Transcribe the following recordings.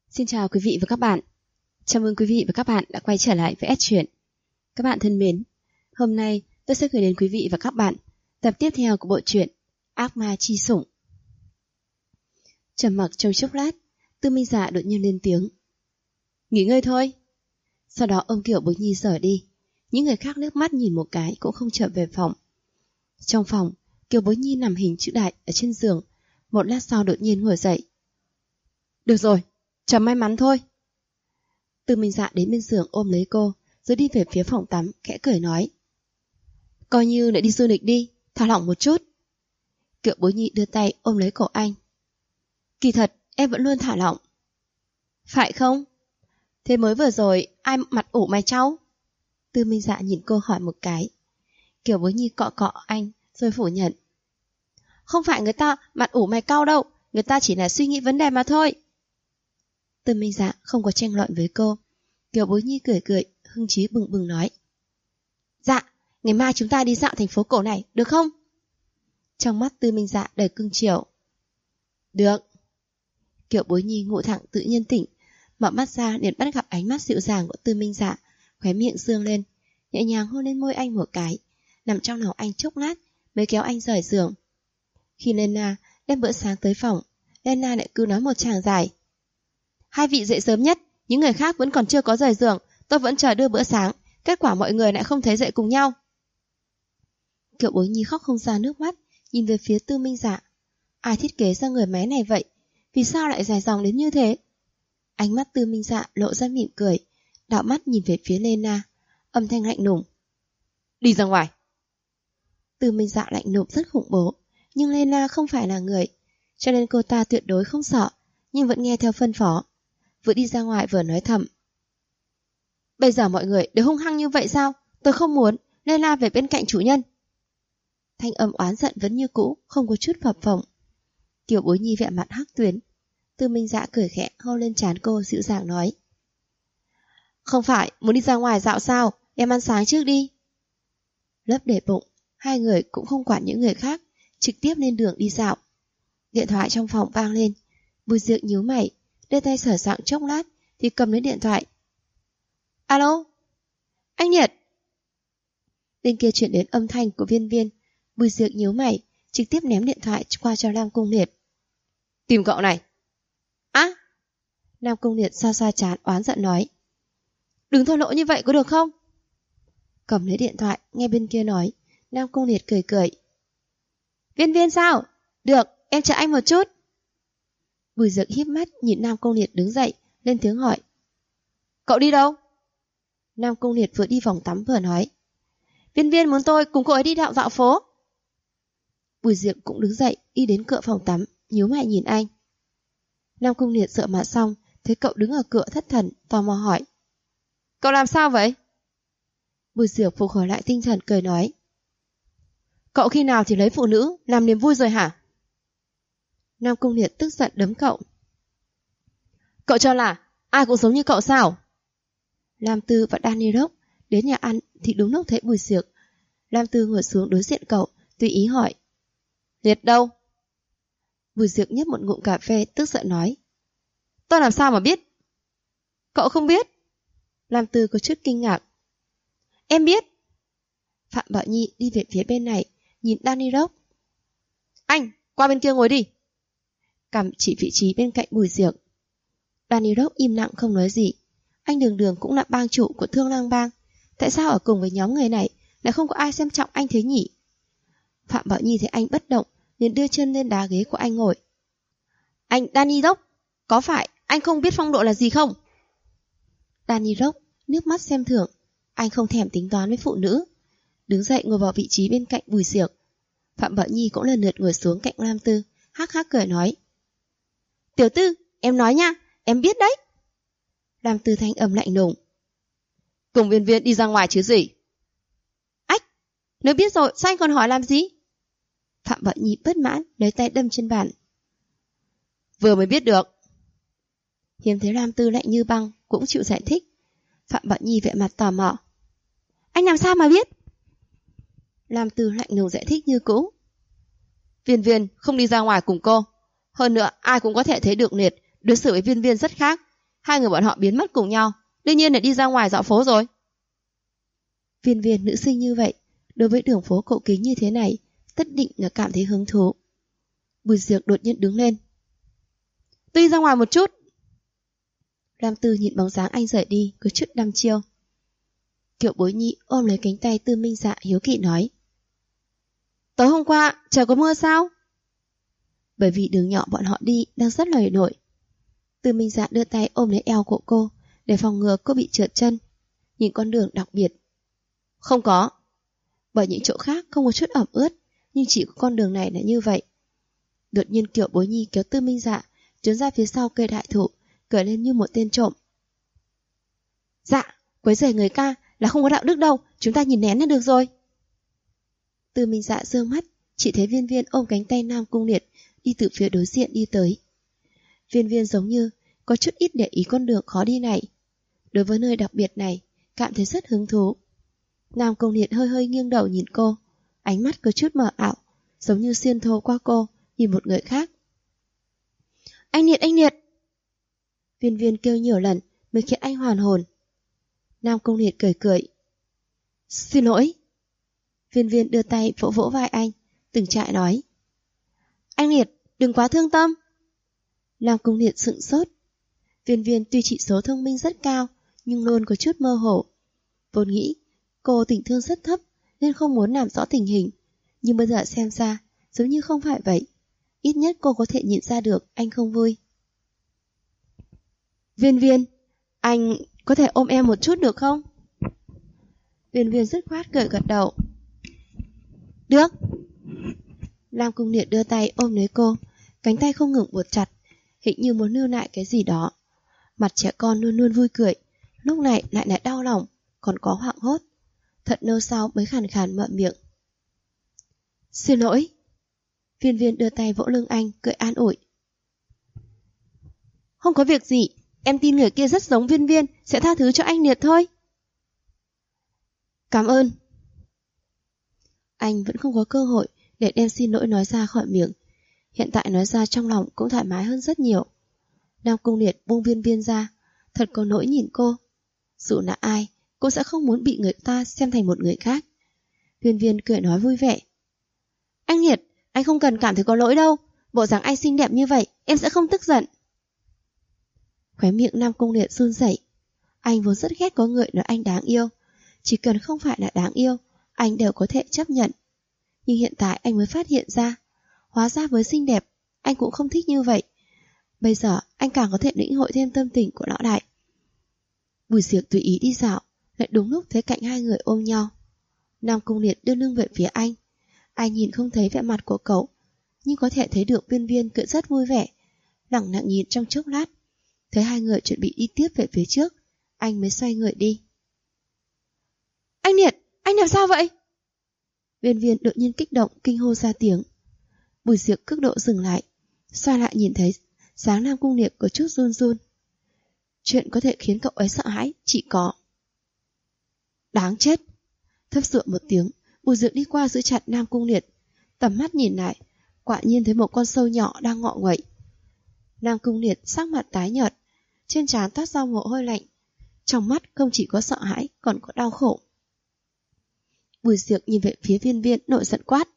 Xin chào quý vị và các bạn. Chào mừng quý vị và các bạn đã quay trở lại với S Truyện. Các bạn thân mến, hôm nay tôi sẽ gửi đến quý vị và các bạn tập tiếp theo của bộ truyện Ác Ma Chi Sủng. Trầm mặc trong chốc lát, Tư Minh Dạ đột nhiên lên tiếng. Nghỉ ngơi thôi. Sau đó ông Kiều Bối Nhi rời đi. Những người khác liếc mắt nhìn một cái cũng không trở về phòng. Trong phòng, Kiều Bối Nhi nằm hình chữ đại ở trên giường. Một lát sau đột nhiên ngồi dậy. Được rồi, chờ may mắn thôi. Tư Minh Dạ đến bên giường ôm lấy cô, rồi đi về phía phòng tắm, khẽ cười nói. Coi như lại đi du lịch đi, thả lỏng một chút. Kiều Bối Nhi đưa tay ôm lấy cổ anh. Kỳ thật, em vẫn luôn thả lỏng. Phải không? Thế mới vừa rồi, ai mặt ủ mày trao? Tư Minh Dạ nhìn cô hỏi một cái. Kiều Bối Nhi cọ cọ anh, rồi phủ nhận. Không phải người ta mặt ủ mày cau đâu, người ta chỉ là suy nghĩ vấn đề mà thôi. Tư Minh Dạ không có tranh luận với cô. Kiều Bối Nhi cười cười, hưng trí bừng bừng nói. Dạ, ngày mai chúng ta đi dạo thành phố cổ này, được không? Trong mắt Tư Minh Dạ đầy cưng chiều. Được. Kiều Bối Nhi ngủ thẳng tự nhiên tỉnh, mở mắt ra liền bắt gặp ánh mắt dịu dàng của Tư Minh Dạ, khóe miệng dương lên, nhẹ nhàng hôn lên môi anh một cái, nằm trong lòng anh chốc lát mới kéo anh rời giường. Khi Lena đem bữa sáng tới phòng, Lena lại cứ nói một tràng dài. Hai vị dậy sớm nhất, những người khác vẫn còn chưa có rời giường, tôi vẫn chờ đưa bữa sáng, kết quả mọi người lại không thấy dậy cùng nhau. Kiều Bối Nhi khóc không ra nước mắt, nhìn về phía Tư Minh Dạ. Ai thiết kế ra người máy này vậy? Vì sao lại dài dòng đến như thế? Ánh mắt Tư Minh Dạ lộ ra mỉm cười, đảo mắt nhìn về phía Lena, âm thanh lạnh lùng. Đi ra ngoài. Tư Minh Dạ lạnh lùng rất khủng bố, nhưng Lena không phải là người, cho nên cô ta tuyệt đối không sợ, nhưng vẫn nghe theo phân phó. Vừa đi ra ngoài vừa nói thầm. Bây giờ mọi người đều hung hăng như vậy sao? Tôi không muốn Lena về bên cạnh chủ nhân. Thanh âm oán giận vẫn như cũ, không có chút phập phồng. Kiều Bối Nhi vẻ mặt hắc tuyến. Tư Minh Dạ cười khẽ hôn lên trán cô dịu dàng nói. Không phải, muốn đi ra ngoài dạo sao? Em ăn sáng trước đi. Lấp để bụng, hai người cũng không quản những người khác, trực tiếp lên đường đi dạo. Điện thoại trong phòng vang lên. Bùi Diệu nhíu mày, đưa tay sờ soạng chốc lát thì cầm lấy điện thoại. Alo? Anh Nhiệt? Bên kia chuyển đến âm thanh của Viên Viên. Bùi Diệu nhíu mày, trực tiếp ném điện thoại qua cho Lam Cung Liệt. Tìm cậu này. Á? Lam Cung Liệt xoa xoa trán oán giận nói. Đừng thô lỗ như vậy có được không? Cầm lấy điện thoại, nghe bên kia nói. Lam Cung Liệt cười cười. Viên Viên sao? Được, em chờ anh một chút. Bùi Dược híp mắt nhìn Nam Cung Liệt đứng dậy, lên tiếng hỏi. Cậu đi đâu? Nam Cung Liệt vừa đi vòng tắm vừa nói. Viên Viên muốn tôi cùng cô ấy đi dạo phố. Bùi Dược cũng đứng dậy, đi đến cửa phòng tắm, nhíu mày nhìn anh. Nam Cung Liệt sợ mặt xong, thấy cậu đứng ở cửa thất thần, tò mò hỏi. Cậu làm sao vậy? Bùi Dược phục hồi lại tinh thần cười nói. Cậu khi nào thì lấy phụ nữ làm niềm vui rồi hả? Nam Cung Liệt tức giận đấm cậu. Cậu cho là ai cũng giống như cậu sao? Lam Tư và Danny Rock đến nhà ăn thì đúng lúc thấy Bùi Dược. Lam Tư ngồi xuống đối diện cậu, tùy ý hỏi. Liệt đâu? Bùi Dược nhấp một ngụm cà phê tức giận nói. Tôi làm sao mà biết? Cậu không biết? Lam Tư có chút kinh ngạc. Em biết. Phạm Bảo Nhi đi về phía bên này, nhìn Danny Rock. Anh, qua bên kia ngồi đi. Cầm chỉ vị trí bên cạnh Bùi Dược. Danny Rock im lặng không nói gì. Anh đường đường cũng là bang chủ của Thương Lang Bang. Tại sao ở cùng với nhóm người này lại không có ai xem trọng anh thế nhỉ? Phạm Bảo Nhi thấy anh bất động, liền đưa chân lên đá ghế của anh ngồi. Anh Danny Rock, có phải anh không biết phong độ là gì không? Danny Rock nước mắt xem thường. Anh không thèm tính toán với phụ nữ. Đứng dậy ngồi vào vị trí bên cạnh Bùi Dược. Phạm Bảo Nhi cũng lần lượt ngồi xuống cạnh Lam Tư, hắc hắc cười nói. Tiểu Tư, em nói nha, em biết đấy. Lam Tư thanh âm lạnh lùng. Cùng Viên Viên đi ra ngoài chứ gì? Ách, nếu biết rồi sao anh còn hỏi làm gì? Phạm Bảo Nhi bất mãn, lấy tay đâm trên bàn. Vừa mới biết được. Hiếm thấy Lam Tư lạnh như băng, cũng chịu giải thích. Phạm Bảo Nhi vẻ mặt tò mò. Anh làm sao mà biết? Lam Tư lạnh lùng giải thích như cũ. Viên Viên không đi ra ngoài cùng cô. Hơn nữa ai cũng có thể thấy được Liệt đối xử với Viên Viên rất khác. Hai người bọn họ biến mất cùng nhau, đương nhiên lại đi ra ngoài dạo phố rồi. Viên Viên nữ sinh như vậy, đối với đường phố cổ kính như thế này, tất định là cảm thấy hứng thú. Bùi Diệc đột nhiên đứng lên. Tôi đi ra ngoài một chút. Lam Tư nhìn bóng dáng anh rời đi, có chút đăm chiêu. Kiều Bối Nhi ôm lấy cánh tay Tư Minh Dạ hiếu kỳ nói. Tối hôm qua, trời có mưa sao? Bởi vì đường nhỏ bọn họ đi đang rất lầy lội. Tư Minh Dạ đưa tay ôm lấy eo của cô, để phòng ngừa cô bị trượt chân. Nhìn con đường đặc biệt. Không có. Bởi những chỗ khác không có chút ẩm ướt, nhưng chỉ có con đường này là như vậy. Đột nhiên Kiều Bối Nhi kéo Tư Minh Dạ trốn ra phía sau cây đại thụ, cười lên như một tên trộm. Dạ, quấy rầy người ca là không có đạo đức đâu, chúng ta nhìn nén là được rồi. Tư Minh Dạ giương mắt, chỉ thấy Viên Viên ôm cánh tay Nam Cung Liệt đi từ phía đối diện đi tới. Viên Viên giống như có chút ít để ý con đường khó đi này. Đối với nơi đặc biệt này, cảm thấy rất hứng thú. Nam Cung Liệt hơi hơi nghiêng đầu nhìn cô, ánh mắt có chút mờ ảo, giống như xuyên thấu qua cô, nhìn một người khác. Anh Liệt! Viên Viên kêu nhiều lần mới khiến anh hoàn hồn. Nam Cung Liệt cười cười. Xin lỗi. Viên Viên đưa tay vỗ vỗ vai anh, từng trại nói. Anh Liệt, đừng quá thương tâm. Nam Cung Liệt sững sốt. Viên Viên tuy chỉ số thông minh rất cao, nhưng luôn có chút mơ hồ. Vốn nghĩ cô tình thương rất thấp nên không muốn làm rõ tình hình, nhưng bây giờ xem ra giống như không phải vậy. Ít nhất cô có thể nhìn ra được anh không vui. Viên Viên, anh có thể ôm em một chút được không? Viên Viên dứt khoát gật đầu. Được. Nam Cung Liệt đưa tay ôm lấy cô, cánh tay không ngừng buộc chặt, hình như muốn lưu lại cái gì đó. Mặt trẻ con luôn luôn vui cười, lúc này lại là đau lòng, còn có hoảng hốt. Thật lâu sau mới khàn khàn mở miệng. Xin lỗi. Viên Viên đưa tay vỗ lưng anh, cười an ủi. Không có việc gì, em tin người kia rất giống Viên Viên, sẽ tha thứ cho anh Liệt thôi. Cảm ơn. Anh vẫn không có cơ hội để đem xin lỗi nói ra khỏi miệng. Hiện tại nói ra trong lòng cũng thoải mái hơn rất nhiều. Nam Cung Liệt buông Viên Viên ra, thật có nỗi nhìn cô. Dù là ai, cô sẽ không muốn bị người ta xem thành một người khác. Viên Viên cười nói vui vẻ. Anh Liệt, anh không cần cảm thấy có lỗi đâu. Bộ dáng anh xinh đẹp như vậy, em sẽ không tức giận. Khóe miệng Nam Cung Liệt run rẩy. Anh vốn rất ghét có người nói anh đáng yêu. Chỉ cần không phải là đáng yêu, anh đều có thể chấp nhận. Nhưng hiện tại anh mới phát hiện ra, hóa ra với xinh đẹp, anh cũng không thích như vậy. Bây giờ anh càng có thể lĩnh hội thêm tâm tình của lão đại. Bùi Diệc tùy ý đi dạo, lại đúng lúc thấy cạnh hai người ôm nhau. Nam Cung Liệt đưa lưng về phía anh. Anh nhìn không thấy vẻ mặt của cậu, nhưng có thể thấy được Viên Viên cười rất vui vẻ. Lẳng lặng nhìn trong chốc lát, thấy hai người chuẩn bị đi tiếp về phía trước, anh mới xoay người đi. Anh Liệt, anh làm sao vậy? Viên Viên đột nhiên kích động kinh hô ra tiếng. Bùi Diệc cực độ dừng lại, xoay lại nhìn thấy dáng Nam Cung Liệt có chút run run. Chuyện có thể khiến cậu ấy sợ hãi chỉ có. Đáng chết. Thấp giọng một tiếng, Bùi Diệc đi qua giữ chặt Nam Cung Liệt, tầm mắt nhìn lại, quả nhiên thấy một con sâu nhỏ đang ngọ nguậy. Nam Cung Liệt sắc mặt tái nhợt, trên trán toát ra mồ hôi lạnh, trong mắt không chỉ có sợ hãi còn có đau khổ. Bùi Diệc nhìn về phía Viên Viên nổi giận quát.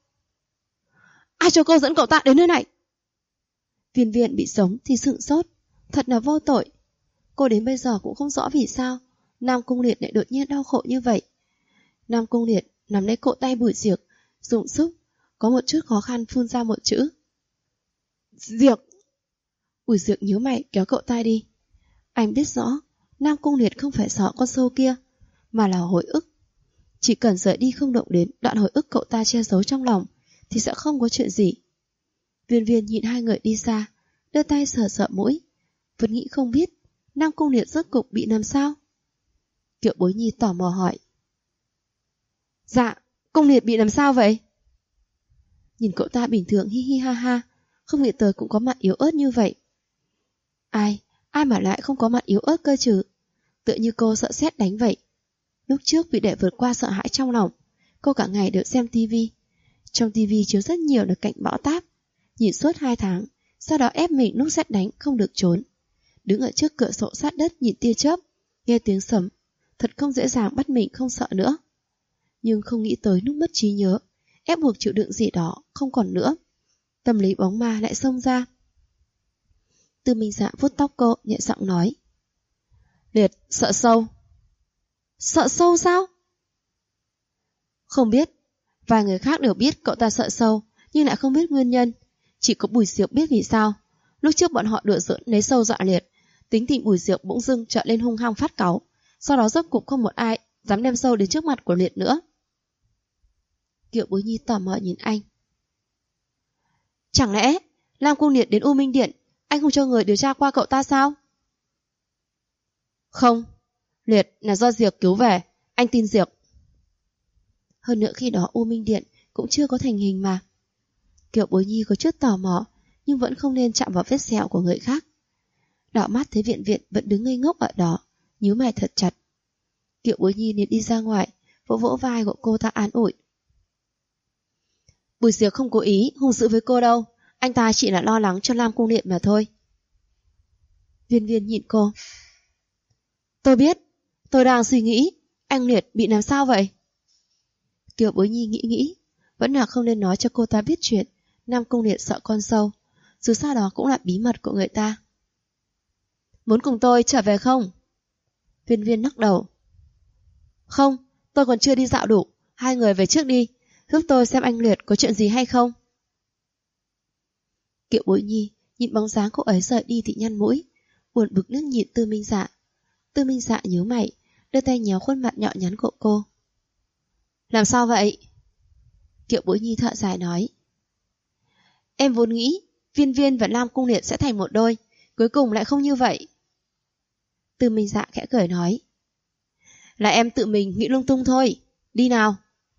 Ai cho cô dẫn cậu ta đến nơi này? Viên Viên bị sống thì sững sốt, thật là vô tội. Cô đến bây giờ cũng không rõ vì sao Nam Cung Liệt lại đột nhiên đau khổ như vậy. Nam Cung Liệt nắm lấy cổ tay Bùi Diệc, dùng sức, có một chút khó khăn phun ra một chữ. Diệc. Bùi Diệc nhíu mày kéo cậu ta đi. Anh biết rõ Nam Cung Liệt không phải sợ con sâu kia, mà là hồi ức. Chỉ cần rời đi không động đến đoạn hồi ức cậu ta che giấu trong lòng thì sẽ không có chuyện gì. Viên Viên nhìn hai người đi xa, đưa tay sờ sờ mũi, vẫn nghĩ không biết Nam Cung Liệt rốt cục bị làm sao. Kiều Bối Nhi tò mò hỏi. Dạ, Cung Liệt bị làm sao vậy? Nhìn cậu ta bình thường hi hi ha ha, không nghĩ tới cũng có mặt yếu ớt như vậy. Ai mà lại không có mặt yếu ớt cơ chứ? Tựa như cô sợ sét đánh vậy. Lúc trước vì để vượt qua sợ hãi trong lòng, cô cả ngày đều xem tivi. Trong tivi chiếu rất nhiều là cảnh bão táp. Nhìn suốt 2 tháng, sau đó ép mình lúc sét đánh không được trốn. đứng ở trước cửa sổ sát đất nhìn tia chớp, nghe tiếng sấm, thật không dễ dàng bắt mình không sợ nữa. Nhưng không nghĩ tới lúc mất trí nhớ, ép buộc chịu đựng gì đó không còn nữa, tâm lý bóng ma lại xông ra. Tư Minh Dạ vuốt tóc cô, nhẹ giọng nói: Liệt, sợ sâu. Sợ sâu sao? Không biết. Vài người khác đều biết cậu ta sợ sâu, nhưng lại không biết nguyên nhân. Chỉ có Bùi Diệp biết vì sao. Lúc trước bọn họ đùa giỡn lấy sâu dọa Liệt, tính tình Bùi Diệp bỗng dưng trở lên hung hăng phát cáu. Sau đó rốt cục không một ai dám đem sâu đến trước mặt của Liệt nữa. Kiều Bối Nhi tò mò nhìn anh. Chẳng lẽ Lam Cung Liệt đến U Minh Điện, anh không cho người điều tra qua cậu ta sao? Không, Liệt là do Diệp cứu về, anh tin Diệp. Hơn nữa khi đó U Minh Điện cũng chưa có thành hình mà. Kiều Bối Nhi có chút tò mò, nhưng vẫn không nên chạm vào vết sẹo của người khác. Đảo mắt thấy Viện Viện vẫn đứng ngây ngốc ở đó, nhíu mày thật chặt. Kiều Bối Nhi liền đi ra ngoài, vỗ vỗ vai của cô ta an ủi. Bùi Diệp không cố ý hung dữ với cô đâu, anh ta chỉ là lo lắng cho Lam Cung Điện mà thôi. Viên Viên nhìn cô. Tôi biết, tôi đang suy nghĩ, anh Liệt bị làm sao vậy? Kiều Bối Nhi nghĩ, vẫn là không nên nói cho cô ta biết chuyện Nam Cung Liệt sợ con sâu, dù sao đó cũng là bí mật của người ta. Muốn cùng tôi trở về không? Viên Viên lắc đầu. Không, tôi còn chưa đi dạo đủ, hai người về trước đi, giúp tôi xem anh Liệt có chuyện gì hay không. Kiều Bối Nhi nhìn bóng dáng cô ấy rời đi thì nhăn mũi, buồn bực nước nhìn Tư Minh Dạ. Tư Minh Dạ nhíu mày, đưa tay nhéo khuôn mặt nhỏ nhắn của cô. Làm sao vậy? Kiều Bối Nhi thở dài nói. Em vốn nghĩ Viên Viên và Lam Cung Liệt sẽ thành một đôi, cuối cùng lại không như vậy. Tư Minh Dạ khẽ cười nói. Là em tự mình nghĩ lung tung thôi, đi nào.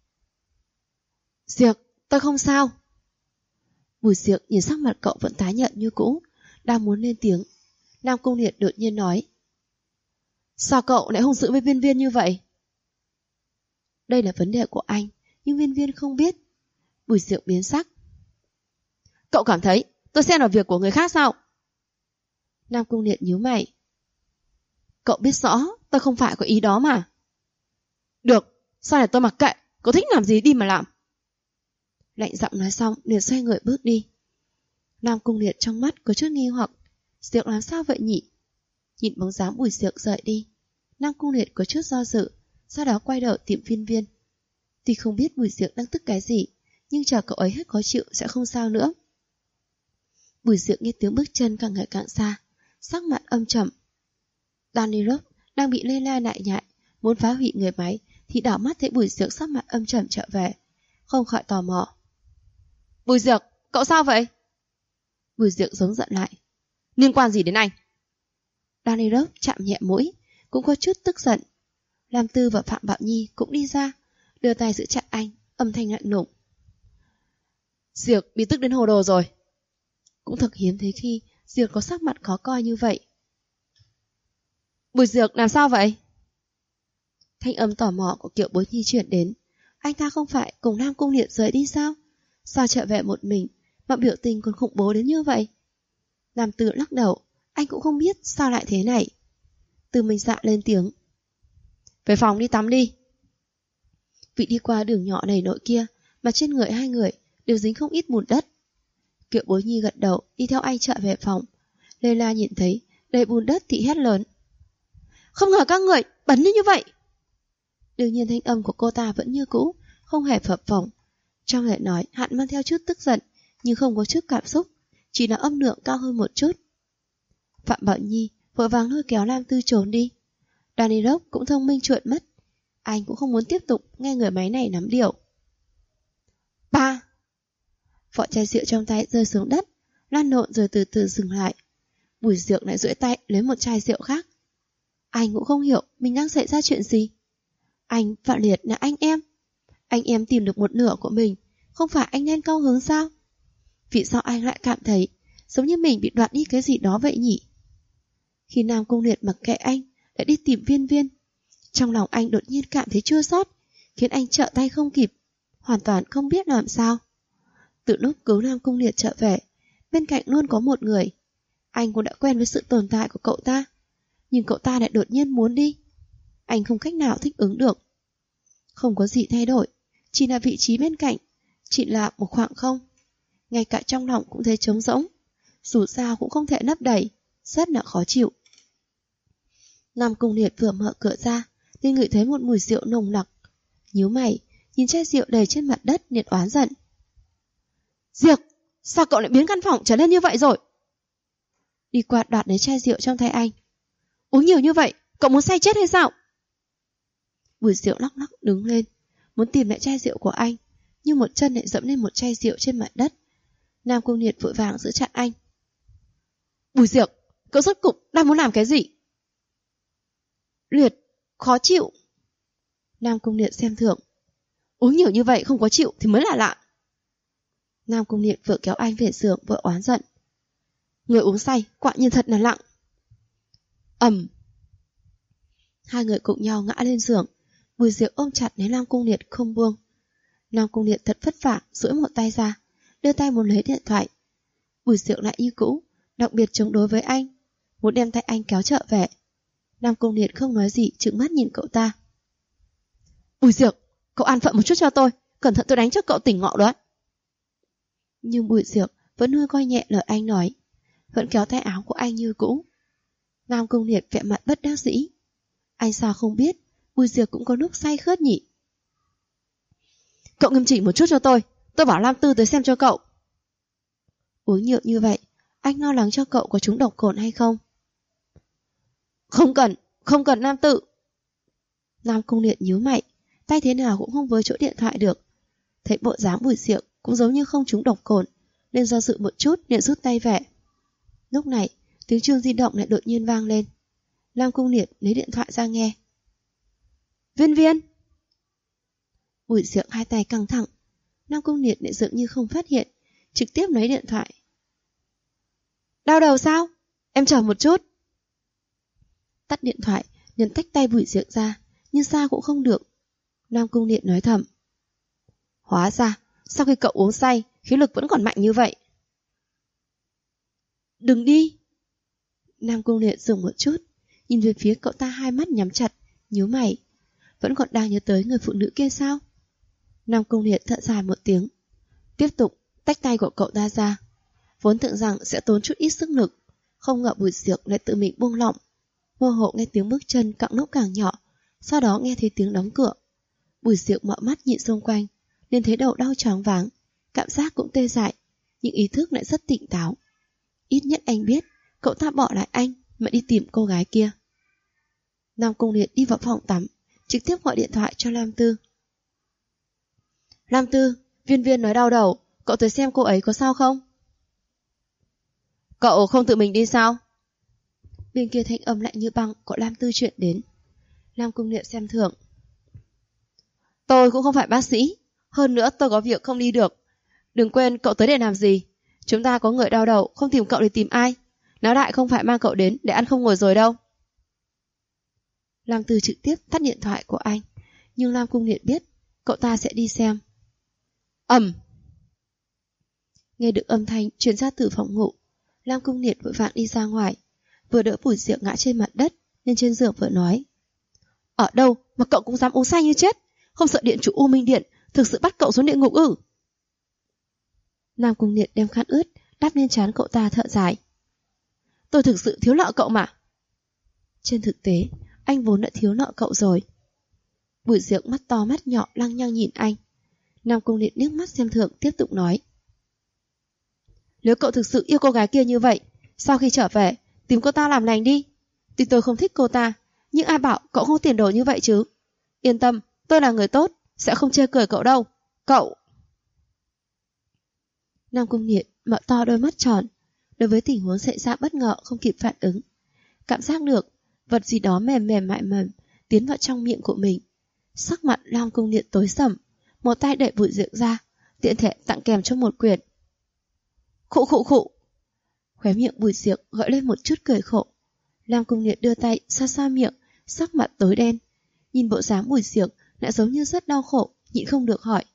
Diệp, tôi không sao. Bùi Diệp nhìn sắc mặt cậu vẫn tái nhợt như cũ, đang muốn lên tiếng. Nam Cung Liệt đột nhiên nói. Sao cậu lại hung dữ với Viên Viên như vậy? Đây là vấn đề của anh, nhưng Viên Viên không biết. Bùi Diệp biến sắc. Cậu cảm thấy tôi xen vào việc của người khác sao? Nam Cung Liệt nhíu mày. Cậu biết rõ tôi không phải có ý đó mà. Được, sau này tôi mặc kệ, cậu thích làm gì đi mà làm. Lạnh giọng nói xong, Liệt xoay người bước đi. Nam Cung Liệt trong mắt có chút nghi hoặc. Diệp làm sao vậy nhỉ? Nhìn bóng dáng Bùi Diệp rời đi, Nam Cung Liệt có chút do dự, sau đó quay đầu tìm Viên Viên. Tuy không biết Bùi Diệp đang tức cái gì, nhưng chờ cậu ấy hết khó chịu sẽ không sao nữa. Bùi Diệp nghe tiếng bước chân càng ngày càng xa, sắc mặt âm trầm. Danilov đang bị Leila nại nhại, muốn phá hủy người máy, thì đảo mắt thấy Bùi Diệp sắc mặt âm trầm trở về, không khỏi tò mò. Bùi Diệp, cậu sao vậy? Bùi Diệp giống giận lại. Liên quan gì đến anh? Danilov chạm nhẹ mũi, cũng có chút tức giận. Lam Tư và Phạm Bảo Nhi cũng đi ra, đưa tay giữ chặt anh, âm thanh lạnh lùng. Diệp bị tức đến hồ đồ rồi. Cũng thật hiếm thấy khi Diệp có sắc mặt khó coi như vậy. Bùi Diệp làm sao vậy? Thanh âm tò mò của Kiều Bối Nhi chuyển đến. Anh ta không phải cùng Nam Cung Liệt rời đi sao? Sao trở về một mình mà biểu tình còn khủng bố đến như vậy? Lam Tư lắc đầu, anh cũng không biết sao lại thế này. Tư Minh Dạ lên tiếng. Về phòng đi tắm đi. Vị đi qua đường nhỏ này nỗi kia, mà trên người hai người đều dính không ít bùn đất. Kiều Bối Nhi gật đầu đi theo anh trở về phòng. Leila nhìn thấy đầy bùn đất thì hét lớn. Không ngờ các người bẩn như vậy. Đương nhiên thanh âm của cô ta vẫn như cũ, không hề phập phồng. Trong lời nói hạn mang theo chút tức giận, nhưng không có chút cảm xúc, chỉ là âm lượng cao hơn một chút. Phạm Bảo Nhi vội vàng lôi kéo Lam Tư trốn đi. Danilov cũng thông minh trộn mất, anh cũng không muốn tiếp tục nghe người máy này nắm điều. Ba! Vỏ chai rượu trong tay rơi xuống đất, lan lộn rồi từ từ dừng lại. Bùi Diệp lại duỗi tay lấy một chai rượu khác. Anh cũng không hiểu mình đang xảy ra chuyện gì. Anh và Liệt là anh em tìm được một nửa của mình, không phải anh nên cao hứng sao? Vì sao anh lại cảm thấy giống như mình bị đoạt đi cái gì đó vậy nhỉ? Khi Nam Cung Liệt mặc kệ anh lại đi tìm Viên Viên, trong lòng anh đột nhiên cảm thấy chua xót, khiến anh trợ tay không kịp, hoàn toàn không biết làm sao. Từ lúc cứu Nam Cung Liệt trở về, bên cạnh luôn có một người. Anh cũng đã quen với sự tồn tại của cậu ta, nhưng cậu ta lại đột nhiên muốn đi. Anh không cách nào thích ứng được. Không có gì thay đổi, chỉ là vị trí bên cạnh, chỉ là một khoảng không. Ngay cả trong lòng cũng thấy trống rỗng, dù sao cũng không thể nấp đầy, rất là khó chịu. Nam Cung Liệt vừa mở cửa ra, nên ngửi thấy một mùi rượu nồng nặc. Nhíu mày, nhìn chai rượu đầy trên mặt đất, liền oán giận. Diệp, sao cậu lại biến căn phòng trở nên như vậy rồi? Đi qua đoạt lấy chai rượu trong tay anh. Uống nhiều như vậy, cậu muốn say chết hay sao? Bùi Diệu lắc lắc đứng lên, muốn tìm lại chai rượu của anh, nhưng một chân lại dẫm lên một chai rượu trên mặt đất. Nam Cung Liệt vội vàng giữ chặt anh. Bùi Diệu, cậu rốt cục đang muốn làm cái gì? Liệt, khó chịu. Nam Cung Liệt xem thường. Uống nhiều như vậy không có chịu thì mới là lạ. Nam Cung Liệt vừa kéo anh về giường vừa oán giận. Người uống say quả nhiên thật là lặng. Ầm. Hai người cùng nhau ngã lên giường. Bùi Diệu ôm chặt lấy Nam Cung Liệt không buông. Nam Cung Liệt thật vất vả duỗi một tay ra, đưa tay muốn lấy điện thoại. Bùi Diệu lại như cũ, đặc biệt chống đối với anh, muốn đem tay anh kéo trở về. Nam Cung Liệt không nói gì, trừng mắt nhìn cậu ta. Bùi Diệu, cậu an phận một chút cho tôi, cẩn thận tôi đánh cho cậu tỉnh ngọ đó. Nhưng Bùi Diệu vẫn nuôi coi nhẹ lời anh nói, vẫn kéo tay áo của anh như cũ. Nam Cung Liệt vẻ mặt bất đắc dĩ. Anh sao không biết Bùi Diệu cũng có lúc say khướt nhỉ? Cậu nghiêm chỉnh một chút cho tôi bảo Lam Tư tới xem cho cậu. Uống nhiều như vậy, anh lo lắng cho cậu có trúng độc cồn hay không? Không cần Nam Tự. Nam Cung Liệt nhíu mày, tay thế nào cũng không với chỗ điện thoại được. Thấy bộ dáng Bùi Diệu cũng giống như không trúng độc cồn, nên do dự một chút liền rút tay về. Lúc này, tiếng chuông di động lại đột nhiên vang lên. Nam Cung Liệt lấy điện thoại ra nghe. Viên Viên. Bùi Diệu hai tay căng thẳng. Nam Cung Liệt lại dường như không phát hiện, trực tiếp lấy điện thoại. Đau đầu sao? Em chờ một chút. Tắt điện thoại, liền tách tay Bùi Diệu ra, nhưng sao cũng không được. Nam Cung Liệt nói thầm. Hóa ra, sau khi cậu uống say, khí lực vẫn còn mạnh như vậy. Đừng đi. Nam Cung Liệt dừng một chút, nhìn về phía cậu ta, hai mắt nhắm chặt, nhíu mày. Vẫn còn đang nhớ tới người phụ nữ kia sao? Nam Cung Liệt thở dài một tiếng, tiếp tục tách tay của cậu ta ra. Vốn tưởng rằng sẽ tốn chút ít sức lực, không ngờ Bùi Diệu lại tự mình buông lỏng. Mơ hồ nghe tiếng bước chân càng lúc càng nhỏ, sau đó nghe thấy tiếng đóng cửa. Bùi Diệu mở mắt nhìn xung quanh, nên thấy đầu đau choáng váng, cảm giác cũng tê dại, nhưng ý thức lại rất tỉnh táo. Ít nhất anh biết cậu ta bỏ lại anh mà đi tìm cô gái kia. Nam Cung Liệt đi vào phòng tắm, trực tiếp gọi điện thoại cho Lam Tư. Lam Tư, Viên Viên nói đau đầu, cậu tới xem cô ấy có sao không? Cậu không tự mình đi sao? Bên kia thanh âm lạnh như băng của Lam Tư chuyện đến. Nam Cung Liệt xem thường. Tôi cũng không phải bác sĩ, hơn nữa tôi có việc không đi được. Đừng quên cậu tới để làm gì. Chúng ta có người đau đầu, không tìm cậu để tìm ai. Náo đại không phải mang cậu đến để ăn không ngồi rồi đâu. Lam Tư trực tiếp tắt điện thoại của anh, nhưng Nam Cung Liệt biết cậu ta sẽ đi xem. Ầm. Nghe được âm thanh truyền ra từ phòng ngủ, Lam Cung Liệt vội vàng đi ra ngoài, vừa đỡ Bùi Diệu ngã trên mặt đất, nên trên giường vừa nói. Ở đâu mà cậu cũng dám uống say như chết, không sợ điện chủ U Minh Điện thực sự bắt cậu xuống địa ngục ư? Nam Cung Liệt đem khăn ướt đắp lên trán cậu ta, thở dài. Tôi thực sự thiếu nợ cậu mà. Trên thực tế, anh vốn đã thiếu nợ cậu rồi. Bùi Diệu mắt to mắt nhỏ lăng nhăng nhìn anh. Nam Cung Liệt liếc mắt xem thường, tiếp tục nói. Nếu cậu thực sự yêu cô gái kia như vậy, sau khi trở về, tìm cô ta làm lành đi. Tuy tôi không thích cô ta, nhưng ai bảo cậu không tiền đồ như vậy chứ. Yên tâm, tôi là người tốt, sẽ không chê cười cậu đâu. Cậu... Nam Cung Liệt mở to đôi mắt tròn, đối với tình huống xảy ra bất ngờ không kịp phản ứng. Cảm giác được vật gì đó mềm mềm mại mềm tiến vào trong miệng của mình. Sắc mặt Nam Cung Liệt tối sầm, một tay đẩy Bùi Diệu ra, tiện thể tặng kèm cho một quyển. Khụ khụ khụ. Khóe miệng Bùi Diệu gợi lên một chút cười khổ. Nam Cung Liệt đưa tay xoa xoa miệng, sắc mặt tối đen. Nhìn bộ dáng Bùi Diệu lại giống như rất đau khổ, nhịn không được hỏi.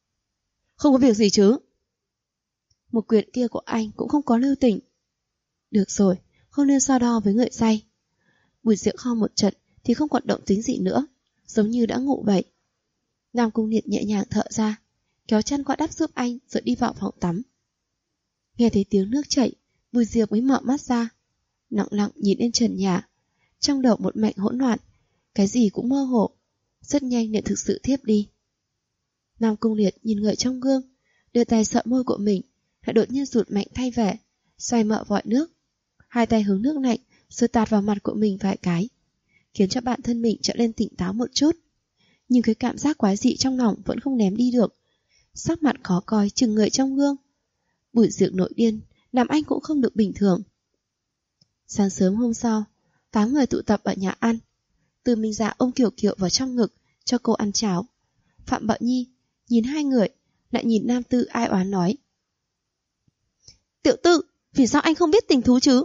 Không có việc gì chứ? Một quyển kia của anh cũng không có lưu tình. Được rồi, không nên so đo với người say. Bùi Diệu ho một trận thì không còn động tính gì nữa, giống như đã ngủ vậy. Nam Cung Liệt nhẹ nhàng thở ra, kéo chân qua đắp giúp anh rồi đi vào phòng tắm. Nghe thấy tiếng nước chảy, Bùi Diệu mới mở mắt ra, lặng lặng nhìn lên trần nhà. Trong đầu một mảnh hỗn loạn, cái gì cũng mơ hồ, rất nhanh liền thực sự thiếp đi. Nam Cung Liệt nhìn người trong gương, đưa tay sợ môi của mình, lại đột nhiên rụt mạnh thay vẻ, xoay mợ vòi nước, hai tay hướng nước lạnh rồi tạt vào mặt của mình vài cái, khiến cho bản thân mình trở lên tỉnh táo một chút. Nhưng cái cảm giác quái dị trong lòng vẫn không ném đi được. Sắc mặt khó coi chừng người trong gương. Bùi Diệu nổi điên, làm anh cũng không được bình thường. Sáng sớm hôm sau, 8 người tụ tập ở nhà ăn. Từ Minh Dạ ôm Kiều Kiều vào trong ngực cho cô ăn cháo. Phạm Bảo Nhi nhìn hai người, lại nhìn Nam Tư ai oán nói: Tiểu Tư, vì sao anh không biết tình thú chứ?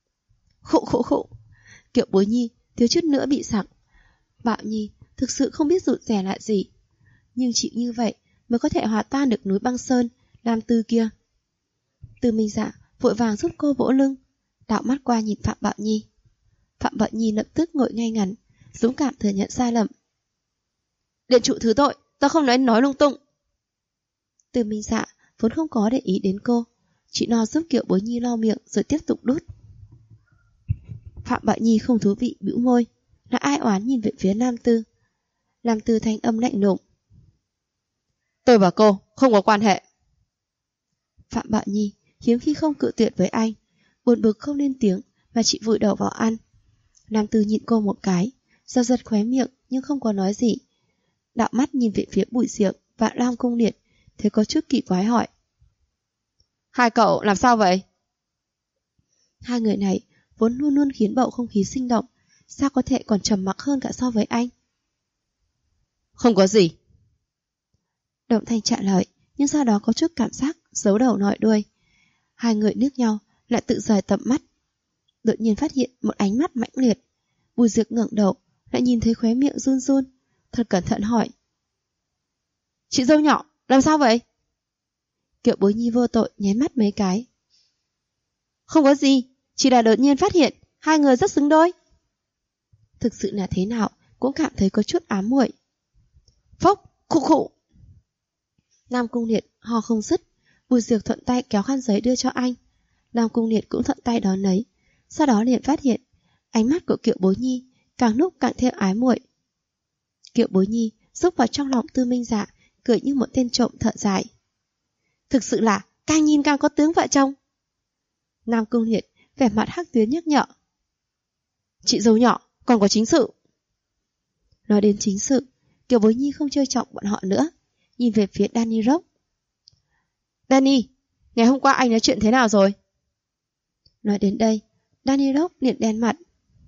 Khụ. Kiều Bối Nhi thiếu chút nữa bị sặc. Bảo Nhi thực sự không biết rụt rè là gì, nhưng chỉ như vậy mới có thể hòa tan được núi băng sơn Nam Tư kia. Từ Minh Dạ vội vàng giúp cô vỗ lưng, đảo mắt qua nhìn Phạm Bảo Nhi. Phạm Bảo Nhi lập tức ngồi ngay ngắn, dũng cảm thừa nhận sai lầm. Điện chủ thứ tội, ta không nói lung tung. Từ Minh Dạ vốn không có để ý đến cô, chỉ lo giúp Kiều Bối Nhi lau miệng rồi tiếp tục đút. Phạm Bảo Nhi không thú vị bĩu môi, lại ai oán nhìn về phía Nam Tư. Nam Tư thanh âm lạnh lùng: Tôi và cô không có quan hệ. Phạm Bảo Nhi hiếm khi không cự tuyệt với anh, buồn bực không lên tiếng mà chỉ vùi đầu vào ăn. Nam Tư nhìn cô một cái, giật khóe miệng nhưng không có nói gì. Đạo mắt nhìn về phía Bùi Diệu và Nam Cung Liệt, thấy có chút kỳ quái hỏi: Hai cậu làm sao vậy? Hai người này vốn luôn luôn khiến bầu không khí sinh động, sao có thể còn trầm mặc hơn cả so với anh? Không có gì. Động Thanh trả lời, nhưng sau đó có chút cảm giác giấu đầu nói đuôi. Hai người nước nhau lại tự rời tầm mắt. Đột nhiên phát hiện một ánh mắt mãnh liệt. Bùi Diệu ngẩng đầu, lại nhìn thấy khóe miệng run run, thật cẩn thận hỏi: Chị dâu nhỏ, làm sao vậy? Kiều Bối Nhi vô tội nháy mắt mấy cái. Không có gì, chỉ là đột nhiên phát hiện hai người rất xứng đôi. Thực sự là thế nào cũng cảm thấy có chút ám muội. Phốc, khụ. Nam Cung Liệt ho không dứt. Bùi Diệu thuận tay kéo khăn giấy đưa cho anh. Nam Cung Liệt cũng thuận tay đón lấy. Sau đó liền phát hiện ánh mắt của Kiều Bối Nhi càng lúc càng thêm ái muội. Kiều Bối Nhi rúc vào trong lòng Tư Minh Dạ, cười như một tên trộm thợ dài. Thực sự là càng nhìn càng có tướng vợ chồng. Nam Cung Liệt vẻ mặt hắc tuyến nhắc nhở: Chị dâu nhỏ còn có chính sự. Nói đến chính sự, Kiều Bối Nhi không chơi trọng bọn họ nữa, nhìn về phía Danny Rock. Danny, ngày hôm qua anh nói chuyện thế nào rồi? Nói đến đây, Danny Rock liền đen mặt.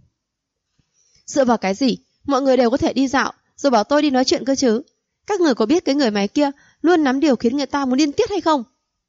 Dựa vào cái gì mọi người đều có thể đi dạo rồi bảo tôi đi nói chuyện cơ chứ? Các người có biết cái người máy kia luôn nắm điều khiến người ta muốn điên tiết hay không?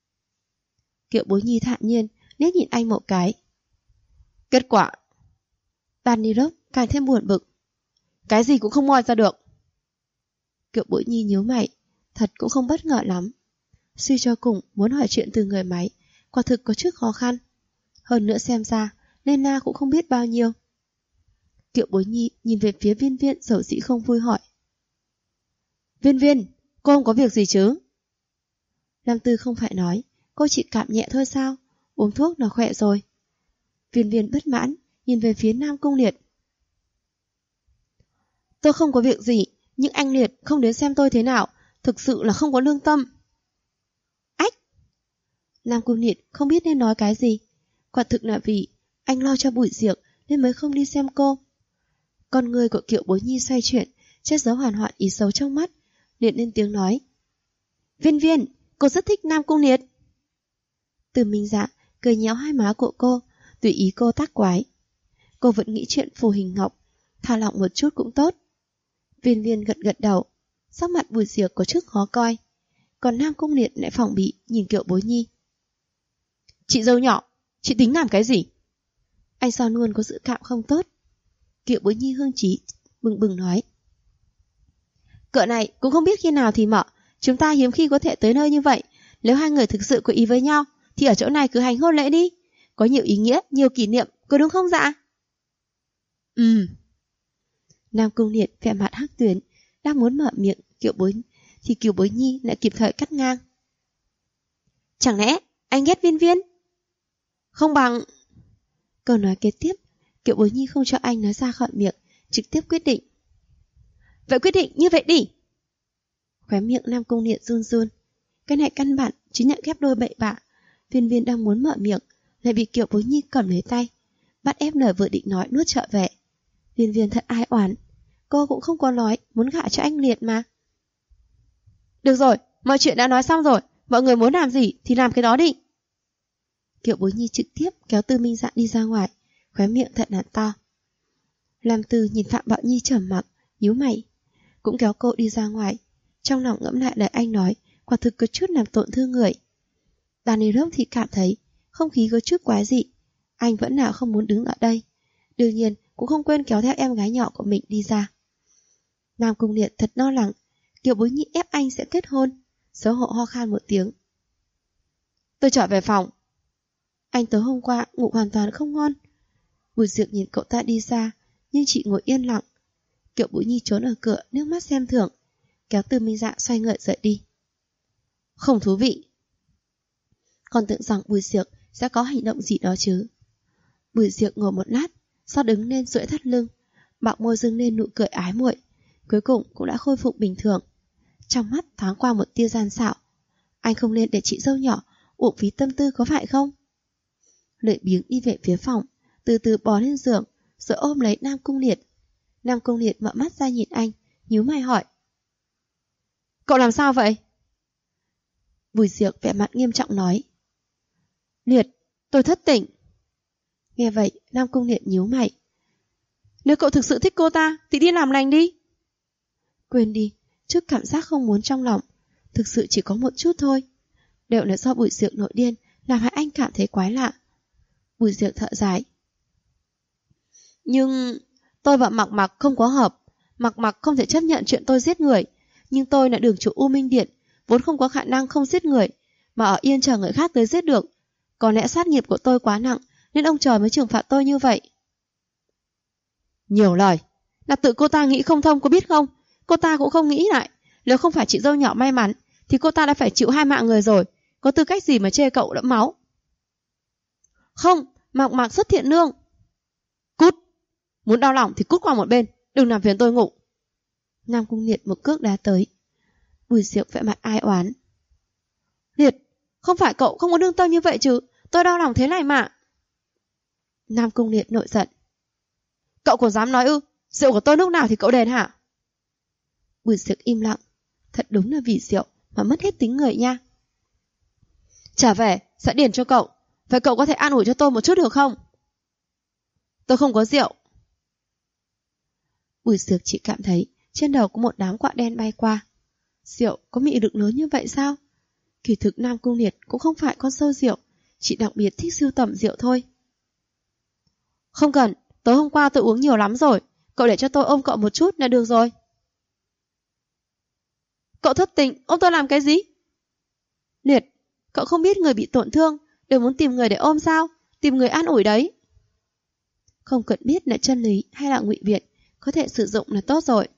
Kiều Bối Nhi thản nhiên liếc nhìn anh một cái. Kết quả, Danny Rock càng thêm buồn bực. Cái gì cũng không moi ra được. Kiều Bối Nhi nhíu mày, thật cũng không bất ngờ lắm. Suy cho cùng muốn hỏi chuyện từ người máy, quả thực có chút khó khăn. Hơn nữa xem ra, Lena cũng không biết bao nhiêu. Kiều Bối Nhi nhìn về phía Viên Viên dầu dĩ không vui hỏi. Viên Viên, cô không có việc gì chứ? Nam Tư không phải nói, cô chỉ cảm nhẹ thôi sao, uống thuốc là khỏe rồi. Viên Viên bất mãn, nhìn về phía Nam Cung Liệt. Tôi không có việc gì, nhưng anh Liệt không đến xem tôi thế nào, thực sự là không có lương tâm. Ách! Nam Cung Liệt không biết nên nói cái gì. Quả thực là vì anh lo cho Bùi Diệu nên mới không đi xem cô. Con người của Kiều Bối Nhi xoay chuyển, che giấu hoàn hoạn ý xấu trong mắt, liền lên tiếng nói. Viên Viên, cô rất thích Nam Cung Liệt. Từ Minh Dạ cười nhéo hai má của cô, tùy ý cô tác quái. Cô vẫn nghĩ chuyện Phù Hình Ngọc, thả lỏng một chút cũng tốt. Viên Viên gật đầu, sắc mặt Bùi Diệu có chút khó coi. Còn Nam Cung Liệt lại phòng bị nhìn Kiều Bối Nhi. Chị dâu nhỏ, chị tính làm cái gì? Anh sao luôn có dự cảm không tốt. Kiều Bối Nhi hương trí bừng nói. Cỡ này cũng không biết khi nào thì mở, chúng ta hiếm khi có thể tới nơi như vậy. Nếu hai người thực sự có ý với nhau thì ở chỗ này cứ hành hôn lễ đi. có nhiều ý nghĩa, nhiều kỷ niệm, có đúng không dạ? Nam Cung Liệt vẻ mặt hắc tuyến, đang muốn mở miệng Kiều Bối Nhi lại kịp thời cắt ngang. Chẳng lẽ anh ghét Viên Viên? Không bằng... Câu nói kế tiếp, Kiều Bối Nhi không cho anh nói ra khỏi miệng, trực tiếp quyết định. Vậy quyết định như vậy đi. Khóe miệng Nam Cung Liệt run run. Cái này căn bản chính là ghép đôi bậy bạ. Viên Viên đang muốn mở miệng, lại bị Kiều Bối Nhi cầm lấy tay, bắt ép lời vừa định nói nuốt trở về. Viên Viên thật ai oán, cô cũng không có nói muốn gả cho anh Liệt mà. Được rồi, mọi chuyện đã nói xong rồi, mọi người muốn làm gì thì làm cái đó đi. Kiều Bối Nhi trực tiếp kéo Tư Minh Dạ đi ra ngoài, khóe miệng thật là to. Lam Tư nhìn Phạm Bảo Nhi trầm mặc, nhíu mày, cũng kéo cô đi ra ngoài. Trong lòng ngẫm lại lời anh nói, quả thực có chút làm tổn thương người. Danilov thì cảm thấy không khí có chút quái dị, anh vẫn nào không muốn đứng ở đây. Đương nhiên cũng không quên kéo theo em gái nhỏ của mình đi ra. Nam Cung Liệt thật lo lắng Kiều Bối Nhi ép anh sẽ kết hôn, xấu hổ ho khan một tiếng. Tôi trở về phòng. Anh tối hôm qua ngủ hoàn toàn không ngon. Bùi Diệc nhìn cậu ta đi ra, nhưng chị ngồi yên lặng. Kiều Bối Nhi trốn ở cửa, nước mắt xem thường, kéo Tư Minh Dạ xoay người rời đi. Không thú vị. Còn tưởng rằng Bùi Diệc sẽ có hành động gì đó chứ. Bùi Diệc ngồi một lát, sau đứng lên duỗi thắt lưng, bạc môi dâng lên nụ cười ái muội, cuối cùng cũng đã khôi phục bình thường. Trong mắt thoáng qua một tia gian xạo. Anh không nên để chị dâu nhỏ uổng phí tâm tư có phải không? Lười biếng đi về phía phòng, từ từ bò lên giường, rồi ôm lấy Nam Cung Liệt. Nam Cung Liệt mở mắt ra nhìn anh, nhíu mày hỏi. Cậu làm sao vậy? Bùi Diệc vẻ mặt nghiêm trọng nói. Liệt, tôi thất tỉnh. Nghe vậy, Nam Cung Liệt nhíu mày. Nếu cậu thực sự thích cô ta, thì đi làm lành đi. Quên đi, trước cảm giác không muốn trong lòng, thực sự chỉ có một chút thôi. Đều là do Bùi Diệc nội điên, làm hại anh cảm thấy quái lạ. Bùi Diệc thở dài. Nhưng tôi và Mặc Mặc không có hợp. Mặc Mặc không thể chấp nhận chuyện tôi giết người. Nhưng tôi là đường chủ U Minh Điện, vốn không có khả năng không giết người, mà ở yên chờ người khác tới giết được. Có lẽ sát nghiệp của tôi quá nặng, nên ông trời mới trừng phạt tôi như vậy. Nhiều lời, là tự cô ta nghĩ không thông có biết không? Cô ta cũng không nghĩ lại. Nếu không phải chị dâu nhỏ may mắn, thì cô ta đã phải chịu 2 mạng người rồi. Có tư cách gì mà chê cậu đẫm máu? Không, Mặc Mặc rất thiện lương. Cút! Muốn đau lòng thì cút qua một bên, đừng làm phiền tôi ngủ. Nam Cung Liệt một cước đá tới. Bùi Diệc vẻ mặt ai oán. Liệt, không phải cậu không có đương tâm như vậy chứ, tôi đau lòng thế này mà. Nam Cung Liệt nổi giận. Cậu còn dám nói ư? Rượu của tôi lúc nào thì cậu đền hả? Bùi Diệc im lặng. Thật đúng là vì rượu mà mất hết tính người nha. Trả về, sẽ điền cho cậu. Vậy cậu có thể an ủi cho tôi một chút được không? Tôi không có rượu. Bùi Diệc chỉ cảm thấy trên đầu có một đám quạ đen bay qua. Rượu có mị lực lớn như vậy sao? Kỳ thực Nam Cung Liệt cũng không phải con sâu rượu, chỉ đặc biệt thích sưu tầm rượu thôi. Không cần, tối hôm qua tôi uống nhiều lắm rồi. Cậu để cho tôi ôm cậu một chút là được rồi. Cậu thất tình, ôm tôi làm cái gì? Liệt, cậu không biết người bị tổn thương đều muốn tìm người để ôm sao? Tìm người an ủi đấy. Không cần biết là chân lý hay là ngụy biện, có thể sử dụng là tốt rồi.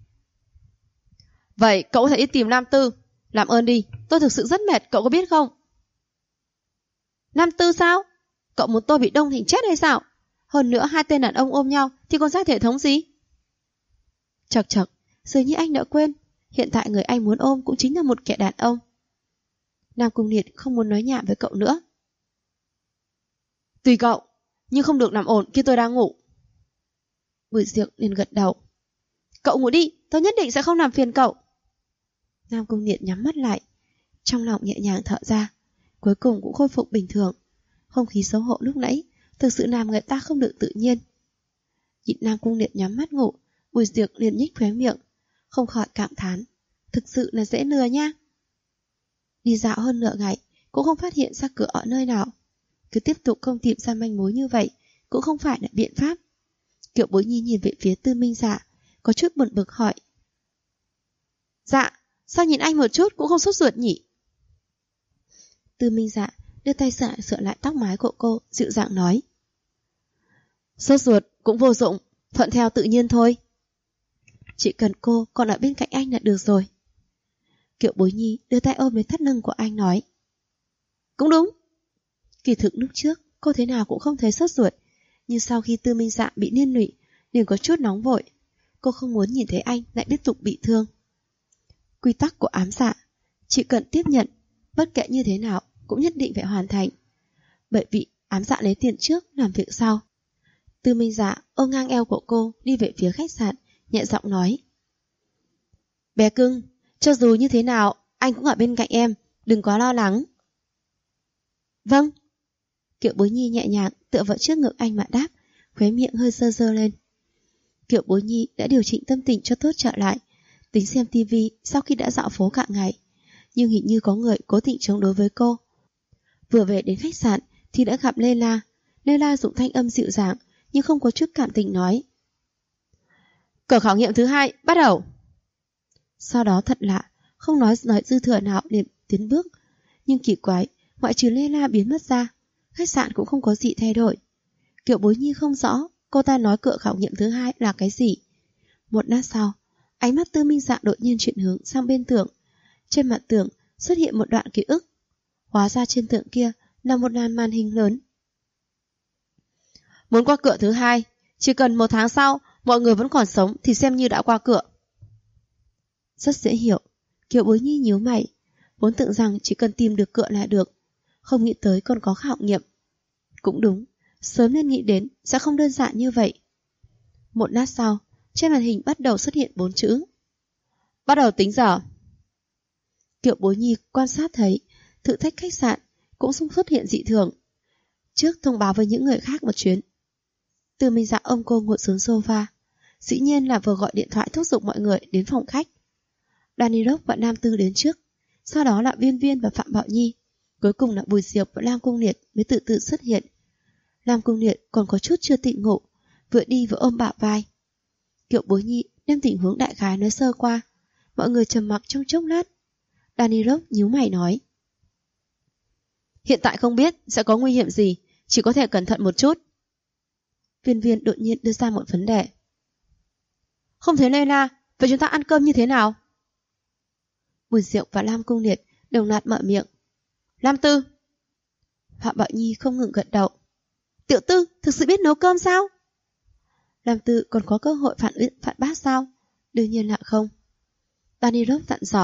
Vậy cậu có thể đi tìm Nam Tư. Làm ơn đi, tôi thực sự rất mệt, cậu có biết không? Nam Tư sao? Cậu muốn tôi bị đông thành chết hay sao? Hơn nữa 2 tên đàn ông ôm nhau thì còn rác thể thống gì? Chật chật, dường như anh đã quên, hiện tại người anh muốn ôm cũng chính là một kẻ đàn ông. Nam Cung Liệt không muốn nói nhảm với cậu nữa. Tùy cậu, nhưng không được nằm ổn khi tôi đang ngủ. Bùi Diệc liền gật đầu. Cậu ngủ đi, tôi nhất định sẽ không làm phiền cậu. Nam Cung Liệt nhắm mắt lại, trong lòng nhẹ nhàng thở ra, cuối cùng cũng khôi phục bình thường. Không khí xấu hổ lúc nãy thực sự làm người ta không được tự nhiên. Nhìn Nam Cung Liệt nhắm mắt ngủ, Bùi Diệc liền nhếch khóe miệng, không khỏi cảm thán, thực sự là dễ lừa nha. Đi dạo hơn nửa ngày cũng không phát hiện ra cửa ở nơi nào, cứ tiếp tục không tìm ra manh mối như vậy cũng không phải là biện pháp. Kiều Bối Nhi nhìn về phía Tư Minh Dạ, có chút buồn bực hỏi. Dạ, sao nhìn anh một chút cũng không sốt ruột nhỉ? Tư Minh Dạ đưa tay sửa lại tóc mái của cô, dịu dàng nói. Sốt ruột cũng vô dụng, thuận theo tự nhiên thôi. Chỉ cần cô còn ở bên cạnh anh là được rồi. Kiều Bối Nhi đưa tay ôm lấy thắt lưng của anh nói. Cũng đúng. Kỳ thực lúc trước cô thế nào cũng không thấy sốt ruột, nhưng sau khi Tư Minh Dạ bị liên lụy liền có chút nóng vội. Cô không muốn nhìn thấy anh lại tiếp tục bị thương. Quy tắc của ám dạ, chỉ cần tiếp nhận, bất kể như thế nào cũng nhất định phải hoàn thành. Bởi vì ám dạ lấy tiền trước, làm việc sau. Tư Minh Dạ ôm ngang eo của cô đi về phía khách sạn, nhẹ giọng nói. Bé cưng, cho dù như thế nào, anh cũng ở bên cạnh em, đừng quá lo lắng. Vâng. Kiều Bối Nhi nhẹ nhàng tựa vào trước ngực anh mà đáp, khóe miệng hơi dơ dơ lên. Kiều Bối Nhi đã điều chỉnh tâm tình cho tốt trở lại, tính xem tivi sau khi đã dạo phố cả ngày. Nhưng hình như có người cố tình chống đối với cô. Vừa về đến khách sạn thì đã gặp Layla. Layla dùng thanh âm dịu dàng nhưng không có chút cảm tình nói. Cửa khảo nghiệm thứ 2 bắt đầu. Sau đó thật lạ, không nói dư thừa nào liền tiến bước. Nhưng kỳ quái, ngoại trừ Layla biến mất ra, khách sạn cũng không có gì thay đổi. Kiều Bối Nhi không rõ cô ta nói cửa khảo nghiệm thứ 2 là cái gì. Một lát sau, ánh mắt Tư Minh Dạ đột nhiên chuyển hướng sang bên tường. Trên mặt tường xuất hiện một đoạn ký ức. Hóa ra trên tường kia là một màn hình lớn. Muốn qua cửa thứ 2, chỉ cần 1 tháng sau mọi người vẫn còn sống thì xem như đã qua cửa. Rất dễ hiểu. Kiều Bối Nhi nhíu mày, vốn tưởng rằng chỉ cần tìm được cửa là được, không nghĩ tới còn có khảo nghiệm. Cũng đúng, sớm nên nghĩ đến sẽ không đơn giản như vậy. Một lát sau, trên màn hình bắt đầu xuất hiện 4 chữ. Bắt đầu tính giờ. Kiều Bối Nhi quan sát thấy thử thách khách sạn cũng không xuất hiện dị thường. Trước thông báo với những người khác một chuyến. Tư Minh Dạ ôm cô ngồi xuống sofa. Dĩ nhiên là vừa gọi điện thoại thúc giục mọi người đến phòng khách. Danilov và Nam Tư đến trước, sau đó là Viên Viên và Phạm Bảo Nhi, cuối cùng là Bùi Diệp và Lam Cung Liệt mới từ từ xuất hiện. Lam Cung Liệt còn có chút chưa tỉnh ngủ, vừa đi vừa ôm bả vai. Kiều Bối Nhi đem tình huống đại khái nói sơ qua. Mọi người trầm mặc trong chốc lát. Danilov nhíu mày nói. Hiện tại không biết sẽ có nguy hiểm gì, chỉ có thể cẩn thận một chút. Viên Viên đột nhiên đưa ra một vấn đề. Không thấy Layla, vậy chúng ta ăn cơm như thế nào? Bùi Diệu và Lam Cung Liệt đồng loạt mở miệng. Lam Tư. Phạm Bảo Nhi không ngừng gật đầu. Tiểu Tư thực sự biết nấu cơm sao? Lam Tư còn có cơ hội phản bác sao? Đương nhiên là không. Danilov dặn dò.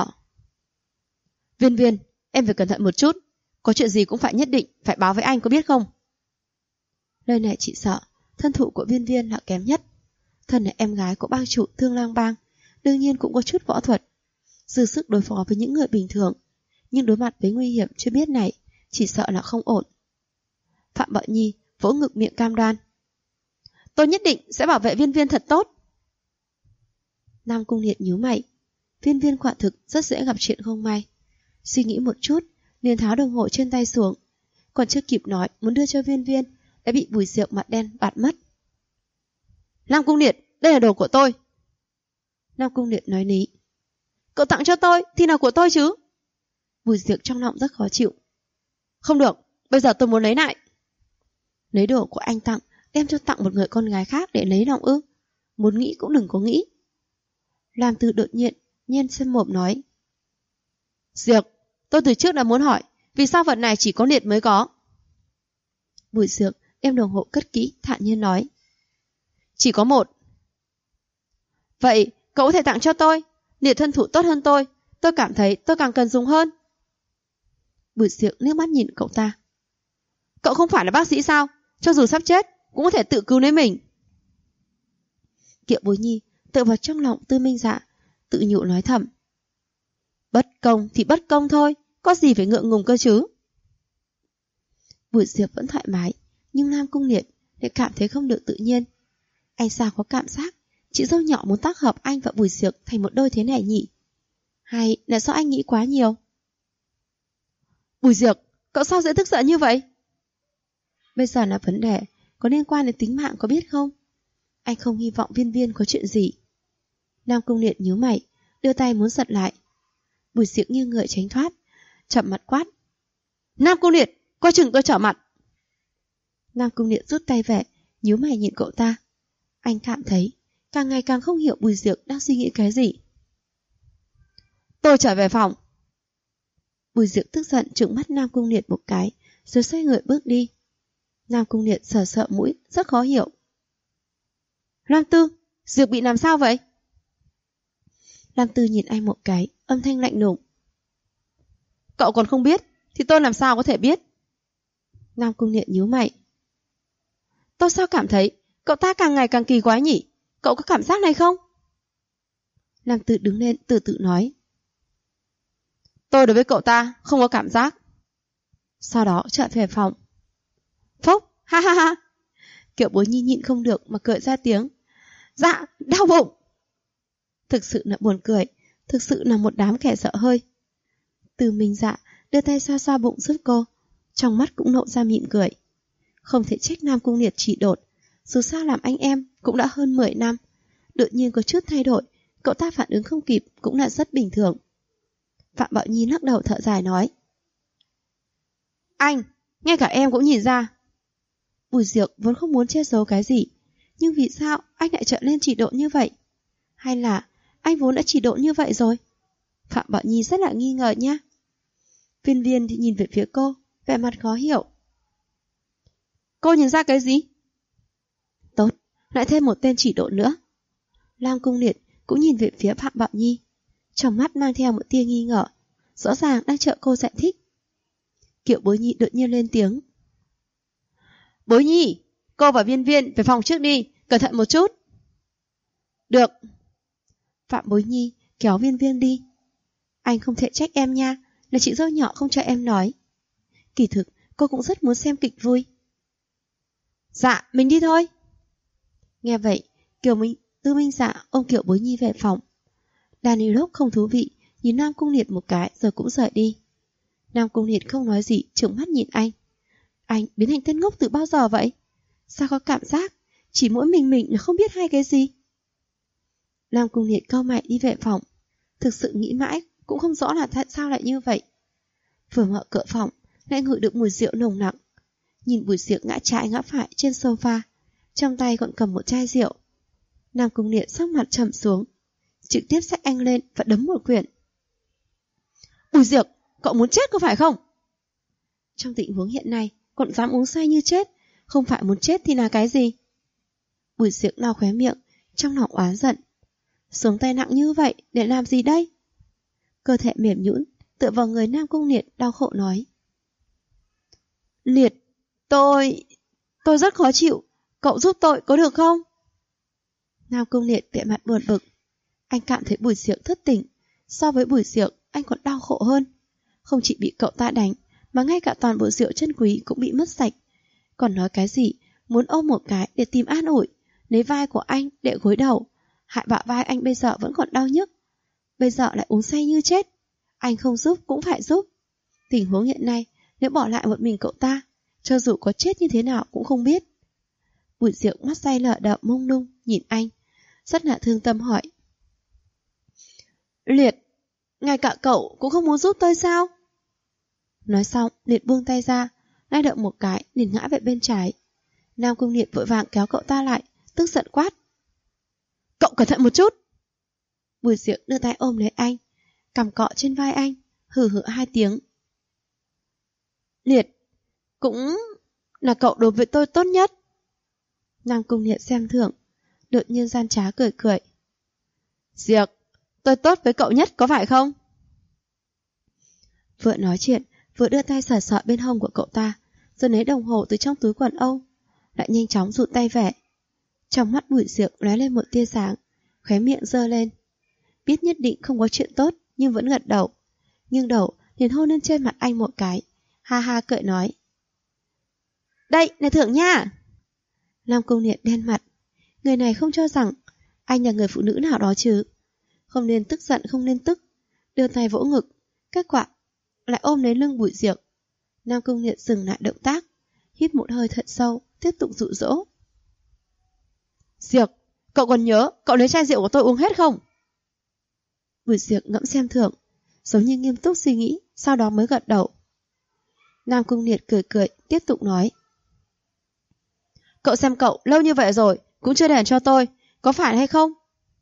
Viên Viên, em phải cẩn thận một chút. Có chuyện gì cũng phải nhất định phải báo với anh, có biết không? Lời này chị sợ thân thủ của Viên Viên là kém nhất. Thân là em gái của bang chủ Thương Lang Bang, đương nhiên cũng có chút võ thuật, dư sức đối phó với những người bình thường, nhưng đối mặt với nguy hiểm chưa biết này, chỉ sợ là không ổn. Phạm Bảo Nhi vỗ ngực miệng cam đoan. Tôi nhất định sẽ bảo vệ Viên Viên thật tốt. Nam Cung Liệt nhíu mày. Viên Viên quả thực rất dễ gặp chuyện không may. Suy nghĩ một chút, liền tháo đồng hồ trên tay xuống. Còn chưa kịp nói muốn đưa cho Viên Viên, đã bị Bùi Diệu mặt đen bạt mất. Nam Cung Liệt, đây là đồ của tôi. Nam Cung Liệt nói lý. Cậu tặng cho tôi thì nào của tôi chứ? Bùi Diệu trong lòng rất khó chịu. Không được, bây giờ tôi muốn lấy lại. Lấy đồ của anh tặng, đem cho tặng một người con gái khác để lấy lòng ư? Muốn nghĩ cũng đừng có nghĩ. Lam Tư đột nhiên xen mồm nói. Diệp, tôi từ trước đã muốn hỏi, vì sao vật này chỉ có Liệt mới có? Bùi Diệp đem đồng hồ cất kỹ, thản nhiên nói. Chỉ có một. Vậy, cậu có thể tặng cho tôi. Liệt thân thủ tốt hơn tôi cảm thấy tôi càng cần dùng hơn. Bùi Diệp liếc mắt nhìn cậu ta. Cậu không phải là bác sĩ sao? Cho dù sắp chết, cũng có thể tự cứu lấy mình. Kiều Bối Nhi tự vào trong lòng Tư Minh Dạ, tự nhủ nói thầm. Bất công thì bất công thôi, có gì phải ngượng ngùng cơ chứ. Bùi Diệp vẫn thoải mái, nhưng Lam Cung Liệt lại cảm thấy không được tự nhiên. Anh sao có cảm giác chị dâu nhỏ muốn tác hợp anh và Bùi Diệp thành một đôi thế này nhỉ? Hay là do anh nghĩ quá nhiều? Bùi Diệp, cậu sao dễ tức giận như vậy? Bây giờ là vấn đề có liên quan đến tính mạng, có biết không? Anh không hy vọng Viên Viên có chuyện gì. Nam Cung Liệt nhíu mày, đưa tay muốn giật lại. Bùi Diệp như người tránh thoát, chậm mặt quát. Nam Cung Liệt, Coi chừng tôi trở mặt. Nam Cung Liệt rút tay về, nhíu mày nhìn cậu ta. Anh cảm thấy càng ngày càng không hiểu Bùi Diệc đang suy nghĩ cái gì. Tôi trở về phòng. Bùi Diệc tức giận trừng mắt Nam Cung Liệt một cái, rồi xoay người bước đi. Nam Cung Liệt sờ sợ mũi, rất khó hiểu. Lam Tư, Diệc bị làm sao vậy? Lam Tư nhìn anh một cái, âm thanh lạnh lùng. Cậu còn không biết, thì tôi làm sao có thể biết? Nam Cung Liệt nhíu mày. Tôi sao cảm thấy cậu ta càng ngày càng kỳ quái nhỉ? Cậu có cảm giác này không? Lam Tư đứng lên từ từ nói. Tôi đối với cậu ta không có cảm giác. Sau đó trở về phòng. Phốc, ha ha ha. Kiều Bối Nhi nhịn không được mà cười ra tiếng. Dạ, đau bụng. Thực sự là buồn cười, thực sự là một đám kẻ sợ hơi. Từ Minh Dạ đưa tay xoa xoa bụng giúp cô, trong mắt cũng lộ ra mỉm cười. Không thể trách Nam Cung Liệt chỉ đột, dù sao làm anh em cũng đã hơn 10 năm. Đột nhiên có chút thay đổi, cậu ta phản ứng không kịp cũng là rất bình thường. Phạm Bảo Nhi lắc đầu thở dài nói. Anh, ngay cả em cũng nhìn ra. Bùi Diệc vốn không muốn che giấu cái gì, nhưng vì sao anh lại trở lên chỉ độ như vậy? Hay là anh vốn đã chỉ độ như vậy rồi? Phạm Bảo Nhi rất là nghi ngờ nha. Viên Viên thì nhìn về phía cô, vẻ mặt khó hiểu. Cô nhìn ra cái gì? Tốt, lại thêm một tên chỉ độ nữa. Lam Cung Liệt cũng nhìn về phía Phạm Bảo Nhi, trong mắt mang theo một tia nghi ngờ, rõ ràng đang chờ cô giải thích. Kiều Bối Nhi đột nhiên lên tiếng. Bối Nhi, cô và Viên Viên về phòng trước đi, cẩn thận một chút. Được. Phạm Bối Nhi kéo Viên Viên đi. Anh không thể trách em nha, là chị dâu nhỏ không cho em nói. Kỳ thực, cô cũng rất muốn xem kịch vui. Dạ, mình đi thôi. Nghe vậy, Tư Minh Dạ ôm Kiều Bối Nhi về phòng. Danilov không thú vị, nhìn Nam Cung Liệt một cái rồi cũng rời đi. Nam Cung Liệt không nói gì, trợn mắt nhìn anh. Anh biến thành tên ngốc từ bao giờ vậy? Sao có cảm giác chỉ mỗi mình là không biết hai cái gì? Nam Cung Liệt cau mày đi về phòng. Thực sự nghĩ mãi cũng không rõ là tại sao lại như vậy. Vừa mở cửa phòng lại ngửi được mùi rượu nồng nặng. Nhìn Bùi Diệc ngã trái ngã phải trên sofa, trong tay còn cầm một chai rượu. Nam Cung Liệt sắc mặt trầm xuống, trực tiếp xách anh lên và đấm một quyển. Bùi Diệc, cậu muốn chết có phải không? Trong tình huống hiện nay còn dám uống say như chết, không phải muốn chết thì là cái gì? Bùi Diệc lau khóe miệng, trong lòng oán giận. Xuống tay nặng như vậy để làm gì đây? Cơ thể mềm nhũn tựa vào người Nam Cung Liệt, đau khổ nói. Liệt, tôi rất khó chịu, cậu giúp tôi có được không? Nam Cung Liệt vẻ mặt buồn bực. Anh cảm thấy Bùi Diệc thất tình, so với Bùi Diệc anh còn đau khổ hơn. Không chỉ bị cậu ta đánh, mà ngay cả toàn bộ rượu chân quý cũng bị mất sạch. Còn nói cái gì, muốn ôm một cái để tìm an ủi, lấy vai của anh để gối đầu, hại bả vai anh bây giờ vẫn còn đau nhức. Bây giờ lại uống say như chết, anh không giúp cũng phải giúp. Tình huống hiện nay, nếu bỏ lại một mình cậu ta, cho dù có chết như thế nào cũng không biết. Bùi Diệc mắt say lờ đờ mông lung nhìn anh, rất là thương tâm hỏi. Liệt, ngay cả cậu cũng không muốn giúp tôi sao? Nói xong, Liệt buông tay ra, lay động một cái, liền ngã về bên trái. Nam Cung Liệt vội vàng kéo cậu ta lại, tức giận quát. Cậu cẩn thận một chút. Bùi Diệc đưa tay ôm lấy anh, cằm cọ trên vai anh, hừ hừ hai tiếng. Liệt, cũng là cậu đối với tôi tốt nhất. Nam Cung Liệt xem thường, đột nhiên gian trá cười cười. Diệc, tôi tốt với cậu nhất có phải không? Vừa nói chuyện, vừa đưa tay sờ sọ bên hông của cậu ta, rồi lấy đồng hồ từ trong túi quần Âu, lại nhanh chóng rụt tay về. Trong mắt Bùi Diệc lóe lên một tia sáng, khóe miệng giơ lên. Biết nhất định không có chuyện tốt, nhưng vẫn gật đầu. Nghiêng đầu, liền hôn lên trên mặt anh một cái, ha ha cười nói. Đây, là thưởng nha. Nam Cung Liệt đen mặt. Người này không cho rằng anh là người phụ nữ nào đó chứ. Không nên tức giận, không nên tức. Đưa tay vỗ ngực, kết quả lại ôm lấy lưng Bùi Diệc. Nam Cung Liệt dừng lại động tác, hít một hơi thật sâu, tiếp tục dụ dỗ. Diệc, cậu còn nhớ cậu lấy chai rượu của tôi uống hết không? Bùi Diệc ngẫm xem thường, giống như nghiêm túc suy nghĩ, sau đó mới gật đầu. Nam Cung Liệt cười cười, tiếp tục nói. Cậu xem cậu lâu như vậy rồi, cũng chưa đền cho tôi, có phải hay không?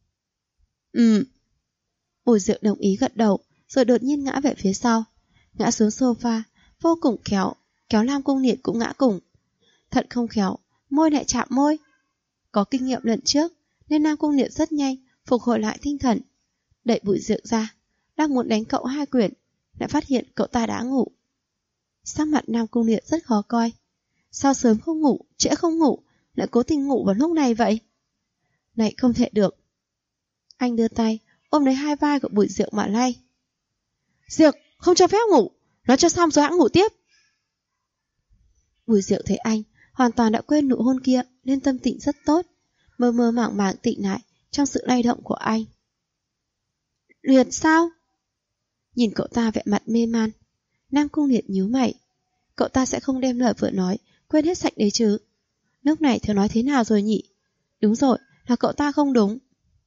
Bùi Diệu đồng ý gật đầu, rồi đột nhiên ngã về phía sau, ngã xuống sofa, vô cùng khéo, kéo Nam Cung Liệt cũng ngã cùng. Thật không khéo, môi lại chạm môi. Có kinh nghiệm lần trước, nên Nam Cung Liệt rất nhanh phục hồi lại tinh thần, đẩy Bùi Diệu ra, đang muốn đánh cậu 2 quyền, lại phát hiện cậu ta đã ngủ. Sắc mặt Nam Cung Liệt rất khó coi. Sao sớm không ngủ, trễ không ngủ, lại cố tình ngủ vào lúc này vậy? Này không thể được. Anh đưa tay ôm lấy hai vai của Bùi Diệu mà lay. Diệu, không cho phép ngủ, nói cho xong rồi hãng ngủ tiếp. Bùi Diệu thấy anh hoàn toàn đã quên nụ hôn kia, nên tâm tình rất tốt, mơ mơ màng màng tỉnh lại trong sự lay động của anh. Liệt sao? Nhìn cậu ta vẻ mặt mê man, Nam Cung Liệt nhíu mày. Cậu ta sẽ không đem lời vừa nói quên hết sạch đấy chứ. Lúc này thiếu nói thế nào rồi nhỉ? Đúng rồi, là cậu ta không đúng.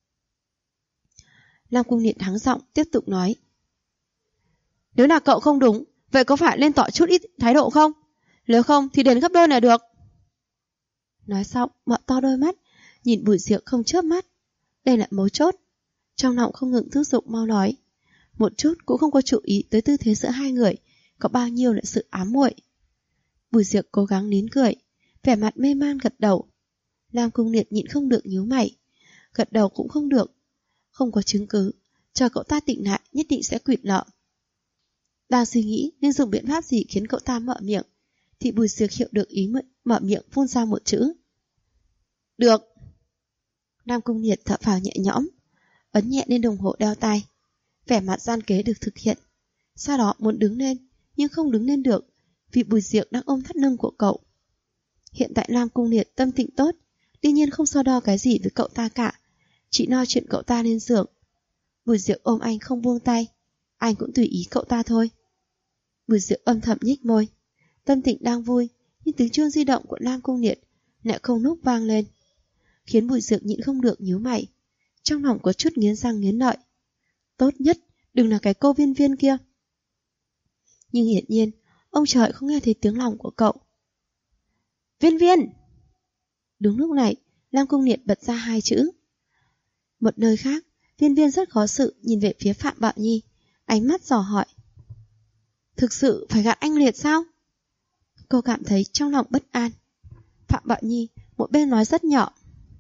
Nam Cung Liệt hắng giọng tiếp tục nói. Nếu là cậu không đúng, vậy có phải nên tỏ chút ít thái độ không? Nếu không thì đền gấp đôi là được. Nói xong, mở to đôi mắt, nhìn Bùi Diệu không chớp mắt. Đây là mấu chốt. Trong lòng không ngừng thúc giục mau nói. Một chút cũng không có chú ý tới tư thế giữa hai người, có bao nhiêu là sự ám muội. Bùi Diệu cố gắng nín cười, vẻ mặt mê man gật đầu. Nam Cung Liệt nhịn không được nhíu mày. Gật đầu cũng không được. Không có chứng cứ, chờ cậu ta tỉnh lại nhất định sẽ quỵt nợ. Đang suy nghĩ nên dùng biện pháp gì khiến cậu ta mở miệng, thì Bùi Diệu hiểu được ý mở miệng phun ra một chữ. Được. Nam Cung Liệt thở phào nhẹ nhõm, ấn nhẹ lên đồng hồ đeo tay. Vẻ mặt gian kế được thực hiện. Sau đó muốn đứng lên, nhưng không đứng lên được, vì Bùi Diệu đang ôm thắt lưng của cậu. Hiện tại Nam Cung Liệt tâm tình tốt, tuy nhiên không so đo cái gì với cậu ta cả, chỉ lo chuyện cậu ta lên giường. Bùi Diệu ôm anh không buông tay, anh cũng tùy ý cậu ta thôi. Bùi Diệu âm thầm nhếch môi, tâm tình đang vui, nhưng tiếng chuông di động của Nam Cung Liệt lại không lúc vang lên, khiến Bùi Diệu nhịn không được nhíu mày, trong lòng có chút nghiến răng nghiến lợi. Tốt nhất đừng là cái cô Viên Viên kia. Nhưng hiển nhiên ông trời không nghe thấy tiếng lòng của cậu. Viên Viên! Đúng lúc này Nam Cung Liệt bật ra 2 chữ. Một nơi khác, Viên Viên rất khó xử nhìn về phía Phạm Bảo Nhi, ánh mắt dò hỏi. Thực sự phải gạt anh Liệt sao? Cô cảm thấy trong lòng bất an. Phạm Bảo Nhi một bên nói rất nhỏ.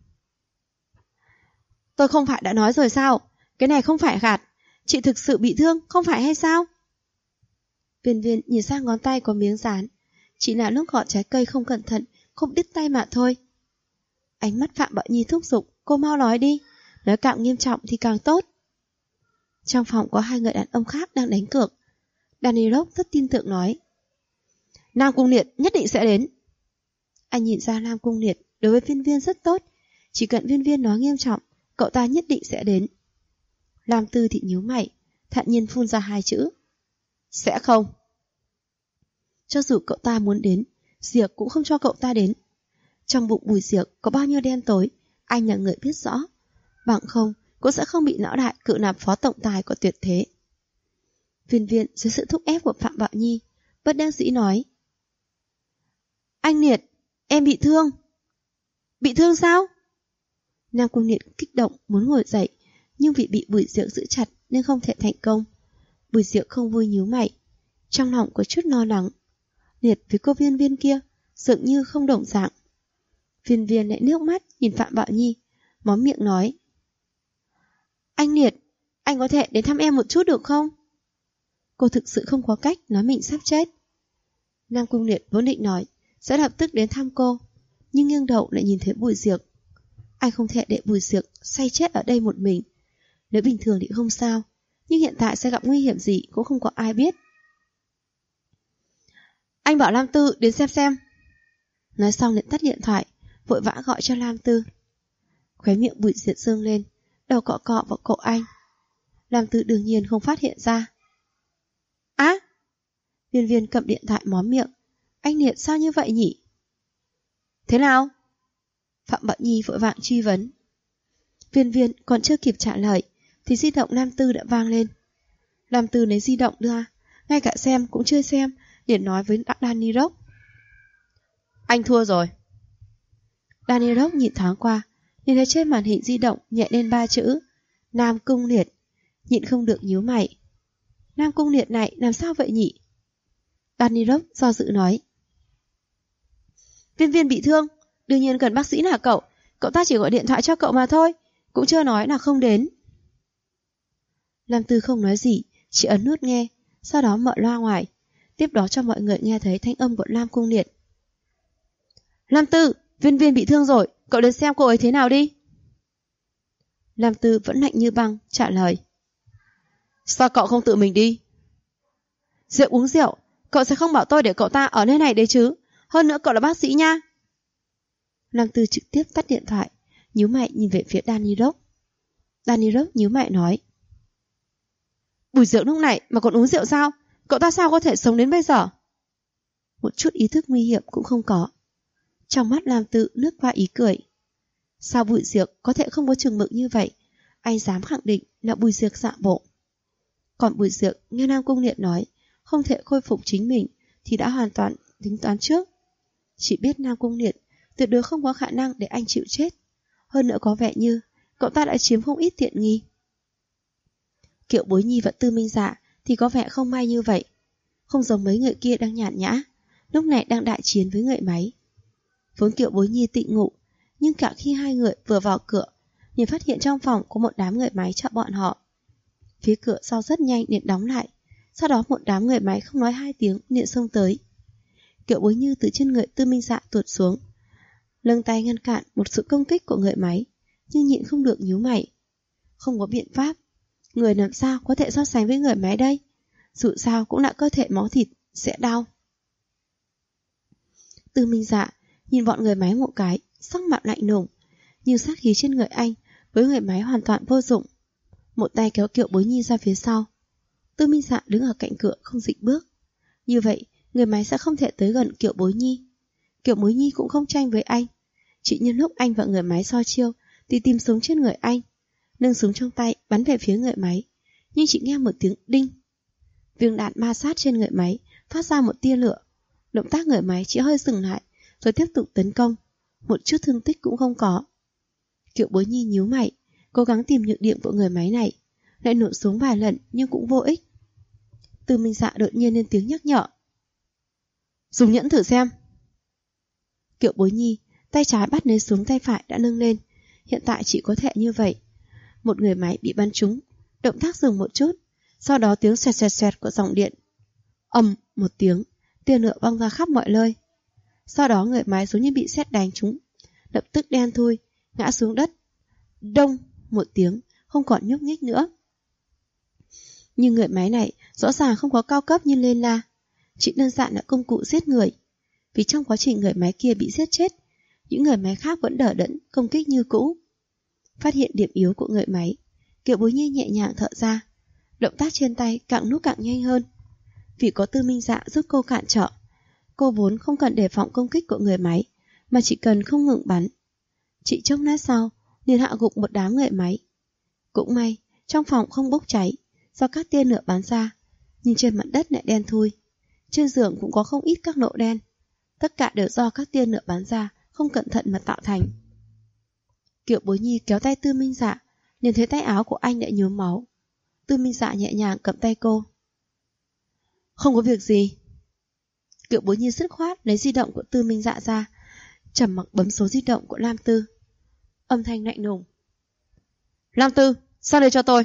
Tôi không phải đã nói rồi sao? Cái này không phải gạt. Chị thực sự bị thương, không phải hay sao? Viên Viên nhìn sang ngón tay có miếng dán, chỉ là lúc gọt trái cây không cẩn thận, không đứt tay mà thôi. Ánh mắt Phạm Bảo Nhi thúc giục, cô mau nói đi, nói càng nghiêm trọng thì càng tốt. Trong phòng có 2 người đàn ông khác đang đánh cược. Danilov rất tin tưởng nói. Nam Cung Liệt nhất định sẽ đến. Anh nhìn ra Nam Cung Liệt đối với Viên Viên rất tốt, chỉ cần Viên Viên nói nghiêm trọng, cậu ta nhất định sẽ đến. Lam Tư thì nhíu mày, thản nhiên phun ra 2 chữ. Sẽ không. Cho dù cậu ta muốn đến, Diệc cũng không cho cậu ta đến. Trong bụng Bùi Diệc có bao nhiêu đen tối, anh là người biết rõ. Bằng không, cũng sẽ không bị lão đại cự làm phó tổng tài của Tuyệt Thế. Viên Viên dưới sự thúc ép của Phạm Bảo Nhi, bất đắc dĩ nói. Anh Liệt, em bị thương. Bị thương sao? Nam Cung Liệt kích động muốn ngồi dậy, nhưng vì bị Bùi Diệc giữ chặt nên không thể thành công. Bùi Diệc không vui nhíu mày, trong lòng có chút lo lắng. Liệt với cô Viên Viên kia dường như không đồng dạng. Viên Viên lại nước mắt nhìn Phạm Bảo Nhi, móm miệng nói. Anh Liệt, anh có thể đến thăm em một chút được không? Cô thực sự không có cách nói mình sắp chết. Nam Cung Liệt vốn định nói sẽ lập tức đến thăm cô, nhưng nghiêng đầu lại nhìn thấy Bùi Diệc. Anh không thể để Bùi Diệc say chết ở đây một mình. Nếu bình thường thì không sao, nhưng hiện tại sẽ gặp nguy hiểm gì cũng không có ai biết. Anh bảo Lam Tư đến xem. Nói xong lại tắt điện thoại, vội vã gọi cho Lam Tư. Khóe miệng Bùi Diệc dương lên, đầu cọ cọ vào cổ anh. Lam Tư đương nhiên không phát hiện ra. Á! Viên Viên cầm điện thoại móm miệng. Anh Liệt sao như vậy nhỉ? Thế nào? Phạm Bảo Nhi vội vàng truy vấn. Viên Viên còn chưa kịp trả lời thì di động Lam Tư đã vang lên. Lam Tư lấy di động ra, ngay cả xem cũng chưa xem liền nói với Danny Rock. Anh thua rồi. Danny Rock nhìn thoáng qua, nhìn thấy trên màn hình di động nhẹ lên 3 chữ Nam Cung Liệt, nhịn không được nhíu mày. Nam Cung Liệt này làm sao vậy nhỉ? Danny Rock do dự nói. Viên Viên bị thương, đương nhiên cần bác sĩ là cậu. Cậu ta chỉ gọi điện thoại cho cậu mà thôi, cũng chưa nói là không đến. Lam Tư không nói gì, chỉ ấn nút nghe, sau đó mở loa ngoài, tiếp đó cho mọi người nghe thấy thanh âm của Nam Cung Liệt. Lam Tư, Viên Viên bị thương rồi, cậu đến xem cô ấy thế nào đi. Lam Tư vẫn lạnh như băng, trả lời. Sao cậu không tự mình đi? Rượu uống rượu, cậu sẽ không bảo tôi để cậu ta ở nơi này đấy chứ. Hơn nữa cậu là bác sĩ nha. Lam Tư trực tiếp tắt điện thoại, nhíu mày nhìn về phía Danny Rock. Danny Rock nhíu mày nói. Bùi Dược lúc này mà còn uống rượu sao? Cậu ta sao có thể sống đến bây giờ? Một chút ý thức nguy hiểm cũng không có. Trong mắt Lam Tư lướt qua ý cười. Sao Bùi Dược có thể không có chừng mực như vậy? Anh dám khẳng định là Bùi Dược giả bộ. Còn Bùi Dược nghe Nam Cung Liệt nói không thể khôi phục chính mình thì đã hoàn toàn tính toán trước. Chỉ biết Nam Cung Liệt tuyệt đối không có khả năng để anh chịu chết. Hơn nữa có vẻ như cậu ta đã chiếm không ít tiện nghi. Kiệu Bối Nhi và Tư Minh Dạ thì có vẻ không may như vậy. Không giống mấy người kia đang nhàn nhã, lúc này đang đại chiến với người máy. Vốn Kiệu Bối Nhi tịnh ngủ, nhưng cả khi hai người vừa vào cửa thì phát hiện trong phòng có một đám người máy chặn bọn họ. Phía cửa sau rất nhanh liền đóng lại, sau đó một đám người máy không nói hai tiếng liền xông tới. Kiệu Bối Nhi từ trên người Tư Minh Dạ tuột xuống, nâng tay ngăn cản một sự công kích của người máy, nhưng nhịn không được nhíu mày. Không có biện pháp, người làm sao có thể so sánh với người máy đây? Dù sao cũng là cơ thể máu thịt, sẽ đau. Tư Minh Dạ nhìn bọn người máy một cái, sắc mặt lạnh lùng, nhưng sát khí trên người anh với người máy hoàn toàn vô dụng. Một tay kéo Kiệu Bối Nhi ra phía sau. Tư Minh Dạ đứng ở cạnh cửa không dịch bước. Như vậy, người máy sẽ không thể tới gần Kiệu Bối Nhi. Kiệu Bối Nhi cũng không tranh với anh. Chỉ nhân lúc anh và người máy so chiêu thì tìm súng trên người anh, nâng súng trong tay bắn về phía người máy, nhưng chỉ nghe một tiếng đinh. Viên đạn ma sát trên người máy phát ra một tia lửa. Động tác người máy chỉ hơi dừng lại rồi tiếp tục tấn công, một chút thương tích cũng không có. Kiệu Bối Nhi nhíu mày, cố gắng tìm nhược điểm của người máy này, lại nổ súng vài lần nhưng cũng vô ích. Tư Minh Dạ đột nhiên lên tiếng nhắc nhở. Dùng nhẫn thử xem. Kiệu Bối Nhi tay trái bắt lấy súng, tay phải đã nâng lên. Hiện tại chỉ có thể như vậy. Một người máy bị bắn trúng, động tác dừng một chút, sau đó tiếng xoẹt xoẹt xoẹt của dòng điện. Ầm một tiếng, tia lửa văng ra khắp mọi nơi. Sau đó người máy giống như bị sét đánh trúng, lập tức đen thui, ngã xuống đất. Đông một tiếng, không còn nhúc nhích nữa. Nhưng người máy này rõ ràng không có cao cấp như Lên La, chỉ đơn giản là công cụ giết người. Vì trong quá trình người máy kia bị giết chết, những người máy khác vẫn đỡ đẫn công kích như cũ. Phát hiện điểm yếu của người máy, Kiệu Bối Nhi nhẹ nhàng thở ra, động tác trên tay càng lúc càng nhanh hơn. Vì có Tư Minh Dạ giúp cô cản trở, cô vốn không cần đề phòng công kích của người máy, mà chỉ cần không ngừng bắn. Chỉ chốc lát sau, liền hạ gục một đám người máy. Cũng may, trong phòng không bốc cháy do các tia lửa bắn ra, nhưng trên mặt đất lại đen thui. Trên giường cũng có không ít các lỗ đen. Tất cả đều do các tia lửa bắn ra không cẩn thận mà tạo thành. Kiệu Bối Nhi kéo tay Tư Minh Dạ, liền thấy tay áo của anh đã nhuốm máu. Tư Minh Dạ nhẹ nhàng cầm tay cô. Không có việc gì. Kiệu Bối Nhi dứt khoát lấy di động của Tư Minh Dạ ra, trầm mặc bấm số di động của Lam Tư. Âm thanh lạnh lùng. Lam Tư, sang đây cho tôi.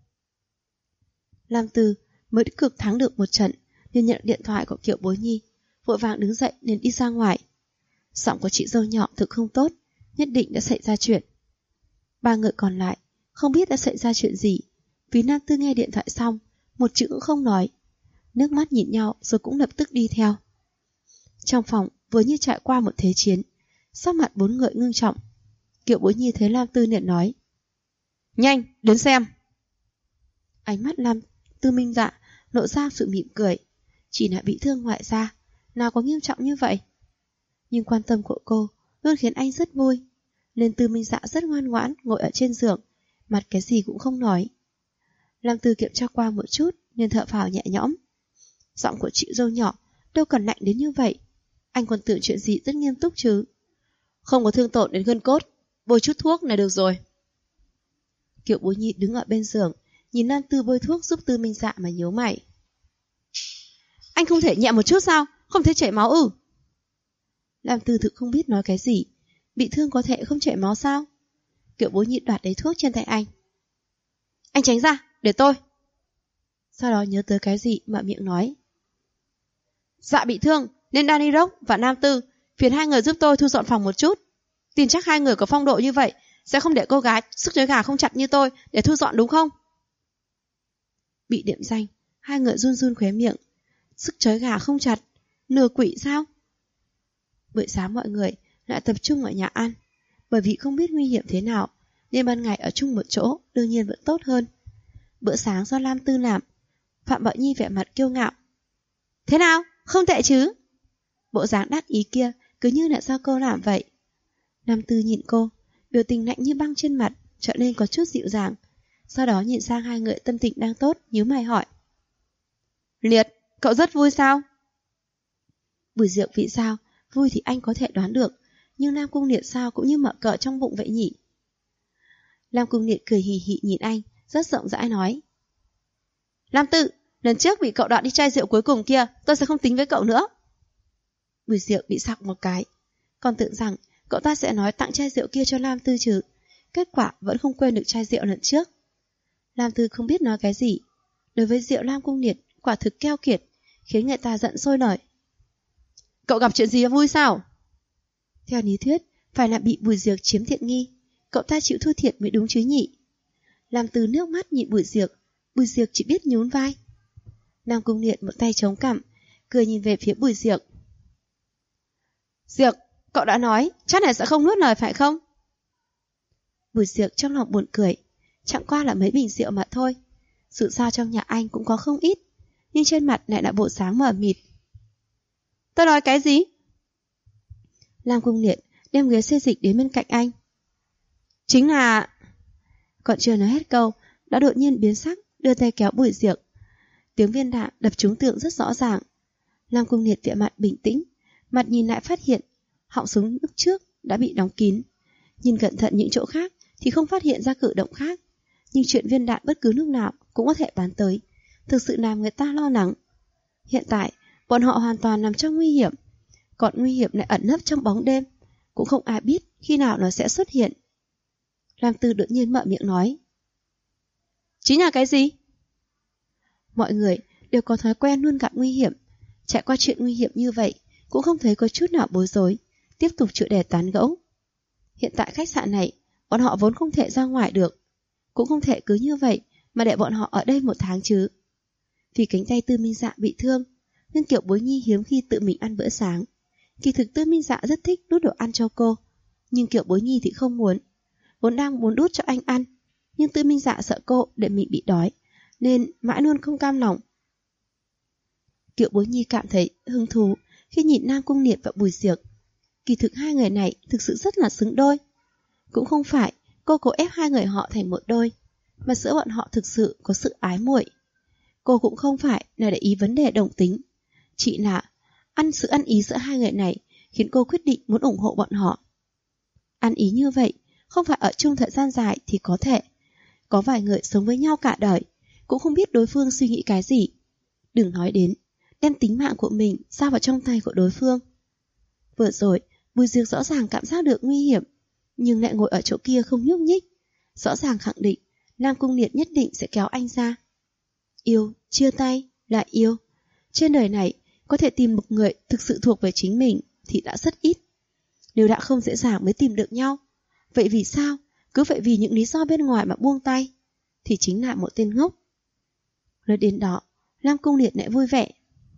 Lam Tư mới cực thắng được một trận, liền nhận điện thoại của Kiệu Bối Nhi, vội vàng đứng dậy liền đi ra ngoài. Giọng của chị dâu nhỏ thực không tốt, nhất định đã xảy ra chuyện. Ba người còn lại không biết đã xảy ra chuyện gì, vì Lam Tư nghe điện thoại xong, một chữ cũng không nói, nước mắt nhìn nhau rồi cũng lập tức đi theo. Trong phòng vừa như trải qua một thế chiến, sắc mặt bốn người ngưng trọng. Kiệu Bối Nhi thấy Lam Tư liền nói. Nhanh, đến xem. Ánh mắt Tư Minh Dạ lộ ra sự mỉm cười. Chỉ là bị thương ngoại da, nào có nghiêm trọng như vậy. Nhưng quan tâm của cô luôn khiến anh rất vui, nên Tư Minh Dạ rất ngoan ngoãn ngồi ở trên giường, mặt cái gì cũng không nói. Lam Tư kiểm tra qua một chút nên thở phào nhẹ nhõm. Giọng của chị dâu nhỏ đâu cần lạnh đến như vậy. Anh còn tưởng chuyện gì rất nghiêm túc chứ. Không có thương tổn đến gân cốt, bôi chút thuốc là được rồi. Kiều Bối Nhi đứng ở bên giường, nhìn Lam Tư bôi thuốc giúp Tư Minh Dạ mà nhíu mày. Anh không thể nhẹ một chút sao? Không thể chảy máu ư? Lam Tư thực không biết nói cái gì. Bị thương có thể không chảy máu sao? Kiều Bối Nhi đoạt lấy thuốc trên tay anh. Anh tránh ra, để tôi. Sau đó nhớ tới cái gì mà miệng nói. Dạ bị thương, nên Danny Rock và Nam Tư phiền hai người giúp tôi thu dọn phòng một chút. Tin chắc hai người có phong độ như vậy sẽ không để cô gái sức chói gà không chặt như tôi để thu dọn đúng không? Bị điểm danh, hai người run run khóe miệng. Sức chói gà không chặt, nửa quỷ sao? Buổi sáng mọi người lại tập trung ở nhà ăn. Bởi vì không biết nguy hiểm thế nào nên ban ngày ở chung một chỗ đương nhiên vẫn tốt hơn. Bữa sáng do Lam Tư làm, Phạm Bảo Nhi vẻ mặt kiêu ngạo. Thế nào? Không tệ chứ? Bộ dáng đắc ý kia cứ như là do cô làm vậy. Lam Tư nhìn cô, biểu tình lạnh như băng trên mặt trở nên có chút dịu dàng. Sau đó nhìn sang hai người tâm tình đang tốt, nhíu mày hỏi. Liệt, cậu rất vui sao? Buổi rượu vì sao? Vui thì anh có thể đoán được, nhưng Nam Cung Liệt sao cũng như mở cờ trong bụng vậy nhỉ? Nam Cung Liệt cười hì hì nhìn anh, rất rộng rãi nói. Lam Tự, lần trước bị cậu đoạn đi chai rượu cuối cùng kia, tôi sẽ không tính với cậu nữa. Buổi rượu bị sặc một cái, còn tưởng rằng cậu ta sẽ nói tặng chai rượu kia cho Lam Tư chứ. Kết quả vẫn không quên được chai rượu lần trước. Lam Tư không biết nói cái gì. Đối với rượu Nam Cung Liệt quả thực keo kiệt, khiến người ta giận sôi nổi. Cậu gặp chuyện gì vui sao? Theo lý thuyết, phải là bị Bùi Diệc chiếm tiện nghi, cậu ta chịu thua thiệt mới đúng chứ nhỉ. Lam Tư nước mắt nhịn Bùi Diệc chỉ biết nhún vai. Nam Cung Liệt một tay chống cằm, cười nhìn về phía Bùi Diệc. Diệc, cậu đã nói, chắc này sẽ không nuốt lời phải không? Bùi Diệc trong lòng buồn cười, chẳng qua là mấy bình rượu mà thôi. Sự sao trong nhà anh cũng có không ít, nhưng trên mặt lại là bộ dáng mờ mịt. Tôi nói cái gì? Lam Cung Liệt đem ghế xê dịch đến bên cạnh anh. Chính là... Còn chưa nói hết câu, đã đột nhiên biến sắc, đưa tay kéo Bùi Diệc. Tiếng viên đạn đập trúng tượng rất rõ ràng. Lam Cung Liệt vẻ mặt bình tĩnh, mặt nhìn lại phát hiện họng súng lúc trước đã bị đóng kín. Nhìn cẩn thận những chỗ khác thì không phát hiện ra cử động khác, nhưng chuyện viên đạn bất cứ lúc nào cũng có thể bắn tới, thực sự làm người ta lo lắng. Hiện tại bọn họ hoàn toàn nằm trong nguy hiểm, còn nguy hiểm lại ẩn nấp trong bóng đêm, cũng không ai biết khi nào nó sẽ xuất hiện. Lam Tư đột nhiên mở miệng nói. Chính là cái gì? Mọi người đều có thói quen luôn gặp nguy hiểm, trải qua chuyện nguy hiểm như vậy cũng không thấy có chút nào bối rối, tiếp tục chữa đề tán gẫu. Hiện tại khách sạn này, bọn họ vốn không thể ra ngoài được, cũng không thể cứ như vậy mà để bọn họ ở đây 1 tháng chứ. Vì cánh tay Tư Minh Dạ bị thương, nên Kiều Bối Nhi hiếm khi tự mình ăn bữa sáng. Kỳ thực Tư Minh Dạ rất thích đút đồ ăn cho cô, nhưng Kiều Bối Nhi thì không muốn. Vốn đang muốn đút cho anh ăn, nhưng Tư Minh Dạ sợ cô để mình bị đói, nên mãi luôn không cam lòng. Kiều Bối Nhi cảm thấy hứng thú khi nhìn Nam Cung Liệt và Bùi Diệc. Kỳ thực hai người này thực sự rất là xứng đôi. Cũng không phải cô cố ép hai người họ thành một đôi, mà giữa bọn họ thực sự có sự ái muội. Cô cũng không phải là để ý vấn đề đồng tính, chỉ là sự ăn ý giữa hai người này khiến cô quyết định muốn ủng hộ bọn họ. Ăn ý như vậy, không phải ở chung thời gian dài thì có thể. Có vài người sống với nhau cả đời, cũng không biết đối phương suy nghĩ cái gì. Đừng nói đến đem tính mạng của mình giao vào trong tay của đối phương. Vừa rồi, Bùi Diệc rõ ràng cảm giác được nguy hiểm, nhưng lại ngồi ở chỗ kia không nhúc nhích, rõ ràng khẳng định Nam Cung Liệt nhất định sẽ kéo anh ra. Yêu, chia tay, lại yêu. Trên đời này, có thể tìm một người thực sự thuộc về chính mình thì đã rất ít. Nếu đã không dễ dàng mới tìm được nhau, vậy vì sao cứ vậy vì những lý do bên ngoài mà buông tay, thì chính là một tên ngốc. Nói đến đó, Nam Cung Liệt lại vui vẻ.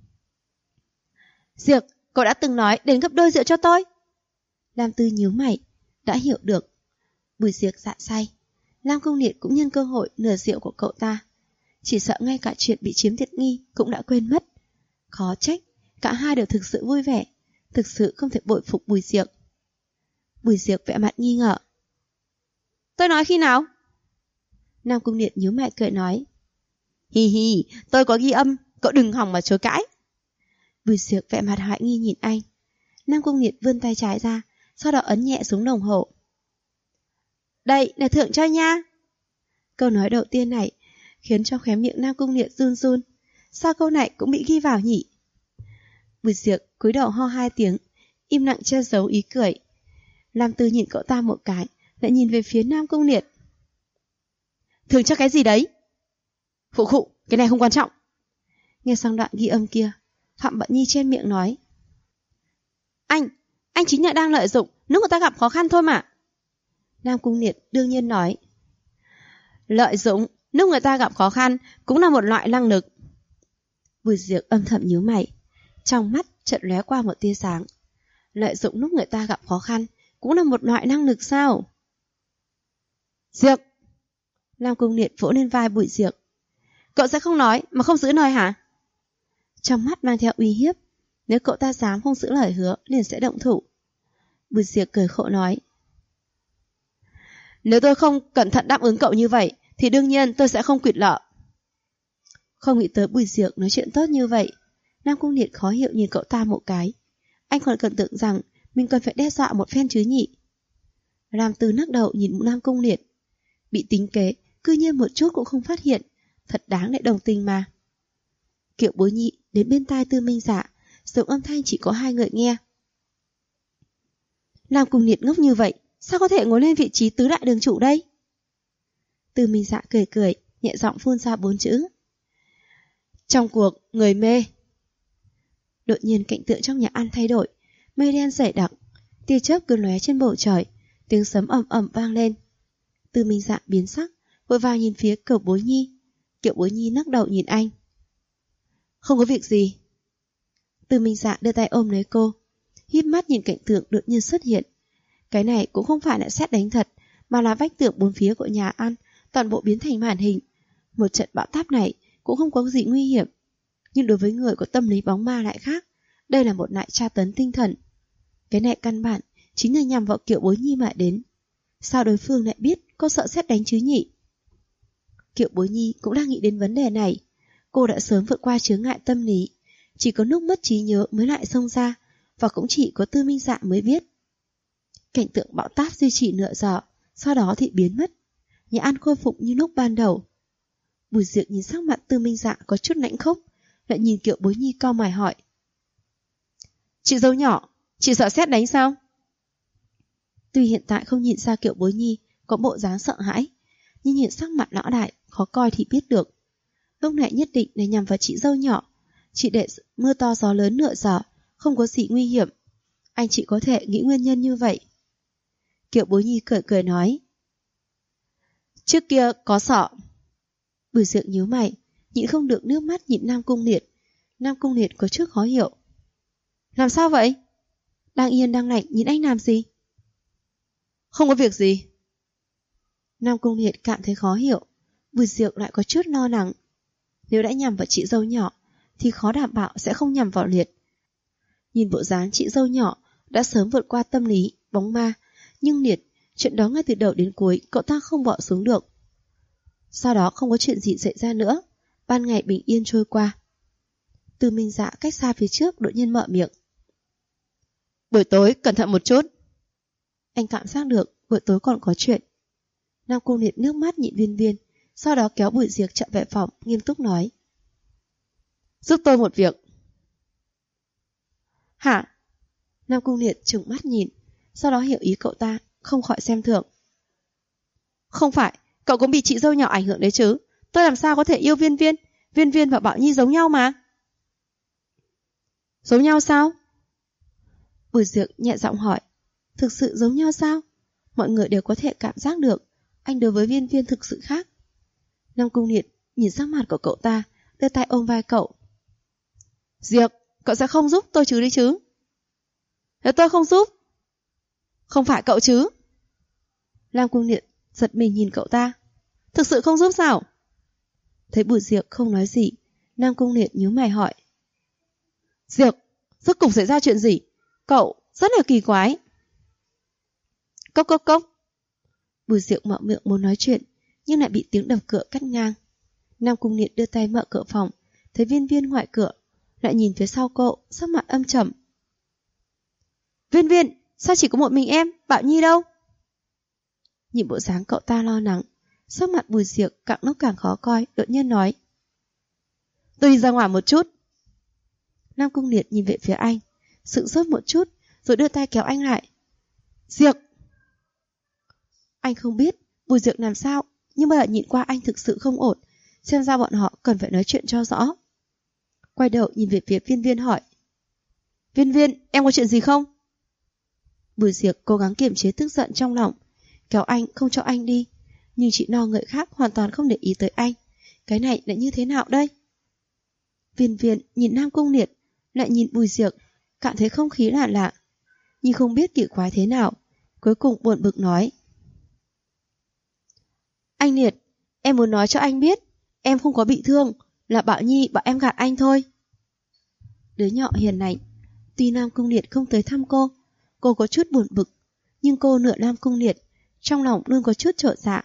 Diệc, cậu đã từng nói đến gấp đôi rượu cho tôi. Lam Tư nhíu mày, đã hiểu được. Bùi Diệc dạ say, Lam Cung Liệt cũng nhân cơ hội nửa rượu của cậu ta. Chỉ sợ ngay cả chuyện bị chiếm tiện nghi cũng đã quên mất. Khó trách, cả hai đều thực sự vui vẻ, thực sự không thể bội phục Bùi Diệc. Bùi Diệc vẻ mặt nghi ngờ. Tôi nói khi nào? Nam Cung Liệt nhíu mày cười nói. Hi hi, tôi có ghi âm, cậu đừng hòng mà chối cãi. Bùi Diệc vẻ mặt hoài nghi nhìn anh. Nam Cung Liệt vươn tay trái ra, sau đó ấn nhẹ xuống đồng hồ. Đây là thưởng cho nha. Câu nói đầu tiên này khiến cho khóe miệng Nam Cung Liệt run run. Sao câu này cũng bị ghi vào nhỉ? Bùi Diệc cúi đầu ho 2 tiếng, im lặng che giấu ý cười. Lam Tư nhìn cậu ta một cái, lại nhìn về phía Nam Cung Liệt. Thưởng cho cái gì đấy? Phụ khụ, cái này không quan trọng. Nghe xong đoạn ghi âm kia, Phạm Bận Nhi trên miệng nói. Anh chính là đang lợi dụng lúc người ta gặp khó khăn thôi mà. Nam Cung Liệt đương nhiên nói. Lợi dụng lúc người ta gặp khó khăn cũng là một loại năng lực. Bùi Diệc âm thầm nhíu mày, trong mắt chợt lóe qua một tia sáng. Lợi dụng lúc người ta gặp khó khăn cũng là một loại năng lực sao? Diệc! Nam Cung Liệt vỗ lên vai Bùi Diệc. Cậu sẽ không nói mà không giữ lời hả? Trong mắt mang theo uy hiếp. Nếu cậu ta dám không giữ lời hứa liền sẽ động thủ. Bùi Diệc cười khổ nói. Nếu tôi không cẩn thận đáp ứng cậu như vậy thì đương nhiên tôi sẽ không quỵt nợ. Không nghĩ tới Bùi Diệc nói chuyện tốt như vậy. Nam Cung Liệt khó hiểu nhìn cậu ta một cái. Anh còn tưởng tượng rằng mình cần phải đe dọa một phen chứ nhỉ. Lam Tư lắc đầu nhìn Nam Cung Liệt. Bị tính kế, cư nhiên một chút cũng không phát hiện. Thật đáng để đồng tình mà. Kiệu Bối Nhi đến bên tai Tư Minh Dạ, giọng âm thanh chỉ có 2 người nghe. Nam Cung Liệt ngốc như vậy, sao có thể ngồi lên vị trí tứ đại đường chủ đây? Tư Minh Dạ cười cười, nhẹ giọng phun ra 4 chữ. Trong cuộc, người mê. Đột nhiên cảnh tượng trong nhà ăn thay đổi, mây đen dày đặc, tia chớp cứ lóe trên bầu trời, tiếng sấm ầm ầm vang lên. Tư Minh Dạ biến sắc, vội vàng nhìn phía Kiệu Bối Nhi. Kiệu Bối Nhi lắc đầu nhìn anh. Không có việc gì. Tư Minh Dạ đưa tay ôm lấy cô, híp mắt nhìn cảnh tượng đột nhiên xuất hiện. Cái này cũng không phải là sét đánh thật, mà là vách tường 4 phía của nhà ăn, toàn bộ biến thành màn hình. Một trận bão táp này cũng không có gì nguy hiểm, nhưng đối với người có tâm lý bóng ma lại khác, đây là một loại tra tấn tinh thần. Cái này căn bản chính là nhằm vào Kiệu Bối Nhi mà đến. Sao đối phương lại biết cô sợ sét đánh chứ nhỉ? Kiệu Bối Nhi cũng đang nghĩ đến vấn đề này. Cô đã sớm vượt qua chướng ngại tâm lý, chỉ có lúc mất trí nhớ mới lại xông ra, và cũng chỉ có Tư Minh Dạ mới biết. Cảnh tượng bão táp duy trì nửa giờ, sau đó thì biến mất. Nhà ăn khôi phục như lúc ban đầu. Bùi Diệc nhìn sắc mặt Tư Minh Dạ có chút lãnh khốc, lại nhìn Kiệu Bối Nhi cau mày hỏi. Chị dâu nhỏ, chị sợ sét đánh sao? Tuy hiện tại không nhìn ra Kiệu Bối Nhi có bộ dáng sợ hãi, nhưng nhìn sắc mặt lão đại khó coi thì biết được. Lúc này nhất định là nhằm vào chị dâu nhỏ. Chị để mưa to gió lớn nửa giờ, không có gì nguy hiểm. Anh chỉ có thể nghĩ nguyên nhân như vậy. Kiệu Bối Nhi cười cười nói. Trước kia có sợ. Bùi Diệc nhíu mày, nhịn không được nước mắt nhìn Nam Cung Liệt. Nam Cung Liệt có chút khó hiểu. Làm sao vậy? Đang yên đang lạnh nhìn anh làm gì? Không có việc gì. Nam Cung Liệt cảm thấy khó hiểu. Bùi Diệc lại có chút lo lắng. Nếu đã nhằm vào chị dâu nhỏ thì khó đảm bảo sẽ không nhằm vào Liệt. Nhìn bộ dáng chị dâu nhỏ đã sớm vượt qua tâm lý bóng ma, nhưng Liệt, chuyện đó ngay từ đầu đến cuối cậu ta không bỏ xuống được. Sau đó không có chuyện gì xảy ra nữa, ban ngày bình yên trôi qua. Tư Minh Dạ cách xa phía trước đột nhiên mở miệng. Buổi tối cẩn thận một chút. Anh cảm giác được buổi tối còn có chuyện. Nam Cung Liệt nước mắt nhịn viên viên, sau đó kéo Bùi Diệc trở về phòng, nghiêm túc nói. Giúp tôi một việc. Hả? Nam Cung Liệt trừng mắt nhìn, sau đó hiểu ý cậu ta, không khỏi xem thường. Không phải, cậu cũng bị chị dâu nhỏ ảnh hưởng đấy chứ. Tôi làm sao có thể yêu Viên Viên? Viên Viên và Bảo Nhi giống nhau mà. Giống nhau sao? Bùi Diệc nhẹ giọng hỏi. Thực sự giống nhau sao? Mọi người đều có thể cảm giác được anh đối với Viên Viên thực sự khác. Nam Cung Liệt nhìn sắc mặt của cậu ta, đưa tay ôm vai cậu. Diệc, cậu sẽ không giúp tôi chứ đi chứ? Nếu tôi không giúp, không phải cậu chứ? Nam Cung Liệt giật mình nhìn cậu ta. Thực sự không giúp sao? Thấy Bùi Diệc không nói gì, Nam Cung Liệt nhíu mày hỏi. Diệc, rốt cục xảy ra chuyện gì? Cậu rất là kỳ quái. Cốc cốc cốc. Bùi Diệc mở miệng muốn nói chuyện, nhưng lại bị tiếng đập cửa cắt ngang. Nam Cung Liệt đưa tay mở cửa phòng, thấy Viên Viên ngoài cửa, lại nhìn phía sau cô, sắc mặt âm trầm. Viên Viên, sao chỉ có một mình em, Bảo Nhi đâu? Nhìn bộ dáng cậu ta lo lắng, sắc mặt Bùi Diệc càng lúc càng khó coi, đột nhiên nói. Tôi đi ra ngoài một chút. Nam Cung Liệt nhìn về phía anh, sững sốt một chút, rồi đưa tay kéo anh lại. Diệc! Anh không biết Bùi Diệc làm sao, nhưng bây giờ nhìn qua anh thực sự không ổn, xem ra bọn họ cần phải nói chuyện cho rõ. Quay đầu nhìn về phía Viên Viên hỏi. Viên Viên, em có chuyện gì không? Bùi Diệc cố gắng kiềm chế tức giận trong lòng, kéo anh không cho anh đi, nhưng chị no người khác hoàn toàn không để ý tới anh. Cái này lại như thế nào đây? Viên Viên nhìn Nam Cung Liệt, lại nhìn Bùi Diệc, cảm thấy không khí lạ lạ, nhưng không biết kỳ quái thế nào, cuối cùng buồn bực nói. Anh Liệt, em muốn nói cho anh biết, em không có bị thương, là Bảo Nhi bảo em gạt anh thôi. Đứa nhỏ hiền lành, tuy Nam Cung Liệt không tới thăm cô có chút buồn bực, nhưng cô nửa Nam Cung Liệt, trong lòng luôn có chút trột dạ.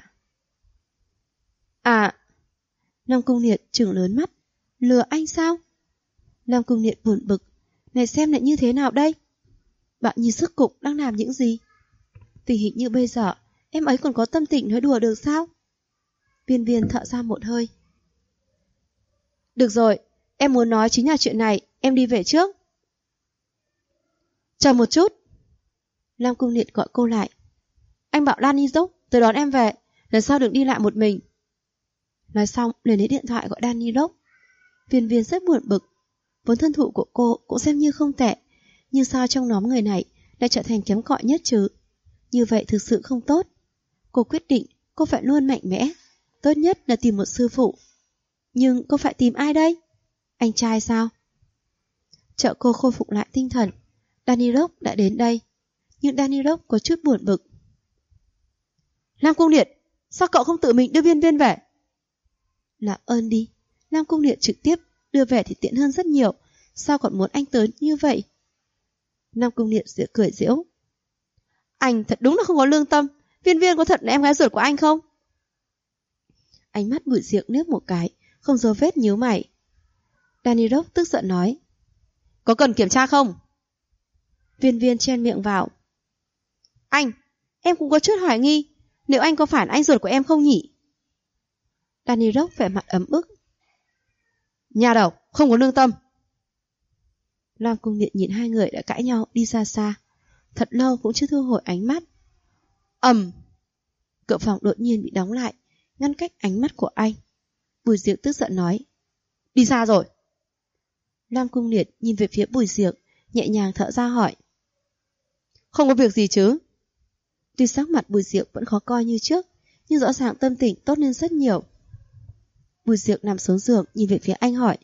À, Nam Cung Liệt trừng lớn mắt, lừa anh sao? Nam Cung Liệt buồn bực, này xem lại như thế nào đây? Bảo Nhi sức cục đang làm những gì? Tình hình như bây giờ, em ấy còn có tâm tình nói đùa được sao? Viên Viên thở ra một hơi. Được rồi, em muốn nói chính là chuyện này, em đi về trước. Chờ một chút. Nam Cung Liệt gọi cô lại. Anh bảo Danny Dốc tới đón em về, lần sau đừng đi lại một mình. Nói xong liền lấy điện thoại gọi Danny Dốc. Viên Viên rất buồn bực, vốn thân thủ của cô cũng xem như không tệ, nhưng sao trong nhóm người này lại trở thành kém cỏi nhất chứ? Như vậy thực sự không tốt. Cô quyết định cô phải luôn mạnh mẽ, tốt nhất là tìm một sư phụ. Nhưng cô phải tìm ai đây? Anh trai sao? Trợ cô khôi phục lại tinh thần, Danny Rock đã đến đây, nhưng Danny Rock có chút buồn bực. Nam Cung Liệt, sao cậu không tự mình đưa Viên Viên về? Làm ơn đi, Nam Cung Liệt trực tiếp đưa về thì tiện hơn rất nhiều, sao còn muốn anh tới như vậy? Nam Cung Liệt sẽ cười giễu. Anh thật đúng là không có lương tâm, Viên Viên có thật là em gái ruột của anh không? Ánh mắt Bùi Diệc nước một cái, không dấu vết nhíu mày. Danny Rock tức giận nói. Có cần kiểm tra không? Viên Viên chen miệng vào. Anh, em cũng có chút hoài nghi, liệu anh có phải anh ruột của em không nhỉ? Danny Rock vẻ mặt ấm ức. Nhà đầu, không có lương tâm. Nam Cung Liệt nhìn hai người đã cãi nhau đi xa xa, thật lâu cũng chưa thu hồi ánh mắt. Cửa phòng đột nhiên bị đóng lại, ngăn cách ánh mắt của anh. Bùi Diệc tức giận nói. Đi xa rồi. Nam Cung Liệt nhìn về phía Bùi Diệc, nhẹ nhàng thở ra hỏi. Không có việc gì chứ? Tuy sắc mặt Bùi Diệc vẫn khó coi như trước, nhưng rõ ràng tâm tình tốt lên rất nhiều. Bùi Diệc nằm xuống giường nhìn về phía anh hỏi.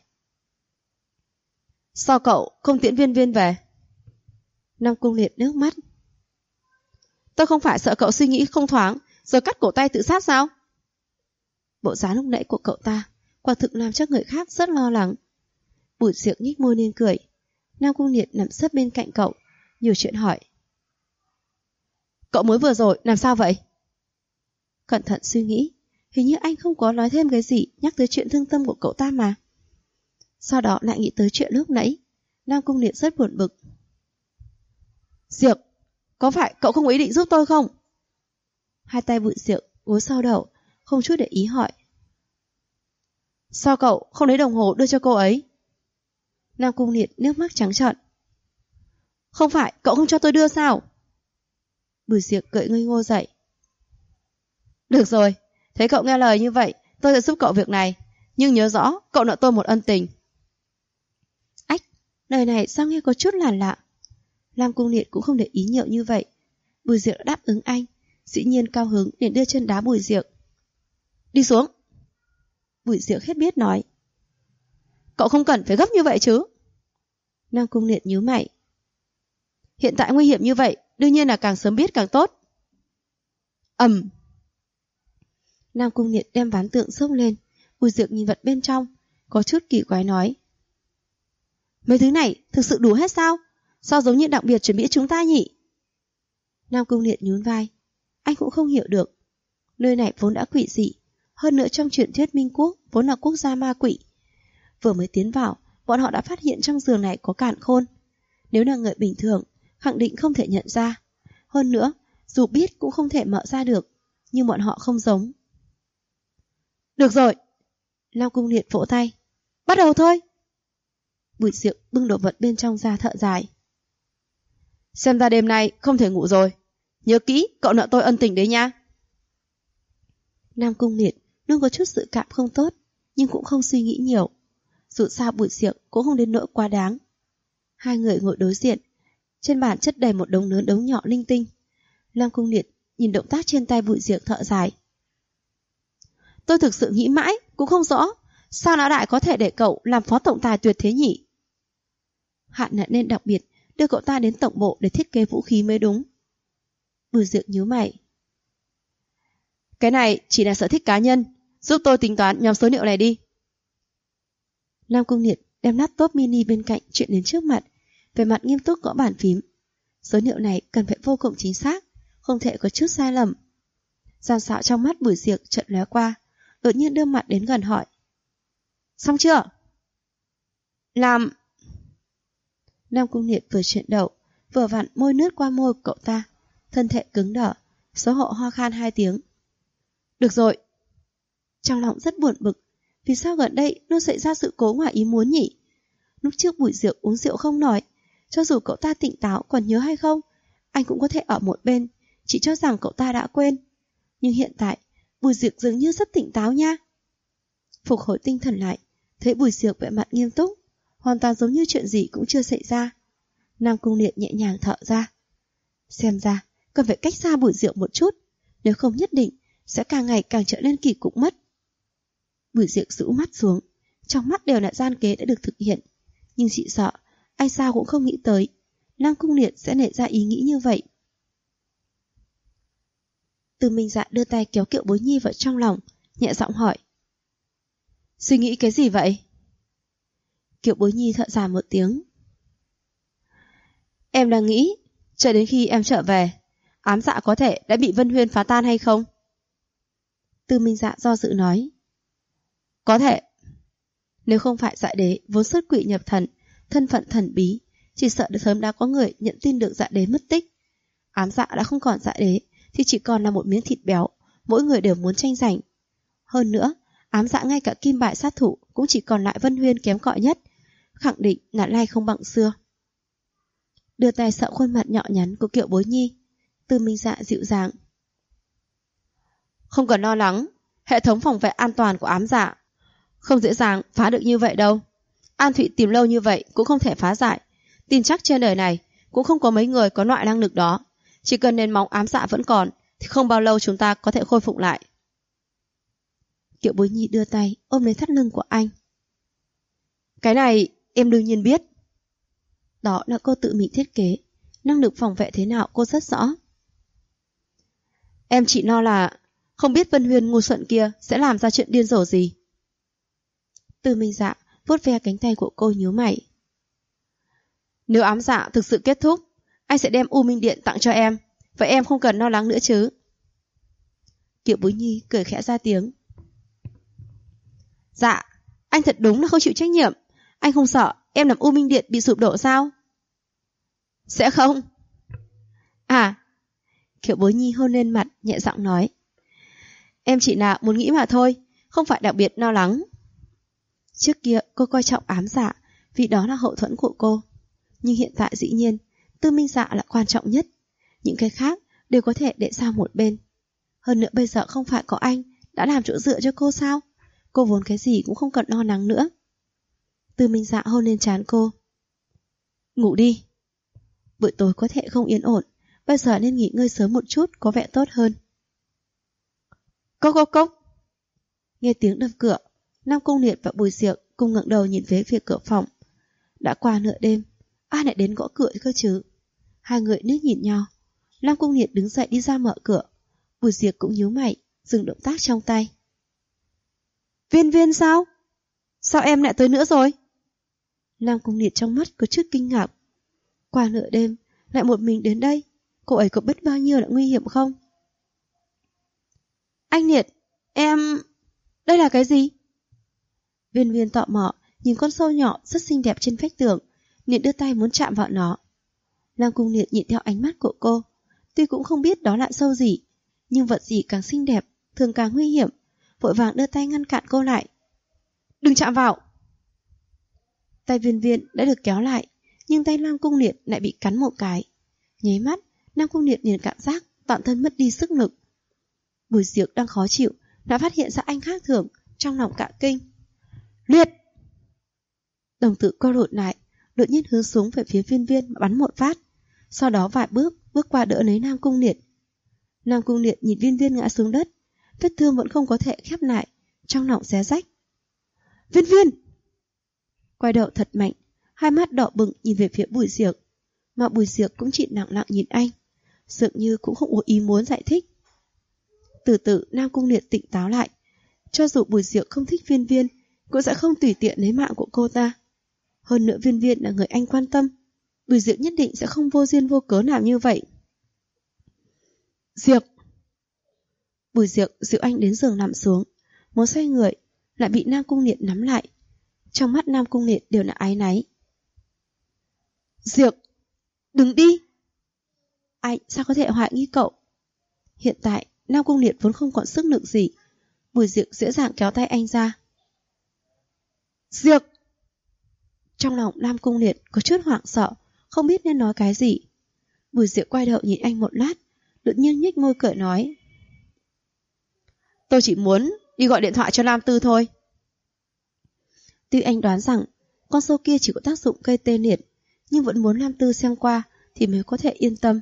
Sao cậu không tiễn Viên Viên về? Nam Cung Liệt nước mắt. Tôi không phải sợ cậu suy nghĩ không thoáng rồi cắt cổ tay tự sát sao? Bộ dáng lúc nãy của cậu ta quả thực làm cho người khác rất lo lắng. Bùi Diệc nhếch môi lên cười. Nam Cung Liệt nằm sấp bên cạnh cậu, nhiều chuyện hỏi. Cậu mới vừa rồi làm sao vậy? Cẩn thận suy nghĩ, hình như anh không có nói thêm cái gì nhắc tới chuyện thương tâm của cậu ta mà. Sau đó lại nghĩ tới chuyện lúc nãy. Nam Cung Liệt rất buồn bực. Diệc, có phải cậu không có ý định giúp tôi không? Hai tay Bùi Diệc gối sau đầu, không chút để ý hỏi. Sao cậu không lấy đồng hồ đưa cho cô ấy? Nam Cung Liệt nước mắt trắng trợn. Không phải cậu không cho tôi đưa sao? Bùi Diệc gợi ngây ngô dậy. Được rồi, thấy cậu nghe lời như vậy, tôi sẽ giúp cậu việc này, nhưng nhớ rõ cậu nợ tôi một ân tình. Ách, lời này sao nghe có chút là lạ. Nam Cung Liệt cũng không để ý nhiều như vậy. Bùi Diệc đã đáp ứng anh, dĩ nhiên cao hứng để đưa chân đá Bùi Diệc. Đi xuống. Bùi Diệc hết biết nói. Cậu không cần phải gấp như vậy chứ. Nam Cung Liệt nhíu mày. Hiện tại nguy hiểm như vậy, đương nhiên là càng sớm biết càng tốt. Nam Cung Liệt đem ván tượng xốc lên. Bùi Diệc nhìn vật bên trong, có chút kỳ quái nói. Mấy thứ này thực sự đủ hết sao? Sao giống như đặc biệt chuẩn bị chúng ta nhỉ? Nam Cung Liệt nhún vai. Anh cũng không hiểu được. Nơi này vốn đã quỷ dị, hơn nữa trong truyền thuyết Minh Quốc vốn là quốc gia ma quỷ. Vừa mới tiến vào bọn họ đã phát hiện trong giường này có càn khôn. Nếu là người bình thường, khẳng định không thể nhận ra. Hơn nữa, dù biết cũng không thể mở ra được, nhưng bọn họ không giống. Được rồi! Lam Cung Liệt vỗ tay. Bắt đầu thôi! Bùi Diệu bưng đồ vật bên trong ra thở dài. Xem ra đêm nay không thể ngủ rồi. Nhớ kỹ, cậu nợ tôi ân tình đấy nha. Nam Cung Liệt luôn có chút sự cảm không tốt, nhưng cũng không suy nghĩ nhiều. Dù sao Bùi Diệu cũng không đến nỗi quá đáng. Hai người ngồi đối diện, trên bàn chất đầy một đống lớn đống nhỏ linh tinh. Nam Cung Liệt nhìn động tác trên tay Bùi Diệu thở dài. Tôi thực sự nghĩ mãi cũng không rõ sao lão đại có thể để cậu làm phó tổng tài tuyệt thế nhỉ. Hạn nên đặc biệt đưa cậu ta đến tổng bộ để thiết kế vũ khí mới đúng. Bùi Diệu nhíu mày. Cái này chỉ là sở thích cá nhân, giúp tôi tính toán nhóm số liệu này đi. Nam Cung Liệt đem laptop mini bên cạnh chuyện đến trước mặt, về mặt nghiêm túc gõ bàn phím. Số liệu này cần phải vô cùng chính xác, không thể có chút sai lầm. Gian xạo trong mắt Bùi Diệu chợt lóe qua, đột nhiên đưa mặt đến gần hỏi. Xong chưa? Làm... Nam Cung Liệt vừa chuyển đầu, vừa vặn môi lướt qua môi cậu ta, thân thể cứng đờ, xấu hổ ho khan 2 tiếng. Được rồi. Trong lòng rất buồn bực, vì sao gần đây luôn xảy ra sự cố ngoài ý muốn nhỉ? Lúc trước Bùi Diệu uống rượu không nói, cho dù cậu ta tỉnh táo còn nhớ hay không, anh cũng có thể ở một bên, chỉ cho rằng cậu ta đã quên. Nhưng hiện tại, Bùi Diệu dường như rất tỉnh táo nha. Phục hồi tinh thần lại, thấy Bùi Diệu vẻ mặt nghiêm túc, hoàn toàn giống như chuyện gì cũng chưa xảy ra. Nam Cung Liệt nhẹ nhàng thở ra. Xem ra, cần phải cách xa Bùi Diệu một chút, nếu không nhất định sẽ càng ngày càng trở nên kỳ cục mất. Bùi Diệu rũ mắt xuống, trong mắt đều là gian kế đã được thực hiện, nhưng chị sợ anh sao cũng không nghĩ tới Nam Cung Liệt sẽ nảy ra ý nghĩ như vậy. Từ Minh Dạ đưa tay kéo Kiệu Bối Nhi vào trong lòng, nhẹ giọng hỏi. Suy nghĩ cái gì vậy? Kiệu Bối Nhi thở dài một tiếng. Em đang nghĩ, chờ đến khi em trở về, ám dạ có thể đã bị Vân Huyên phá tan hay không? Từ Minh Dạ do dự nói. Có thể. Nếu không phải Dạ Đế vốn xuất quỷ nhập thần, thân phận thần bí, chỉ sợ sớm đã có người nhận tin được Dạ Đế mất tích. Ám dạ đã không còn Dạ Đế, thì chỉ còn là một miếng thịt béo, mỗi người đều muốn tranh giành. Hơn nữa, ám dạ ngay cả kim bài sát thủ cũng chỉ còn lại Vân Huyên kém cỏi nhất, khẳng định là nay không bằng xưa. Đưa tay sợ khuôn mặt nhỏ nhắn của Kiệu Bối Nhi, Từ Minh Dạ dịu dàng. Không cần lo lắng, hệ thống phòng vệ an toàn của ám dạ không dễ dàng phá được như vậy đâu. An Thụy tìm lâu như vậy cũng không thể phá giải, tin chắc trên đời này cũng không có mấy người có loại năng lực đó. Chỉ cần nền móng ám dạ vẫn còn, thì không bao lâu chúng ta có thể khôi phục lại. Kiệu Bối Nhi đưa tay ôm lấy thắt lưng của anh. Cái này em đương nhiên biết. Đó là cô tự mình thiết kế, năng lực phòng vệ thế nào cô rất rõ. Em chỉ lo là không biết Vân Huyên ngu xuẩn kia sẽ làm ra chuyện điên rồ gì. Từ Minh Dạ vuốt ve cánh tay của cô nhíu mày. Nếu ám dạ thực sự kết thúc, anh sẽ đem U Minh Điện tặng cho em, vậy em không cần lo lắng nữa chứ. Kiệu Bối Nhi cười khẽ ra tiếng. Dạ, anh thật đúng là không chịu trách nhiệm. Anh không sợ em làm U Minh Điện bị sụp đổ sao? Sẽ không. À, Kiệu Bối Nhi hôn lên mặt, nhẹ giọng nói. Em chỉ là muốn nghĩ mà thôi, không phải đặc biệt lo lắng. Trước kia cô coi trọng ám dạ, vì đó là hậu thuẫn của cô. Nhưng hiện tại dĩ nhiên, Tư Minh Dạ là quan trọng nhất. Những cái khác đều có thể để sang một bên. Hơn nữa bây giờ không phải có anh đã làm chỗ dựa cho cô sao? Cô vốn cái gì cũng không cần lo lắng nữa. Tư Minh Dạ hôn lên trán cô. Ngủ đi. Buổi tối có thể không yên ổn, bây giờ nên nghỉ ngơi sớm một chút có vẻ tốt hơn. Cốc cốc cốc. Nghe tiếng đập cửa, Nam Cung Liệt và Bùi Diệu cùng ngẩng đầu nhìn về phía cửa phòng. Đã qua nửa đêm, ai lại đến gõ cửa cơ chứ? Hai người liếc nhìn nhau. Nam Cung Liệt đứng dậy đi ra mở cửa. Bùi Diệu cũng nhíu mày, dừng động tác trong tay. Viên Viên sao? Sao em lại tới nữa rồi? Nam Cung Liệt trong mắt có chút kinh ngạc. Qua nửa đêm, lại một mình đến đây, cô ấy có biết bao nhiêu là nguy hiểm không? Anh Liệt, em... Đây là cái gì? Viên Viên tò mò nhìn con sâu nhỏ rất xinh đẹp trên vách tường, Niệm đưa tay muốn chạm vào nó. Nam Cung Liệt nhìn theo ánh mắt của cô, tuy cũng không biết đó là sâu gì, nhưng vật gì càng xinh đẹp, thường càng nguy hiểm, vội vàng đưa tay ngăn cản cô lại. Đừng chạm vào! Tay Viên Viên đã được kéo lại, nhưng tay Nam Cung Liệt lại bị cắn một cái. Nháy mắt, Nam Cung Liệt liền cảm giác toàn thân mất đi sức lực. Bùi Diệc đang khó chịu, đã phát hiện ra anh khác thường, trong lòng cả kinh. Liệt! Đồng tử co rụt lại, đột nhiên hướng súng về phía Viên Viên mà bắn một phát, sau đó vài bước qua đỡ lấy Nam Cung Liệt. Nam Cung Liệt nhìn Viên Viên ngã xuống đất, vết thương vẫn không có thể khép lại, trong lòng xé rách. Viên Viên! Quay đầu thật mạnh, hai mắt đỏ bừng nhìn về phía Bùi Diệc, mà Bùi Diệc cũng chỉ lặng lặng nhìn anh, dường như cũng không có ý muốn giải thích. Từ từ Nam Cung Liệt tỉnh táo lại, cho dù Bùi Diệc không thích Viên Viên, cũng sẽ không tùy tiện lấy mạng của cô ta. Hơn nữa Viên Viên là người anh quan tâm, Bùi Diệc nhất định sẽ không vô duyên vô cớ làm như vậy. Diệc! Bùi Diệc dịu anh đến giường nằm xuống, muốn xoay người, lại bị Nam Cung Liệt nắm lại. Trong mắt Nam Cung Liệt đều là áy náy. Diệc! Đừng đi! Anh sao có thể hoài nghi cậu? Hiện tại Nam Cung Liệt vốn không còn sức lực gì, Bùi Diệc dễ dàng kéo tay anh ra. Diệc! Trong lòng Nam Cung Liệt có chút hoảng sợ, không biết nên nói cái gì. Bùi Diệc quay đầu nhìn anh một lát, đột nhiên nhếch môi cười nói. Tôi chỉ muốn đi gọi điện thoại cho Lam Tư thôi. Tuy anh đoán rằng con sâu kia chỉ có tác dụng gây tê liệt, nhưng vẫn muốn Lam Tư xem qua thì mới có thể yên tâm.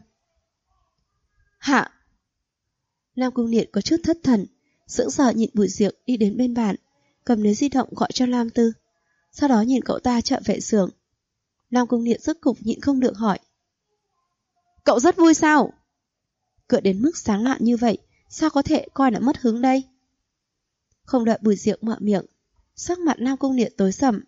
Hạ! Nam Cung Liệt có chút thất thần, sững sờ nhìn Bùi Diệc đi đến bên bàn, cầm lấy di động gọi cho Lam Tư, sau đó nhìn cậu ta trở về giường. Nam Cung Liệt rốt cục nhịn không được hỏi. Cậu rất vui sao? Cười đến mức sáng lạn như vậy, sao có thể coi là mất hứng đây? Không đợi Bùi Diệc mở miệng, sắc mặt Nam Cung Liệt tối sầm.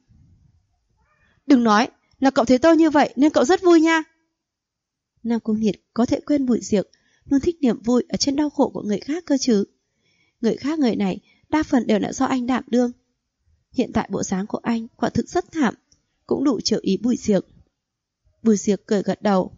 Đừng nói là cậu thấy tôi như vậy nên cậu rất vui nha. Nam Cung Liệt có thể quên Bùi Diệc luôn thích niềm vui ở trên đau khổ của người khác cơ chứ. Người khác người này đa phần đều là do anh đảm đương. Hiện tại bộ dáng của anh quả thực rất thảm, cũng đủ chiều ý Bùi Diệc. Bùi Diệc cười gật đầu.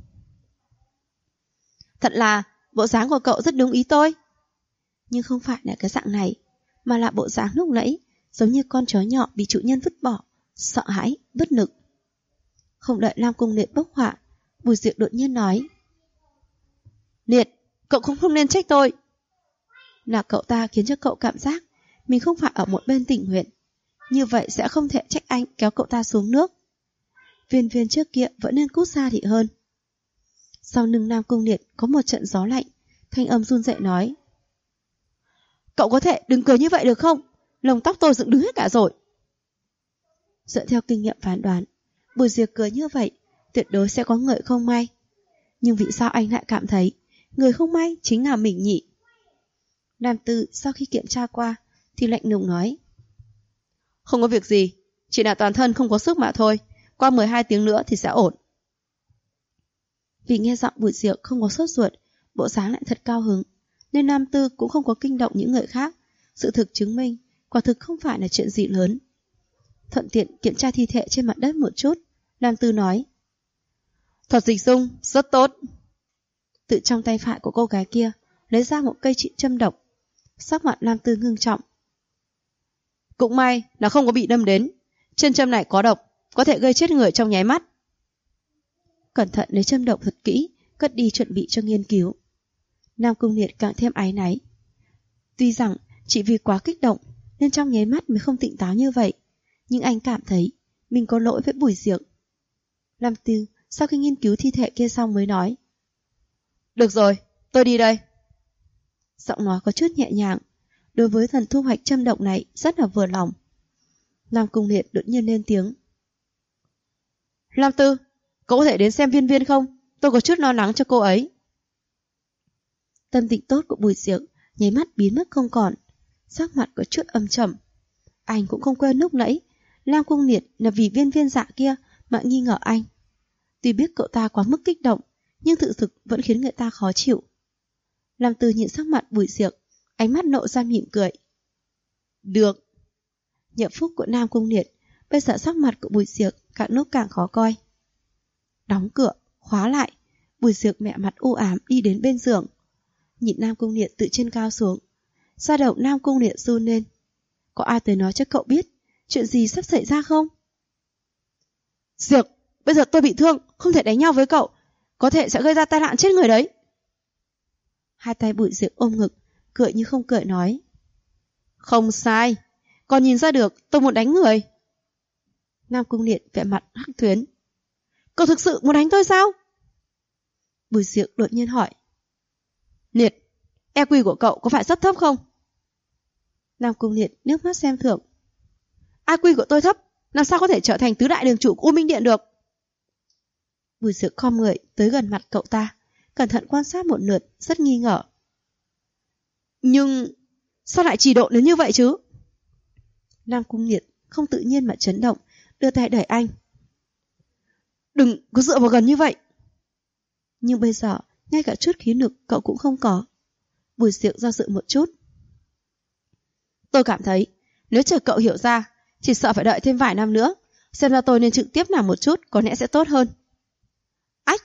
Thật là bộ dáng của cậu rất đúng ý tôi. Nhưng không phải là cái dạng này, mà là bộ dáng lúc nãy, giống như con chó nhỏ bị chủ nhân vứt bỏ, sợ hãi, bất lực. Không đợi Nam Cung Liệt bốc họa, Bùi Diệc đột nhiên nói. Liệt, cậu cũng không nên trách tôi. Là cậu ta khiến cho cậu cảm giác mình không phải ở một bên tình nguyện, như vậy sẽ không thể trách anh kéo cậu ta xuống nước. Viên Viên trước kia vẫn nên cút xa thì hơn. Sau lưng Nam Cung Liệt có một trận gió lạnh, thanh âm run rẩy nói. Cậu có thể đừng cười như vậy được không? Lông tóc tôi dựng đứng hết cả rồi. Dựa theo kinh nghiệm phán đoán, Bùi Diệc cười như vậy tuyệt đối sẽ có người không may. Nhưng vì sao anh lại cảm thấy người không may chính là mình nhỉ? Nam Tư sau khi kiểm tra qua thì lạnh lùng nói. Không có việc gì, chỉ là toàn thân không có sức mà thôi, qua 12 tiếng nữa thì sẽ ổn. Vì nghe giọng Bùi Diệc không có sốt ruột, bộ dáng lại thật cao hứng, nên Nam Tư cũng không có kinh động những người khác. Sự thực chứng minh quả thực không phải là chuyện gì lớn. Thuận tiện kiểm tra thi thể trên mặt đất một chút, Nam Tư nói. Thuật dịch dung rất tốt. Từ trong tay phải của cô gái kia lấy ra một cây trị châm độc. Sắc mặt Nam Tư ngưng trọng. Cũng may là không có bị đâm đến, trên châm này có độc, có thể gây chết người trong nháy mắt. Cẩn thận lấy châm độc thật kỹ, cất đi chuẩn bị cho nghiên cứu. Nam Cung Liệt càng thêm áy náy. Tuy rằng chỉ vì quá kích động nên trong nháy mắt mới không tỉnh táo như vậy, nhưng anh cảm thấy mình có lỗi với Bùi Diệc. Lam Tư sau khi nghiên cứu thi thể kia xong mới nói. Được rồi, tôi đi đây. Giọng nói có chút nhẹ nhàng, đối với thần thu hoạch châm độc này rất là vừa lòng. Nam Cung Liệt đột nhiên lên tiếng. Lam Tư, cậu có thể đến xem Viên Viên không? Tôi có chút lo lắng cho cô ấy. Tâm tình tốt của Bùi Diệc nháy mắt biến mất không còn, sắc mặt có chút âm trầm. Anh cũng không quên lúc nãy Nam Cung Liệt là vì Viên Viên dạ kia mà nghi ngờ anh. Tuy biết cậu ta quá mức kích động, nhưng thực sự vẫn khiến người ta khó chịu. Lam Tư nhìn sắc mặt Bùi Diệc, ánh mắt lộ ra mỉm cười. Được. Nhiệm phúc của Nam Cung Liệt Bây giờ sắc mặt của Bùi Diệc càng lúc càng khó coi. Đóng cửa, khóa lại, Bùi Diệc mẹ mặt u ám đi đến bên giường. Nhìn Nam Cung Liệt từ trên cao xuống. Da đầu Nam Cung Liệt run lên. Có ai tới nói cho cậu biết chuyện gì sắp xảy ra không? Diệc, bây giờ tôi bị thương, không thể đánh nhau với cậu, có thể sẽ gây ra tai nạn chết người đấy. Hai tay Bùi Diệc ôm ngực, cười như không cười nói. Không sai, còn nhìn ra được tôi muốn đánh người. Nam Cung Liệt vẻ mặt hắc tuyến. Cậu thực sự muốn đánh tôi sao? Bùi Diệc đột nhiên hỏi. Liệt, EQ của cậu có phải rất thấp không? Nam Cung Liệt nước mắt xem thường. EQ của tôi thấp, làm sao có thể trở thành tứ đại đường chủ của U Minh Điện được? Bùi Diệc khom người tới gần mặt cậu ta, cẩn thận quan sát một lượt, rất nghi ngờ. Nhưng sao lại trì độn đến như vậy chứ? Nam Cung Liệt không tự nhiên mà chấn động, đưa tay đẩy anh. Đừng có dựa vào gần như vậy. Nhưng bây giờ, ngay cả chút khí lực cậu cũng không có. Bùi Diệc do dự một chút. Tôi cảm thấy, nếu chờ cậu hiểu ra, chỉ sợ phải đợi thêm vài năm nữa. Xem ra tôi nên trực tiếp làm một chút, có lẽ sẽ tốt hơn. Ách!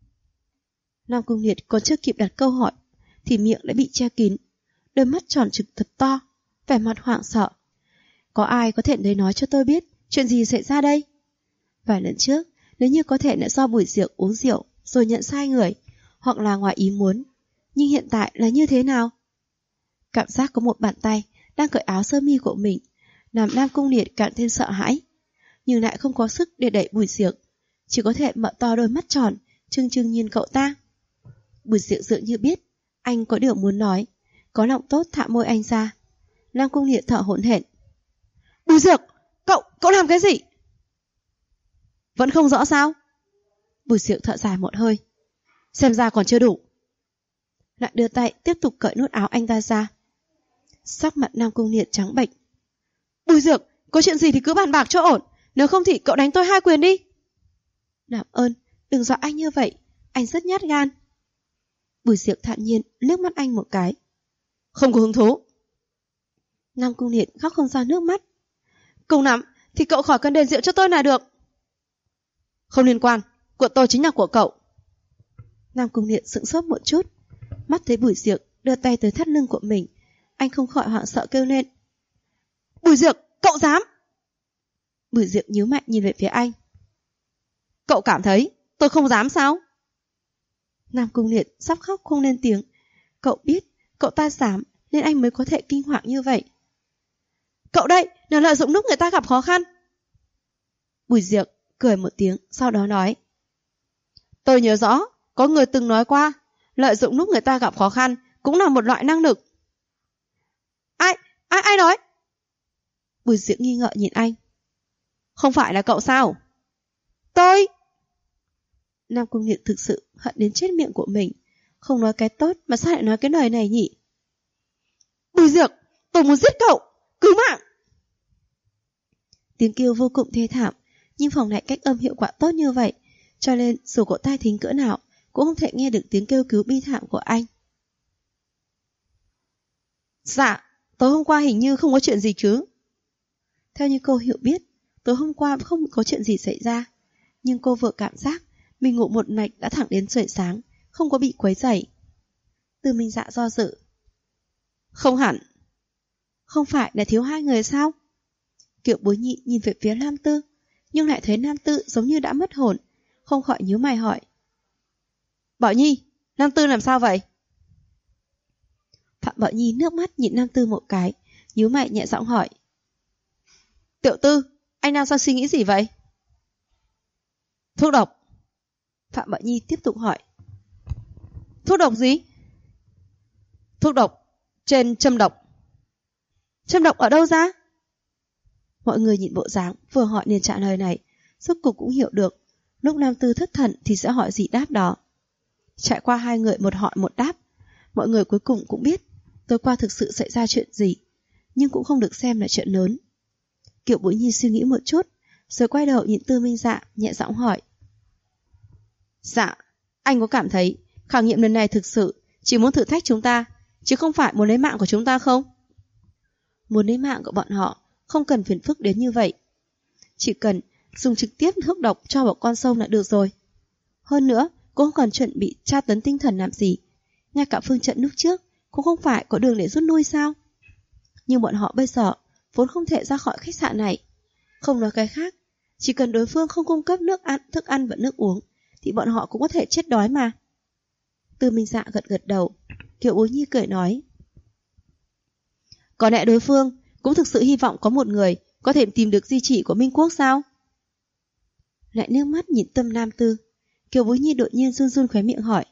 Nam Cung Liệt còn chưa kịp đặt câu hỏi, thì miệng đã bị che kín. Đôi mắt tròn trừng thật to, vẻ mặt hoảng sợ. Có ai có thể đến nói cho tôi biết chuyện gì xảy ra đây? Vài lần trước, nếu như có thể là do Bùi Diệc uống rượu rồi nhận sai người, hoặc là ngoài ý muốn. Nhưng hiện tại là như thế nào? Cảm giác có một bàn tay đang cởi áo sơ mi của mình, làm Nam Cung Liệt càng thêm sợ hãi, nhưng lại không có sức để đẩy Bùi Diệc, chỉ có thể mở to đôi mắt tròn, trừng trừng nhìn cậu ta. Bùi Diệc dường như biết anh có điều muốn nói, có lòng tốt thả môi anh ra. Nam Cung Liệt thở hổn hển. Bùi Diệc, cậu làm cái gì? Vẫn không rõ sao? Bùi Diệc thở dài một hơi. Xem ra còn chưa đủ. Lại đưa tay tiếp tục cởi nút áo anh ta ra. Sắc mặt Nam Cung Liệt trắng bệch. Bùi Diệc, có chuyện gì thì cứ bàn bạc cho ổn, nếu không thì cậu đánh tôi 2 quyền đi. Làm ơn, đừng dọa anh như vậy, anh rất nhát gan. Bùi Diệc thản nhiên liếc mắt anh một cái. Không có hứng thú. Nam Cung Liệt khóc không ra nước mắt. Cùng lắm thì cậu khỏi cần đền rượu cho tôi là được. Không liên quan, của tôi chính là của cậu. Nam Cung Liệt sững sốt một chút, mắt thấy Bùi Diệc đưa tay tới thắt lưng của mình, anh không khỏi hoảng sợ kêu lên. Bùi Diệc, cậu dám? Bùi Diệc nhíu mày nhìn về phía anh. Cậu cảm thấy tôi không dám sao? Nam Cung Liệt sắp khóc không lên tiếng. Cậu biết cậu ta dám nên anh mới có thể kinh hoàng như vậy. Cậu đây là lợi dụng lúc người ta gặp khó khăn. Bùi Diệc cười một tiếng, sau đó nói. Tôi nhớ rõ, có người từng nói qua, lợi dụng lúc người ta gặp khó khăn cũng là một loại năng lực. Ai nói? Bùi Diệc nghi ngờ nhìn anh. Không phải là cậu sao? Tôi... Nam Cung Liệt thực sự hận đến chết miệng của mình. Không nói cái tốt mà sao lại nói cái lời này nhỉ? Bùi Diệc, tôi muốn giết cậu, cứu mạng. Tiếng kêu vô cùng thê thảm, nhưng phòng này cách âm hiệu quả tốt như vậy, cho nên dù có tai thính cỡ nào cũng không thể nghe được tiếng kêu cứu bi thảm của anh. Dạ, tối hôm qua hình như không có chuyện gì chứ. Theo như cô hiểu biết, tối hôm qua không có chuyện gì xảy ra, nhưng cô vừa cảm giác mình ngủ một mạch đã thẳng đến trời sáng, không có bị quấy rầy. Từ Minh Dạ do dự. Không hẳn. Không phải là thiếu 2 người sao? Kiều Bối Nhị nhìn về phía Nam Tư, nhưng lại thấy Nam Tư giống như đã mất hồn, không khỏi nhíu mày hỏi. Bảo Nhi, Nam Tư làm sao vậy? Phạm Bảo Nhi nước mắt nhìn Nam Tư một cái, nhíu mày nhẹ giọng hỏi. Tiểu Tư, anh đang suy nghĩ gì vậy? Thuốc độc. Phạm Bảo Nhi tiếp tục hỏi. Thuốc độc gì? Thuốc độc trên châm độc. Châm độc ở đâu ra? Mọi người nhìn bộ dáng vừa hỏi liền trả lời này, rốt cuộc cũng hiểu được, lúc Nam Tư thất thần thì sẽ hỏi gì đáp đó. Trải qua 2 người một hỏi một đáp, mọi người cuối cùng cũng biết tối qua thực sự xảy ra chuyện gì, nhưng cũng không được xem là chuyện lớn. Kiều Bối Nhi suy nghĩ một chút, rồi quay đầu nhìn Tư Minh Dạ, nhẹ giọng hỏi. Dạ, anh có cảm thấy khảo nghiệm lần này thực sự chỉ muốn thử thách chúng ta, chứ không phải muốn lấy mạng của chúng ta không? Muốn lấy mạng của bọn họ không cần phiền phức đến như vậy. chỉ cần dùng trực tiếp thuốc độc cho vào con sâu là được rồi. Hơn nữa, cô không còn chuẩn bị tra tấn tinh thần làm gì. Ngay cả phương trận lúc trước cũng không phải có đường để rút lui sao? Nhưng bọn họ bây giờ vốn không thể ra khỏi khách sạn này. Không nói cái khác, chỉ cần đối phương không cung cấp thức ăn và nước uống thì bọn họ cũng có thể chết đói mà. Tư Minh Dạ gật gật đầu. Kiều Bối Nhi cười nói, có lẽ đối phương cũng thực sự hy vọng có một người có thể tìm được di chỉ của Minh Quốc sao? Lại nước mắt nhìn Tâm Nam Tư, Kiều Bối Nhi đột nhiên run run khóe miệng hỏi,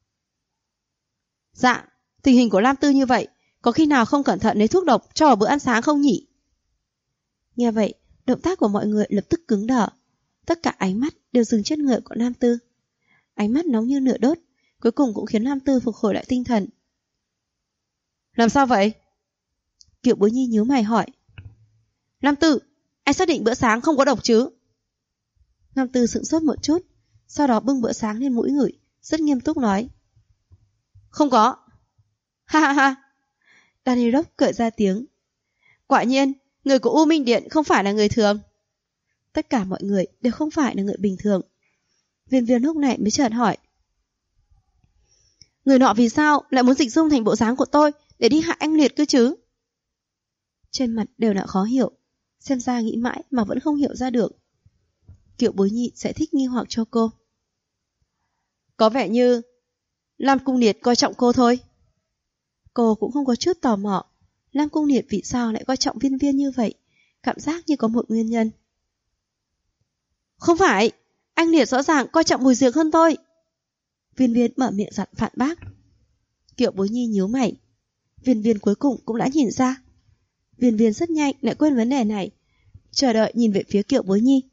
dạ, tình hình của Lam Tư như vậy, có khi nào không cẩn thận lấy thuốc độc cho vào bữa ăn sáng không nhỉ? Nghe vậy, động tác của mọi người lập tức cứng đờ. Tất cả ánh mắt đều dừng trên người của Lam Tư. Ánh mắt nóng như lửa đốt, cuối cùng cũng khiến Lam Tư phục hồi lại tinh thần. Làm sao vậy? Kiều Bối Nhi nhíu mày hỏi. Lam Tư, anh xác định bữa sáng không có độc chứ? Lam Tư sững sốt một chút, sau đó bưng bữa sáng lên mũi ngửi, rất nghiêm túc nói. Không có. Ha ha ha. Daniel cười ra tiếng. Quả nhiên, người của U Minh Điện không phải là người thường. Tất cả mọi người đều không phải là người bình thường. Viên Viên lúc này mới chợt hỏi. Người nọ vì sao lại muốn dịch dung thành bộ dáng của tôi để đi hại anh Liệt cơ chứ? Trên mặt đều là khó hiểu, xem ra nghĩ mãi mà vẫn không hiểu ra được. Kiều Bối Nhi sẽ thích nghi hoặc cho cô. Có vẻ như Lam Cung Liệt coi trọng cô thôi. Cô cũng không có chút tò mò Lam Cung Liệt vì sao lại coi trọng Viên Viên như vậy, cảm giác như có một nguyên nhân. Không phải, anh Liệt rõ ràng coi trọng Bùi Dược hơn tôi. Viên Viên mở miệng giận phản bác. Kiều Bối Nhi nhíu mày. Viên Viên cuối cùng cũng đã nhìn ra. Viên Viên rất nhanh lại quên vấn đề này, chờ đợi nhìn về phía Kiều Bối Nhi.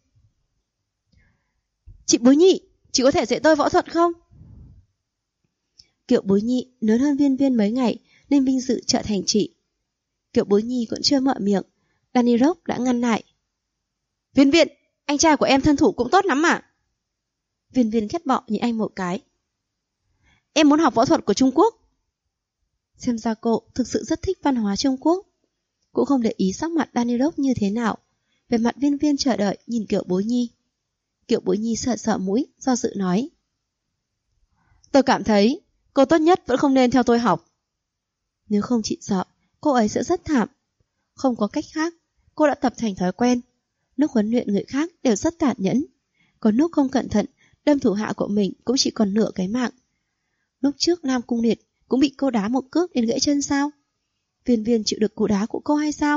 Chị Bối Nhi, chị có thể dạy tôi võ thuật không? Kiều Bối Nhi lớn hơn Viên Viên mấy ngày nên vinh dự trở thành chị. Kiều Bối Nhi cũng chưa mở miệng, Daniel đã ngăn lại. Viên Viên, anh trai của em thân thủ cũng tốt lắm mà. Viên Viên ghét bỏ nhìn anh một cái. Em muốn học võ thuật của Trung Quốc. Xem ra cô thực sự rất thích văn hóa Trung Quốc. Cũng không để ý sắc mặt Daniel như thế nào. Về mặt Viên Viên chờ đợi nhìn Kiều Bối Nhi. Kiều Bối Nhi sợ sợ mũi, do dự nói. Tôi cảm thấy cô tốt nhất vẫn không nên theo tôi học. Nếu không chị sợ, cô ấy sẽ rất thảm. Không có cách khác, cô đã tập thành thói quen. Lúc huấn luyện người khác đều rất tàn nhẫn. Còn lúc không cẩn thận, đâm thủ hạ của mình cũng chỉ còn nửa cái mạng. Lúc trước Lam Cung Liệt cũng bị cô đá một cước đến gãy chân sao? Viên Viên chịu được cú đá của cô hay sao?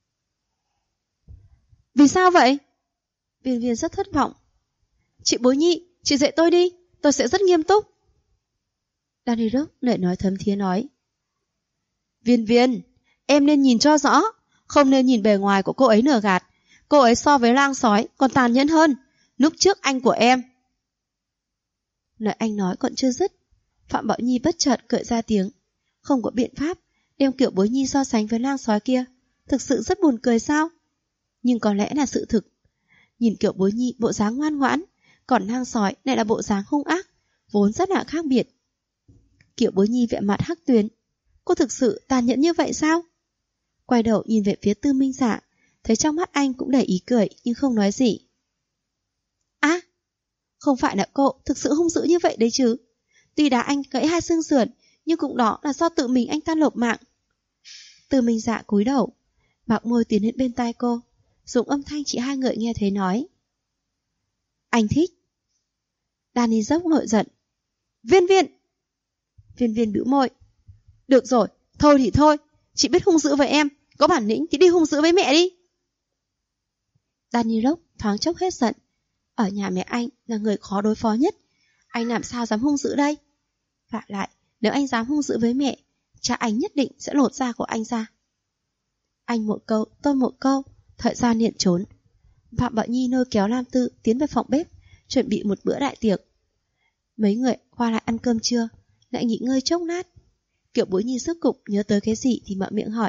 Vì sao vậy? Viên Viên rất thất vọng. Chị Bối Nhi, chị dạy tôi đi, tôi sẽ rất nghiêm túc. Daniel lại nói thấm thía nói. Viên Viên, em nên nhìn cho rõ, không nên nhìn bề ngoài của cô ấy nửa gạt. Cô ấy so với lang sói còn tàn nhẫn hơn. Lúc trước anh của em. Lời anh nói còn chưa dứt, Phạm Bảo Nhi bất chợt cười ra tiếng. Không có biện pháp đem Kiều Bối Nhi so sánh với lang sói kia, thực sự rất buồn cười sao? Nhưng có lẽ là sự thực. Nhìn Kiều Bối Nhi bộ dáng ngoan ngoãn, còn lang sói lại là bộ dáng hung ác, vốn rất là khác biệt. Kiều Bối Nhi vẻ mặt hắc tuyến. Cô thực sự tàn nhẫn như vậy sao? Quay đầu nhìn về phía Tư Minh Dạ, thấy trong mắt anh cũng đầy ý cười nhưng không nói gì. À, không phải là cô thực sự hung dữ như vậy đấy chứ. Tuy đá anh gãy 2 xương sườn, nhưng cũng đó là do tự mình anh ta lộp mạng. Tư Minh Dạ cúi đầu, bạc môi tiến đến bên tai cô, dùng âm thanh chỉ hai người nghe thấy nói. Anh thích. Danny dốc nổi giận. Viên Viên! Viên Viên bĩu môi. Được rồi, thôi thì thôi, chị biết hung dữ với em, có bản lĩnh thì đi hung dữ với mẹ đi. Danny Rock thoáng chốc hết giận. Ở nhà mẹ anh là người khó đối phó nhất, anh làm sao dám hung dữ đây? Vả lại, nếu anh dám hung dữ với mẹ, cha anh nhất định sẽ lột da của anh ra. Anh một câu, tôi một câu, thời gian liền trốn. Phạm Bảo Nhi lôi kéo Lam Tư tiến về phòng bếp, chuẩn bị một bữa đại tiệc. Mấy người qua lại ăn cơm trưa, lại nghỉ ngơi chốc lát. Kiều Bối Nhi sức cục nhớ tới cái gì thì mở miệng hỏi.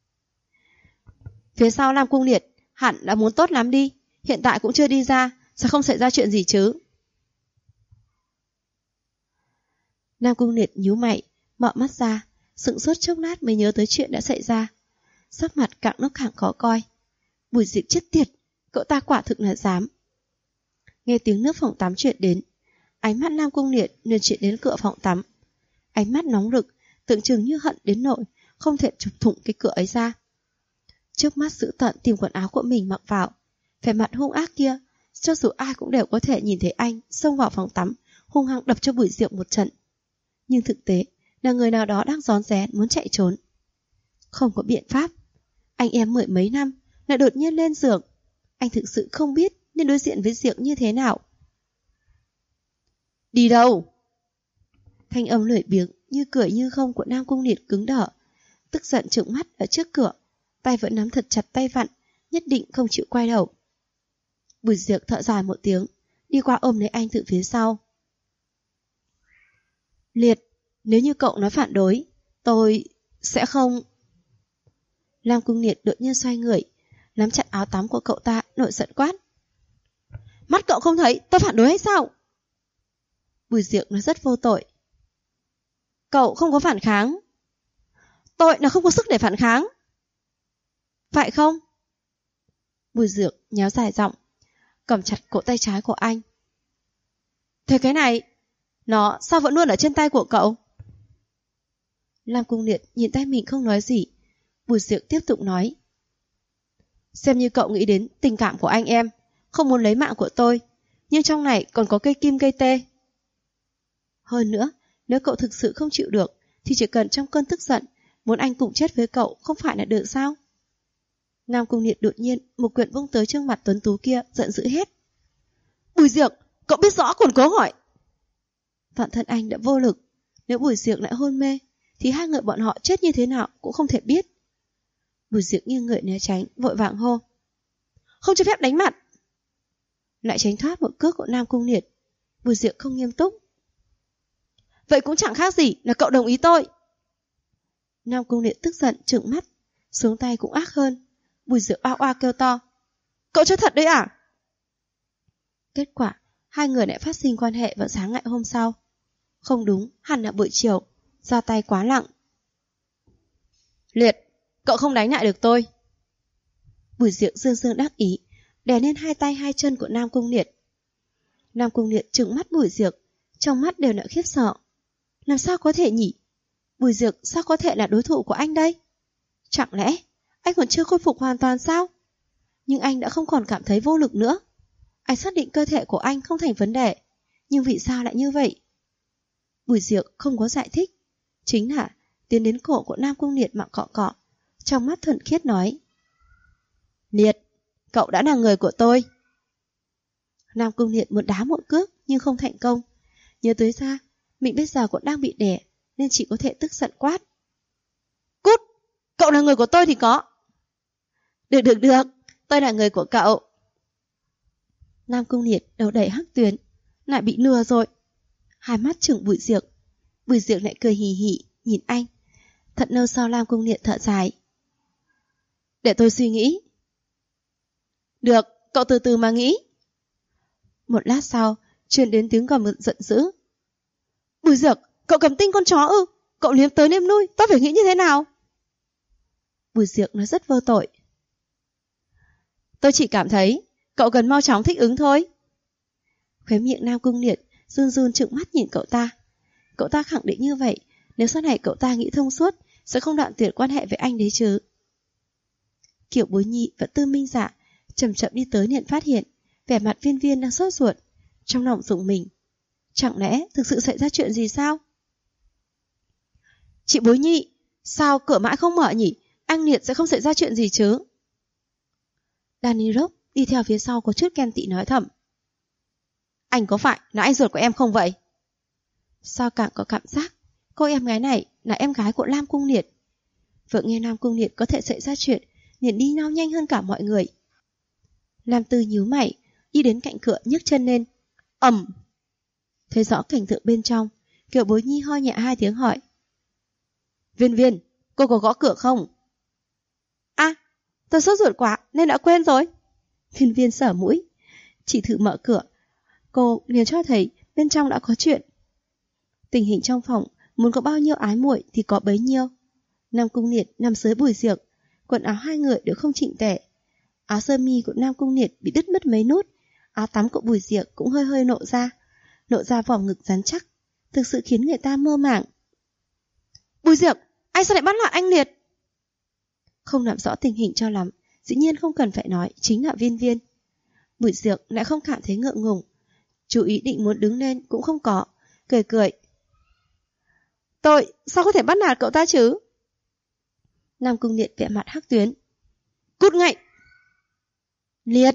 Phía sau Lam Cung Liệt hẳn đã muốn tốt lắm đi, hiện tại cũng chưa đi ra, sao không xảy ra chuyện gì chứ? Lam Cung Liệt nhíu mày, mở mắt ra, sững sốt chốc lát mới nhớ tới chuyện đã xảy ra. Sắc mặt càng lúc càng khó coi. Bùi Dịch chết tiệt, cậu ta quả thực là dám. Nghe tiếng nước phòng tắm chuyển đến, ánh mắt Nam Cung Liệt liền chuyển đến cửa phòng tắm. Ánh mắt nóng rực, tưởng chừng như hận đến nỗi không thể chụp thủng cái cửa ấy ra. Trước mắt dữ tợn tìm quần áo của mình mặc vào, vẻ mặt hung ác kia, cho dù ai cũng đều có thể nhìn thấy anh xông vào phòng tắm, hung hăng đập cho Bùi Diệu một trận. Nhưng thực tế là người nào đó đang rón rén muốn chạy trốn. Không có biện pháp, anh em mười mấy năm lại đột nhiên lên giường, anh thực sự không biết nên đối diện với Diệu như thế nào. Đi đâu? Thanh âm lười biếng như cười như không của Nam Cung Liệt cứng đờ, tức giận trợn mắt ở trước cửa, tay vẫn nắm thật chặt tay vặn, nhất định không chịu quay đầu. Bùi Diệu thở dài một tiếng, đi qua ôm lấy anh từ phía sau. Liệt, nếu như cậu nói phản đối, tôi sẽ không... Nam Cung Liệt đột nhiên xoay người, nắm chặt áo tắm của cậu ta, nổi giận quát. Mắt cậu không thấy tôi phản đối hay sao? Bùi Diệu nói rất vô tội. Cậu không có phản kháng. Tôi là không có sức để phản kháng. Phải không? Bùi Diệu nhéo dài giọng, cầm chặt cổ tay trái của anh. Thế cái này, nó sao vẫn luôn ở trên tay của cậu? Nam Cung Liệt nhìn tay mình không nói gì. Bùi Diệu tiếp tục nói. Xem như cậu nghĩ đến tình cảm của anh em, không muốn lấy mạng của tôi, nhưng trong này còn có cây kim cây tê. Hơn nữa, nếu cậu thực sự không chịu được, thì chỉ cần trong cơn tức giận, muốn anh cùng chết với cậu không phải là được sao? Nam Cung Liệt đột nhiên một quyển vung tới trước mặt tuấn tú kia, giận dữ hết. Bùi Diệu, cậu biết rõ còn cố hỏi. Toàn thân anh đã vô lực, nếu Bùi Diệu lại hôn mê, thì hai người bọn họ chết như thế nào cũng không thể biết. Bùi Diệu nghiêng người né tránh, vội vàng hô. Không cho phép đánh mặt. Lại tránh thoát một cước của Nam Cung Liệt. Bùi Diệu không nghiêm túc. Vậy cũng chẳng khác gì là cậu đồng ý tôi. Nam Cung Liệt tức giận trừng mắt, xuống tay cũng ác hơn. Bùi Diệu oa oa kêu to. Cậu chơi thật đấy à? Kết quả, hai người lại phát sinh quan hệ vào sáng ngày hôm sau. Không đúng, hẳn là buổi chiều, ra tay quá nặng. Liệt, cậu không đánh lại được tôi. Bùi Diệu dương dương đắc ý, đè lên hai tay hai chân của Nam Cung Liệt. Nam Cung Liệt trừng mắt Bùi Diệu, trong mắt đều là khiếp sợ. Làm sao có thể nhỉ? Bùi Diệu sao có thể là đối thủ của anh đây? Chẳng lẽ anh còn chưa khôi phục hoàn toàn sao? Nhưng anh đã không còn cảm thấy vô lực nữa. Anh xác định cơ thể của anh không thành vấn đề, nhưng vì sao lại như vậy? Bùi Diệu không có giải thích, chính là tiến đến cổ của Nam Cung Liệt mà cọ cọ, trong mắt thuần khiết nói. Liệt, cậu đã là người của tôi. Nam Cung Liệt muốn đá một cước nhưng không thành công. Nhớ tới ra, mình bây giờ cũng đang bị đè, nên chỉ có thể tức giận quát. Cút, cậu là người của tôi thì có. Được, tôi là người của cậu. Nam Cung Liệt đầu đầy hắc tuyến, lại bị lừa rồi. Hai mắt trừng Bùi Diệu. Bùi Diệu lại cười hì hì nhìn anh. Thật lâu sau Nam Cung Liệt thở dài. Để tôi suy nghĩ. Được, cậu từ từ mà nghĩ. Một lát sau, truyền đến tiếng gầm giận dữ. Bùi Diệu, cậu cầm tinh con chó ư? Cậu liếm tới liếm lui, tôi phải nghĩ như thế nào? Bùi Diệu nói rất vô tội. Tôi chỉ cảm thấy cậu cần mau chóng thích ứng thôi. Khóe miệng Nam Cung Liệt run run trừng mắt nhìn cậu ta. Cậu ta khẳng định như vậy, nếu sau này cậu ta nghĩ thông suốt, sẽ không đoạn tuyệt quan hệ với anh đấy chứ. Kiều Bối Nhi và Tư Minh Dạ chậm chậm đi tới liền phát hiện vẻ mặt Viên Viên đang sốt ruột, trong lòng rùng mình. Chẳng lẽ thực sự xảy ra chuyện gì sao? Chị Bối Nhi, sao cửa mãi không mở nhỉ? Anh Liệt sẽ không xảy ra chuyện gì chứ? Danny Rock đi theo phía sau có chút ghen tị nói thầm. Anh có phải là anh ruột của em không vậy? Sao càng có cảm giác cô em gái này là em gái của Nam Cung Liệt. Vợ nghe Nam Cung Liệt có thể xảy ra chuyện, liền đi nhau nhanh hơn cả mọi người. Lam Tư nhíu mày, đi đến cạnh cửa nhấc chân lên. Ầm! Thấy rõ cảnh tượng bên trong, Kiều Bối Nhi ho nhẹ hai tiếng hỏi. Viên Viên, cô có gõ cửa không? À, tôi sốt ruột quá nên đã quên rồi. Viên Viên sờ mũi, chỉ thử mở cửa, cô liền cho thấy bên trong đã có chuyện. Tình hình trong phòng muốn có bao nhiêu ái muội thì có bấy nhiêu. Nam Cung Liệt nằm dưới Bùi Diệu, quần áo hai người đều không chỉnh tề. Áo sơ mi của Nam Cung Liệt bị đứt mất mấy nút, áo tắm của Bùi Diệc cũng hơi hơi lộ ra vòng ngực rắn chắc, thực sự khiến người ta mơ màng. Bùi Diệc, anh sao lại bắt nạt anh Liệt? Không nắm rõ tình hình cho lắm, dĩ nhiên không cần phải nói, chính là Viên Viên. Bùi Diệc lại không cảm thấy ngượng ngùng, chú ý định muốn đứng lên cũng không có, cười cười. Tôi sao có thể bắt nạt cậu ta chứ? Nam Cung Liệt vẻ mặt hắc tuyến. Cút ngay! Liệt!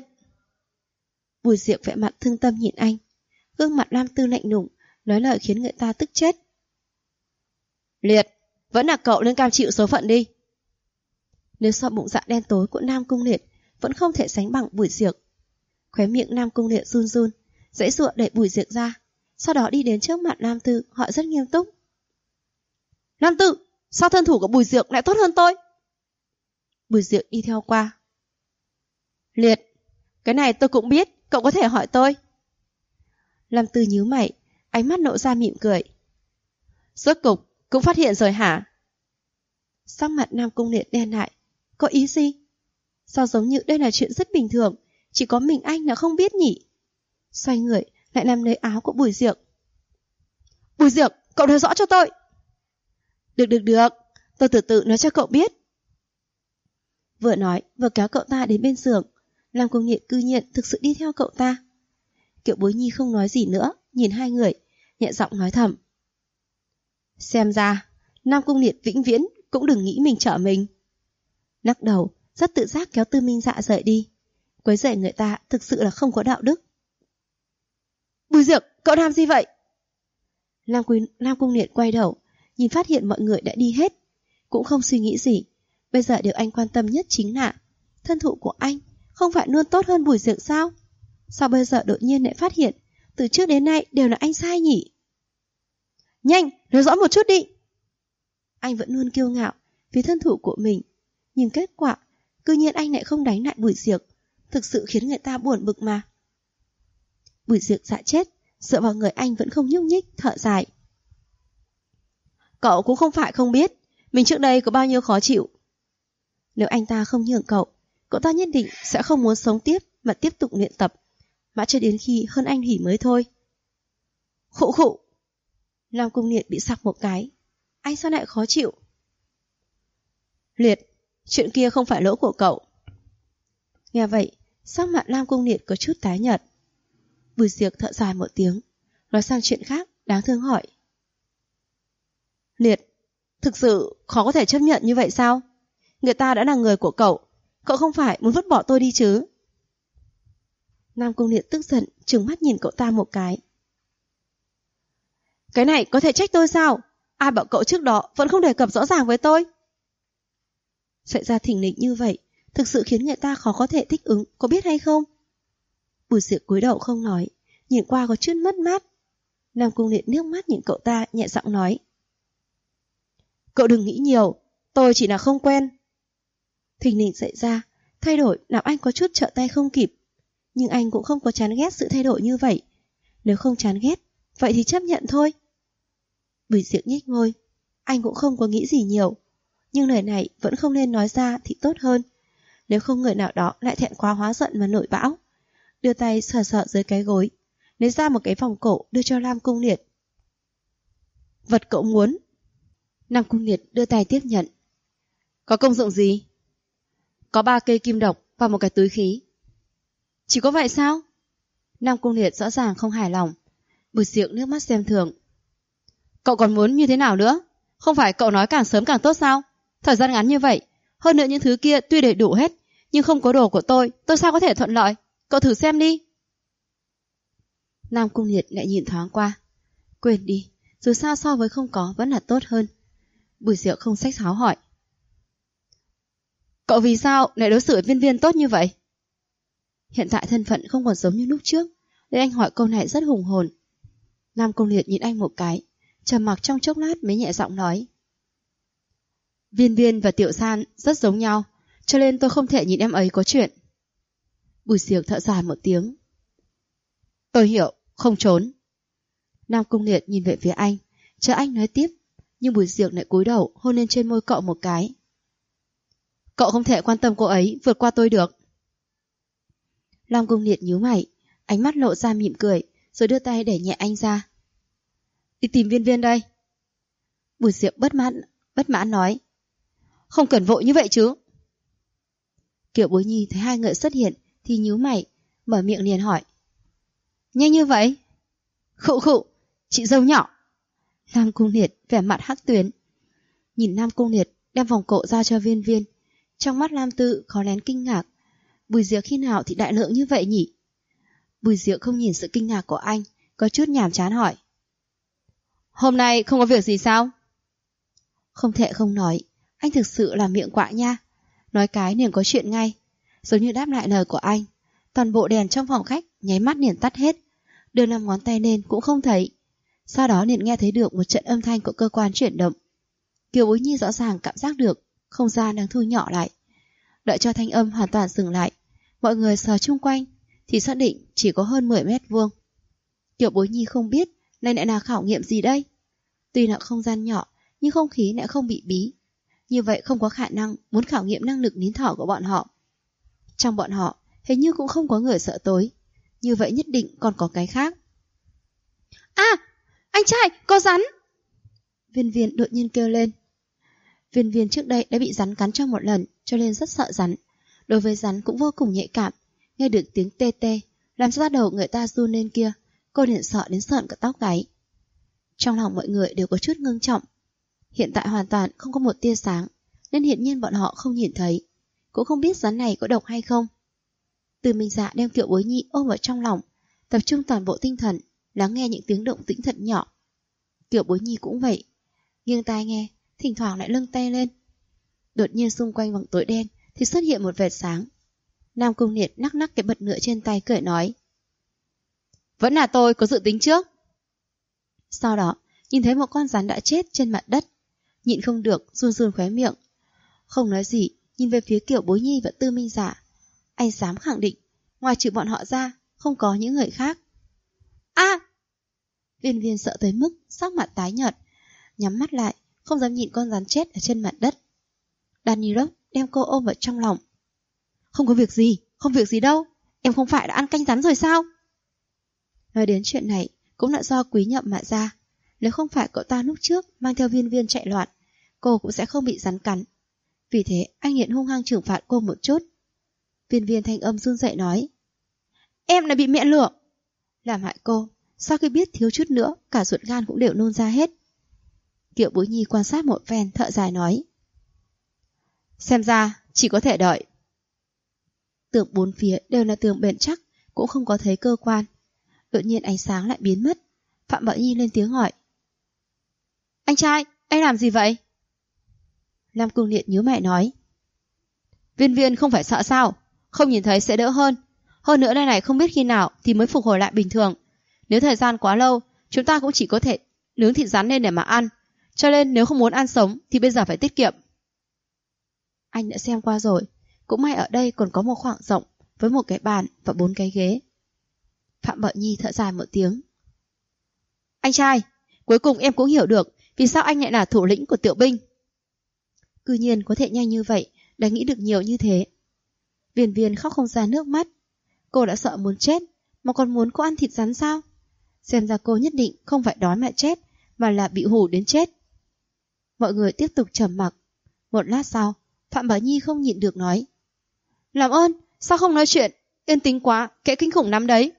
Bùi Diệc vẻ mặt thương tâm nhìn anh, gương mặt Lam Tư lạnh lùng, nói lời khiến người ta tức chết. Liệt, vẫn là cậu nên cam chịu số phận đi. Nếu so bụng dạ đen tối của Nam Cung Liệt vẫn không thể sánh bằng Bùi Diệc. Khóe miệng Nam Cung Liệt run run, giãy giụa đẩy Bùi Diệc ra, sau đó đi đến trước mặt Lam Tư, hỏi rất nghiêm túc. Lam Tư, sao thân thủ của Bùi Diệc lại tốt hơn tôi? Bùi Diệc đi theo qua. Liệt, cái này tôi cũng biết, cậu có thể hỏi tôi. Lam Tư nhíu mày, ánh mắt lộ ra mỉm cười. Rốt cục cũng phát hiện rồi hả? Sắc mặt Nam Cung Liệt đen lại. Có ý gì? Sao giống như đây là chuyện rất bình thường, chỉ có mình anh là không biết nhỉ? Xoay người lại nắm lấy áo của Bùi Diệc. Bùi Diệc, cậu nói rõ cho tôi. Được, tôi từ từ nói cho cậu biết. Vừa nói vừa kéo cậu ta đến bên giường. Nam Cung Liệt cư nhiên thực sự đi theo cậu ta. Kiều Bối Nhi không nói gì nữa, nhìn hai người, nhẹ giọng nói thầm. Xem ra Nam Cung Liệt vĩnh viễn cũng đừng nghĩ mình trợ mình. Lắc đầu, rất tự giác kéo Tư Minh Dạ rời đi. Quấy rầy người ta thực sự là không có đạo đức. Bùi Diệc, cậu làm gì vậy? Nam Cung Liệt quay đầu, nhìn phát hiện mọi người đã đi hết, cũng không suy nghĩ gì. Bây giờ điều anh quan tâm nhất chính là thân thủ của anh không phải luôn tốt hơn Bùi Diệc sao? Sao bây giờ đột nhiên lại phát hiện từ trước đến nay đều là anh sai nhỉ? Nhanh, nói rõ một chút đi. Anh vẫn luôn kiêu ngạo vì thân thủ của mình, nhưng kết quả cư nhiên anh lại không đánh lại Bùi Diệc, thực sự khiến người ta buồn bực mà. Bùi Diệc dạ chết, dựa vào người anh vẫn không nhúc nhích, thở dài. Cậu cũng không phải không biết mình trước đây có bao nhiêu khó chịu. Nếu anh ta không nhường cậu ta nhất định sẽ không muốn sống tiếp mà tiếp tục luyện tập, mãi cho đến khi hơn anh thì mới thôi. Khụ khụ. Nam Cung Liệt bị sặc một cái. Anh sao lại khó chịu? Liệt, chuyện kia không phải lỗi của cậu. Nghe vậy, sắc mặt Nam Cung Liệt có chút tái nhợt. Bùi Diệc thở dài một tiếng, nói sang chuyện khác, đáng thương hỏi. Liệt, thực sự khó có thể chấp nhận như vậy sao? Người ta đã là người của cậu không phải muốn vứt bỏ tôi đi chứ? Nam Cung Liệt tức giận, trừng mắt nhìn cậu ta một cái. Cái này có thể trách tôi sao? Ai bảo cậu trước đó vẫn không đề cập rõ ràng với tôi? Xảy ra thình lình như vậy, thực sự khiến người ta khó có thể thích ứng, có biết hay không? Bùi Diệc cúi đầu không nói, nhìn qua có chút mất mát. Nam Cung Liệt nước mắt nhìn cậu ta, nhẹ giọng nói. Cậu đừng nghĩ nhiều, tôi chỉ là không quen. Thình lình xảy ra, thay đổi làm anh có chút trợ tay không kịp. Nhưng anh cũng không có chán ghét sự thay đổi như vậy. Nếu không chán ghét, vậy thì chấp nhận thôi. Bùi Diệc nhếch môi, anh cũng không có nghĩ gì nhiều. Nhưng lời này vẫn không nên nói ra thì tốt hơn. Nếu không người nào đó lại thẹn quá hóa giận mà nổi bão. Đưa tay sờ sờ dưới cái gối, lấy ra một cái vòng cổ đưa cho Nam Cung Liệt. Vật cậu muốn. Nam Cung Liệt đưa tay tiếp nhận. Có công dụng gì? Có 3 cây kim độc và một cái túi khí. Chỉ có vậy sao? Nam Cung Liệt rõ ràng không hài lòng. Bùi Diệc nước mắt xem thường. Cậu còn muốn như thế nào nữa? Không phải cậu nói càng sớm càng tốt sao? Thời gian ngắn như vậy, hơn nữa những thứ kia tuy đầy đủ hết, nhưng không có đồ của tôi sao có thể thuận lợi? Cậu thử xem đi. Nam Cung Liệt lại nhìn thoáng qua. Quên đi, dù sao so với không có vẫn là tốt hơn. Bùi Diệc không xách xáo hỏi. Cậu vì sao lại đối xử với Viên Viên tốt như vậy? Hiện tại thân phận không còn giống như lúc trước, nên anh hỏi câu này rất hùng hồn. Nam Cung Liệt nhìn anh một cái, trầm mặc trong chốc lát mới nhẹ giọng nói. Viên Viên và Tiểu San rất giống nhau, cho nên tôi không thể nhìn em ấy có chuyện. Bùi Diệc thở dài một tiếng. Tôi hiểu, không trốn. Nam Cung Liệt nhìn về phía anh, chờ anh nói tiếp, nhưng Bùi Diệc lại cúi đầu hôn lên trên môi cậu một cái. Cậu không thể quan tâm cô ấy vượt qua tôi được. Lam Cung Liệt nhíu mày, ánh mắt lộ ra mỉm cười, rồi đưa tay đẩy nhẹ anh ra. Đi tìm Viên Viên đây. Bùi Diệu bất mãn nói. Không cần vội như vậy chứ. Kiều Bối Nhi thấy hai người xuất hiện thì nhíu mày, mở miệng liền hỏi. Nhanh như vậy? Khụ khụ, chị dâu nhỏ. Lam Cung Liệt vẻ mặt hắc tuyến. Nhìn Lam Cung Liệt đem vòng cổ ra cho Viên Viên, trong mắt Lam Tư khó nén kinh ngạc. Bùi Diệu khi nào thì đại lượng như vậy nhỉ? Bùi Diệu không nhìn sự kinh ngạc của anh, có chút nhàm chán hỏi. Hôm nay không có việc gì sao? Không thể không nói, anh thực sự là miệng quạ nha. Nói cái liền có chuyện ngay. Giống như đáp lại lời của anh, toàn bộ đèn trong phòng khách nháy mắt liền tắt hết. Đưa 5 ngón tay lên cũng không thấy. Sau đó liền nghe thấy được một trận âm thanh của cơ quan chuyển động. Kiều Bối Nhi rõ ràng cảm giác được không gian đang thu nhỏ lại. Đợi cho thanh âm hoàn toàn dừng lại, mọi người sờ chung quanh thì xác định chỉ có hơn 10 mét vuông. Kiều Bối Nhi không biết này lại là khảo nghiệm gì đây. Tuy là không gian nhỏ nhưng không khí lại không bị bí. Như vậy không có khả năng muốn khảo nghiệm năng lực nín thở của bọn họ. Trong bọn họ hình như cũng không có người sợ tối. Như vậy nhất định còn có cái khác. À, anh trai, có rắn! Viên Viên đột nhiên kêu lên. Viên Viên trước đây đã bị rắn cắn trong một lần, cho nên rất sợ rắn. Đối với rắn cũng vô cùng nhạy cảm. Nghe được tiếng tê tê, làm cho đầu người ta run lên kia, cô liền sợ đến sợn cả tóc gáy. Trong lòng mọi người đều có chút ngưng trọng. Hiện tại hoàn toàn không có một tia sáng, nên hiển nhiên bọn họ không nhìn thấy, cũng không biết rắn này có độc hay không. Từ Minh Dạ đem Kiều Bối Nhi ôm ở trong lòng, tập trung toàn bộ tinh thần, lắng nghe những tiếng động tĩnh thật nhỏ. Kiều Bối Nhi cũng vậy, nghiêng tai nghe, thỉnh thoảng lại nâng tay lên. Đột nhiên xung quanh vòng tối đen thì xuất hiện một vệt sáng. Nam Cung Liệt nắc nắc cái bật lửa trên tay cười nói. Vẫn là tôi có dự tính trước. Sau đó nhìn thấy một con rắn đã chết trên mặt đất, nhịn không được run run khóe miệng. Không nói gì, nhìn về phía Kiều Bối Nhi và Tư Minh Dạ. Anh dám khẳng định, ngoài trừ bọn họ ra, không có những người khác. À! Viên Viên sợ tới mức sắc mặt tái nhợt, nhắm mắt lại, không dám nhìn con rắn chết ở trên mặt đất. Danny Rock đem cô ôm vào trong lòng. Không có việc gì đâu, em không phải đã ăn canh rắn rồi sao? Nói đến chuyện này, cũng là do Quý Nhậm mà ra. Nếu không phải cậu ta lúc trước mang theo Viên Viên chạy loạn, cô cũng sẽ không bị rắn cắn. Vì thế anh hiện hung hăng trừng phạt cô một chút. Viên Viên thanh âm run rẩy nói. Em là bị mẹ lừa. Làm hại cô, sau khi biết thiếu chút nữa, cả ruột gan cũng đều nôn ra hết. Kiều Bối Nhi quan sát một phen thở dài nói. Xem ra chỉ có thể đợi. Tường bốn phía đều là tường bền chắc, cũng không có thấy cơ quan. Đột nhiên ánh sáng lại biến mất. Phạm Bảo Nhi lên tiếng hỏi. Anh trai, anh làm gì vậy? Lam Cung Liệt nhíu mày nói. Viên Viên không phải sợ sao? Không nhìn thấy sẽ đỡ hơn. Hơn nữa đây này không biết khi nào thì mới phục hồi lại bình thường. Nếu thời gian quá lâu, chúng ta cũng chỉ có thể nướng thịt rắn lên để mà ăn. Cho nên nếu không muốn ăn sống thì bây giờ phải tiết kiệm. Anh đã xem qua rồi. Cũng may ở đây còn có một khoảng rộng với một cái bàn và 4 cái ghế. Phạm Bảo Nhi thở dài một tiếng. Anh trai, cuối cùng em cũng hiểu được vì sao anh lại là thủ lĩnh của tiểu binh. Cư nhiên có thể nhanh như vậy, đã nghĩ được nhiều như thế. Viên Viên khóc không ra nước mắt. Cô đã sợ muốn chết, mà còn muốn cô ăn thịt rắn sao? Xem ra cô nhất định không phải đói mà chết, mà là bị hù đến chết. Mọi người tiếp tục trầm mặc. Một lát sau, Phạm Bảo Nhi không nhịn được nói. Làm ơn, sao không nói chuyện? Yên tĩnh quá, kẻ kinh khủng lắm đấy.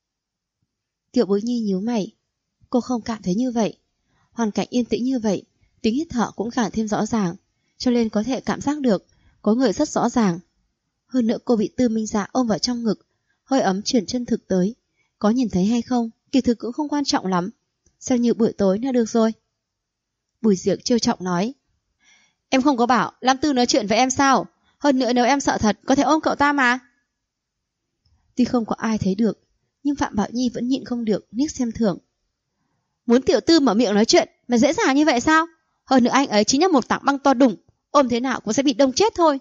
Kiều Bối Nhi nhíu mày. Cô không cảm thấy như vậy. Hoàn cảnh yên tĩnh như vậy, tiếng hít thở cũng càng thêm rõ ràng, cho nên có thể cảm giác được có người rất rõ ràng. Hơn nữa cô bị Tư Minh Dạ ôm vào trong ngực, hơi ấm chuyển chân thực tới. Có nhìn thấy hay không, kỳ thực cũng không quan trọng lắm. Xem như buổi tối là được rồi. Bùi Diệc trêu chọc nói. Em không có bảo Lam Tư nói chuyện với em sao? Hơn nữa nếu em sợ thật, có thể ôm cậu ta mà. Tuy không có ai thấy được, nhưng Phạm Bảo Nhi vẫn nhịn không được liếc xem thường. Muốn tiểu tư mở miệng nói chuyện mà dễ dàng như vậy sao? Hơn nữa anh ấy chính là một tảng băng to đùng, ôm thế nào cũng sẽ bị đông chết thôi.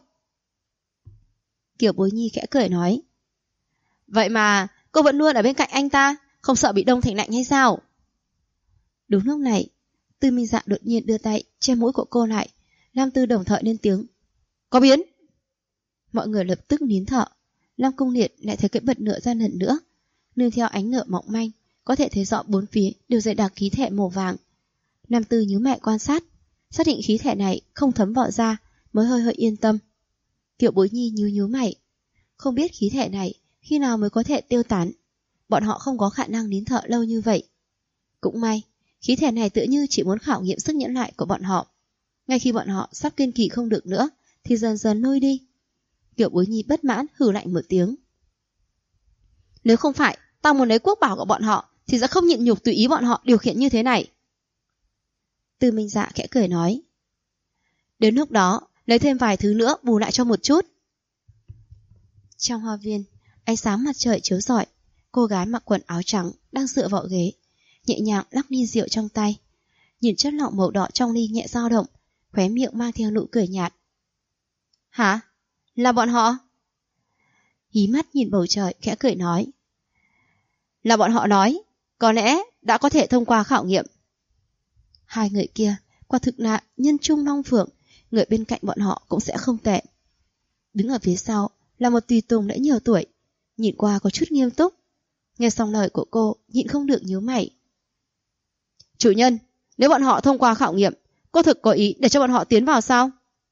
Kiều Bối Nhi khẽ cười nói. Vậy mà cô vẫn luôn ở bên cạnh anh ta, không sợ bị đông thành lạnh hay sao? Đúng lúc này, Tư Minh Dạ đột nhiên đưa tay che mũi của cô lại. Lam Tư đồng thời lên tiếng. Có biến. Mọi người lập tức nín thở. Lam Cung Liệt lại thấy cái bật lửa ra lần nữa, nương theo ánh lửa mỏng manh, có thể thấy rõ bốn phía đều dày đặc khí thể màu vàng. Nam Tư nhíu mày quan sát, xác định khí thể này không thấm vào da, mới hơi hơi yên tâm. Kiều Bối Nhi nhíu mày, không biết khí thể này khi nào mới có thể tiêu tán. Bọn họ không có khả năng nín thở lâu như vậy. Cũng may, khí thể này tựa như chỉ muốn khảo nghiệm sức nhẫn nại của bọn họ. Ngay khi bọn họ sắp kiên trì không được nữa, thì dần dần nuôi đi. Kiều Bối Nhi bất mãn hừ lạnh một tiếng. Nếu không phải ta muốn lấy quốc bảo của bọn họ, thì sẽ không nhịn nhục tùy ý bọn họ điều khiển như thế này. Tư Minh Dạ khẽ cười nói. Đến lúc đó, lấy thêm vài thứ nữa bù lại cho một chút. Trong hoa viên, ánh sáng mặt trời chiếu rọi, cô gái mặc quần áo trắng đang dựa vào ghế, nhẹ nhàng lắc ly rượu trong tay. Nhìn chất lỏng màu đỏ trong ly nhẹ dao động, khóe miệng mang theo nụ cười nhạt. Hả? Là bọn họ? Hí mắt nhìn bầu trời khẽ cười nói. Là bọn họ nói, có lẽ đã có thể thông qua khảo nghiệm. Hai người kia quả thực là nhân trung long phượng, người bên cạnh bọn họ cũng sẽ không tệ. Đứng ở phía sau là một tùy tùng đã nhiều tuổi, nhìn qua có chút nghiêm túc. Nghe xong lời của cô, nhịn không được nhíu mày. Chủ nhân, nếu bọn họ thông qua khảo nghiệm, cô thực có ý để cho bọn họ tiến vào sao?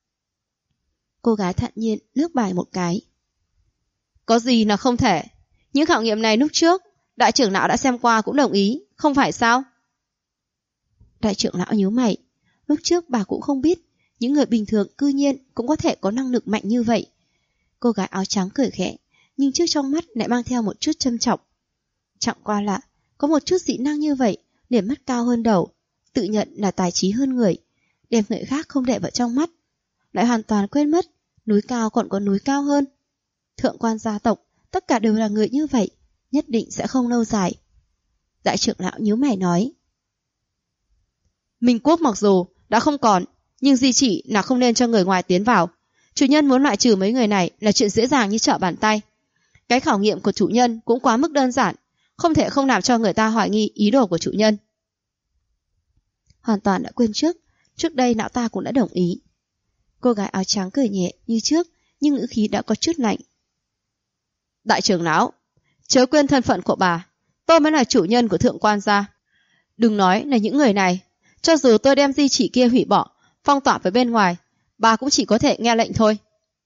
Cô gái thản nhiên lướt bài một cái. Có gì là không thể. Những khảo nghiệm này lúc trước, đại trưởng lão đã xem qua cũng đồng ý, không phải sao? Đại trưởng lão nhíu mày. Lúc trước bà cũng không biết những người bình thường cư nhiên cũng có thể có năng lực mạnh như vậy. Cô gái áo trắng cười khẽ, nhưng trước trong mắt lại mang theo một chút châm chọc. Chẳng qua là có một chút dị năng như vậy, điểm mắt cao hơn đầu, tự nhận là tài trí hơn người, đem người khác không để vào trong mắt, lại hoàn toàn quên mất núi cao còn có núi cao hơn. Thượng quan gia tộc tất cả đều là người như vậy, nhất định sẽ không lâu dài. Đại trưởng lão nhíu mày nói. Minh quốc mặc dù đã không còn, nhưng di chỉ là không nên cho người ngoài tiến vào. Chủ nhân muốn loại trừ mấy người này là chuyện dễ dàng như trở bàn tay. Cái khảo nghiệm của chủ nhân cũng quá mức đơn giản, không thể không làm cho người ta hoài nghi ý đồ của chủ nhân. Hoàn toàn đã quên trước đây lão ta cũng đã đồng ý. Cô gái áo trắng cười nhẹ như trước, nhưng ngữ khí đã có chút lạnh. Đại trưởng lão, chớ quên thân phận của bà, tôi mới là chủ nhân của thượng quan gia. Đừng nói là những người này, cho dù tôi đem di chỉ kia hủy bỏ, phong tỏa với bên ngoài, bà cũng chỉ có thể nghe lệnh thôi.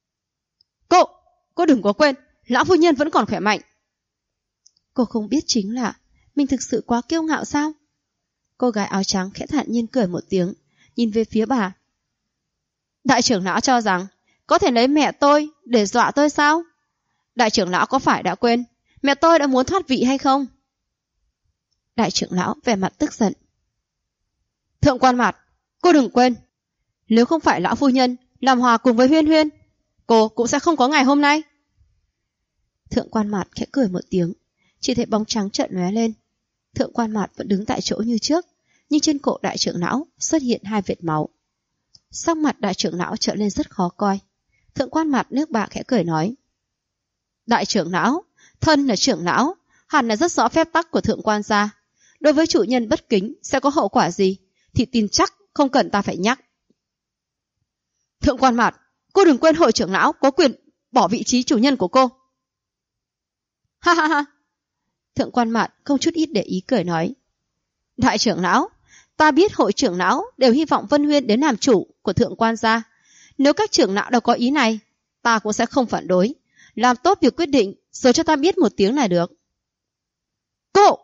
Cô đừng có quên, lão phu nhân vẫn còn khỏe mạnh. Cô không biết chính là mình thực sự quá kiêu ngạo sao? Cô gái áo trắng khẽ thản nhiên cười một tiếng, nhìn về phía bà. Đại trưởng lão cho rằng có thể lấy mẹ tôi để dọa tôi sao? Đại trưởng lão có phải đã quên mẹ tôi đã muốn thoát vị hay không? Đại trưởng lão vẻ mặt tức giận. Thượng quan Mạt, cô đừng quên, nếu không phải lão phu nhân làm hòa cùng với Huyên Huyên, cô cũng sẽ không có ngày hôm nay. Thượng quan Mạt khẽ cười một tiếng, chỉ thấy bóng trắng chợt lóe lên. Thượng quan Mạt vẫn đứng tại chỗ như trước, nhưng trên cổ đại trưởng lão xuất hiện hai vệt máu. Sắc mặt đại trưởng lão trở lên rất khó coi. Thượng quan Mạt nước bạc khẽ cười nói. Đại trưởng lão, thân là trưởng lão, hẳn là rất rõ phép tắc của thượng quan gia. Đối với chủ nhân bất kính sẽ có hậu quả gì, thì tin chắc không cần ta phải nhắc. Thượng quan Mạt, cô đừng quên hội trưởng lão có quyền bỏ vị trí chủ nhân của cô. Ha ha ha. Thượng quan Mạt không chút ít để ý cười nói. Đại trưởng lão, ta biết hội trưởng lão đều hy vọng Vân Huyên đến làm chủ của thượng quan gia. Nếu các trưởng lão đều có ý này, ta cũng sẽ không phản đối. Làm tốt việc quyết định rồi cho ta biết một tiếng là được. Cô!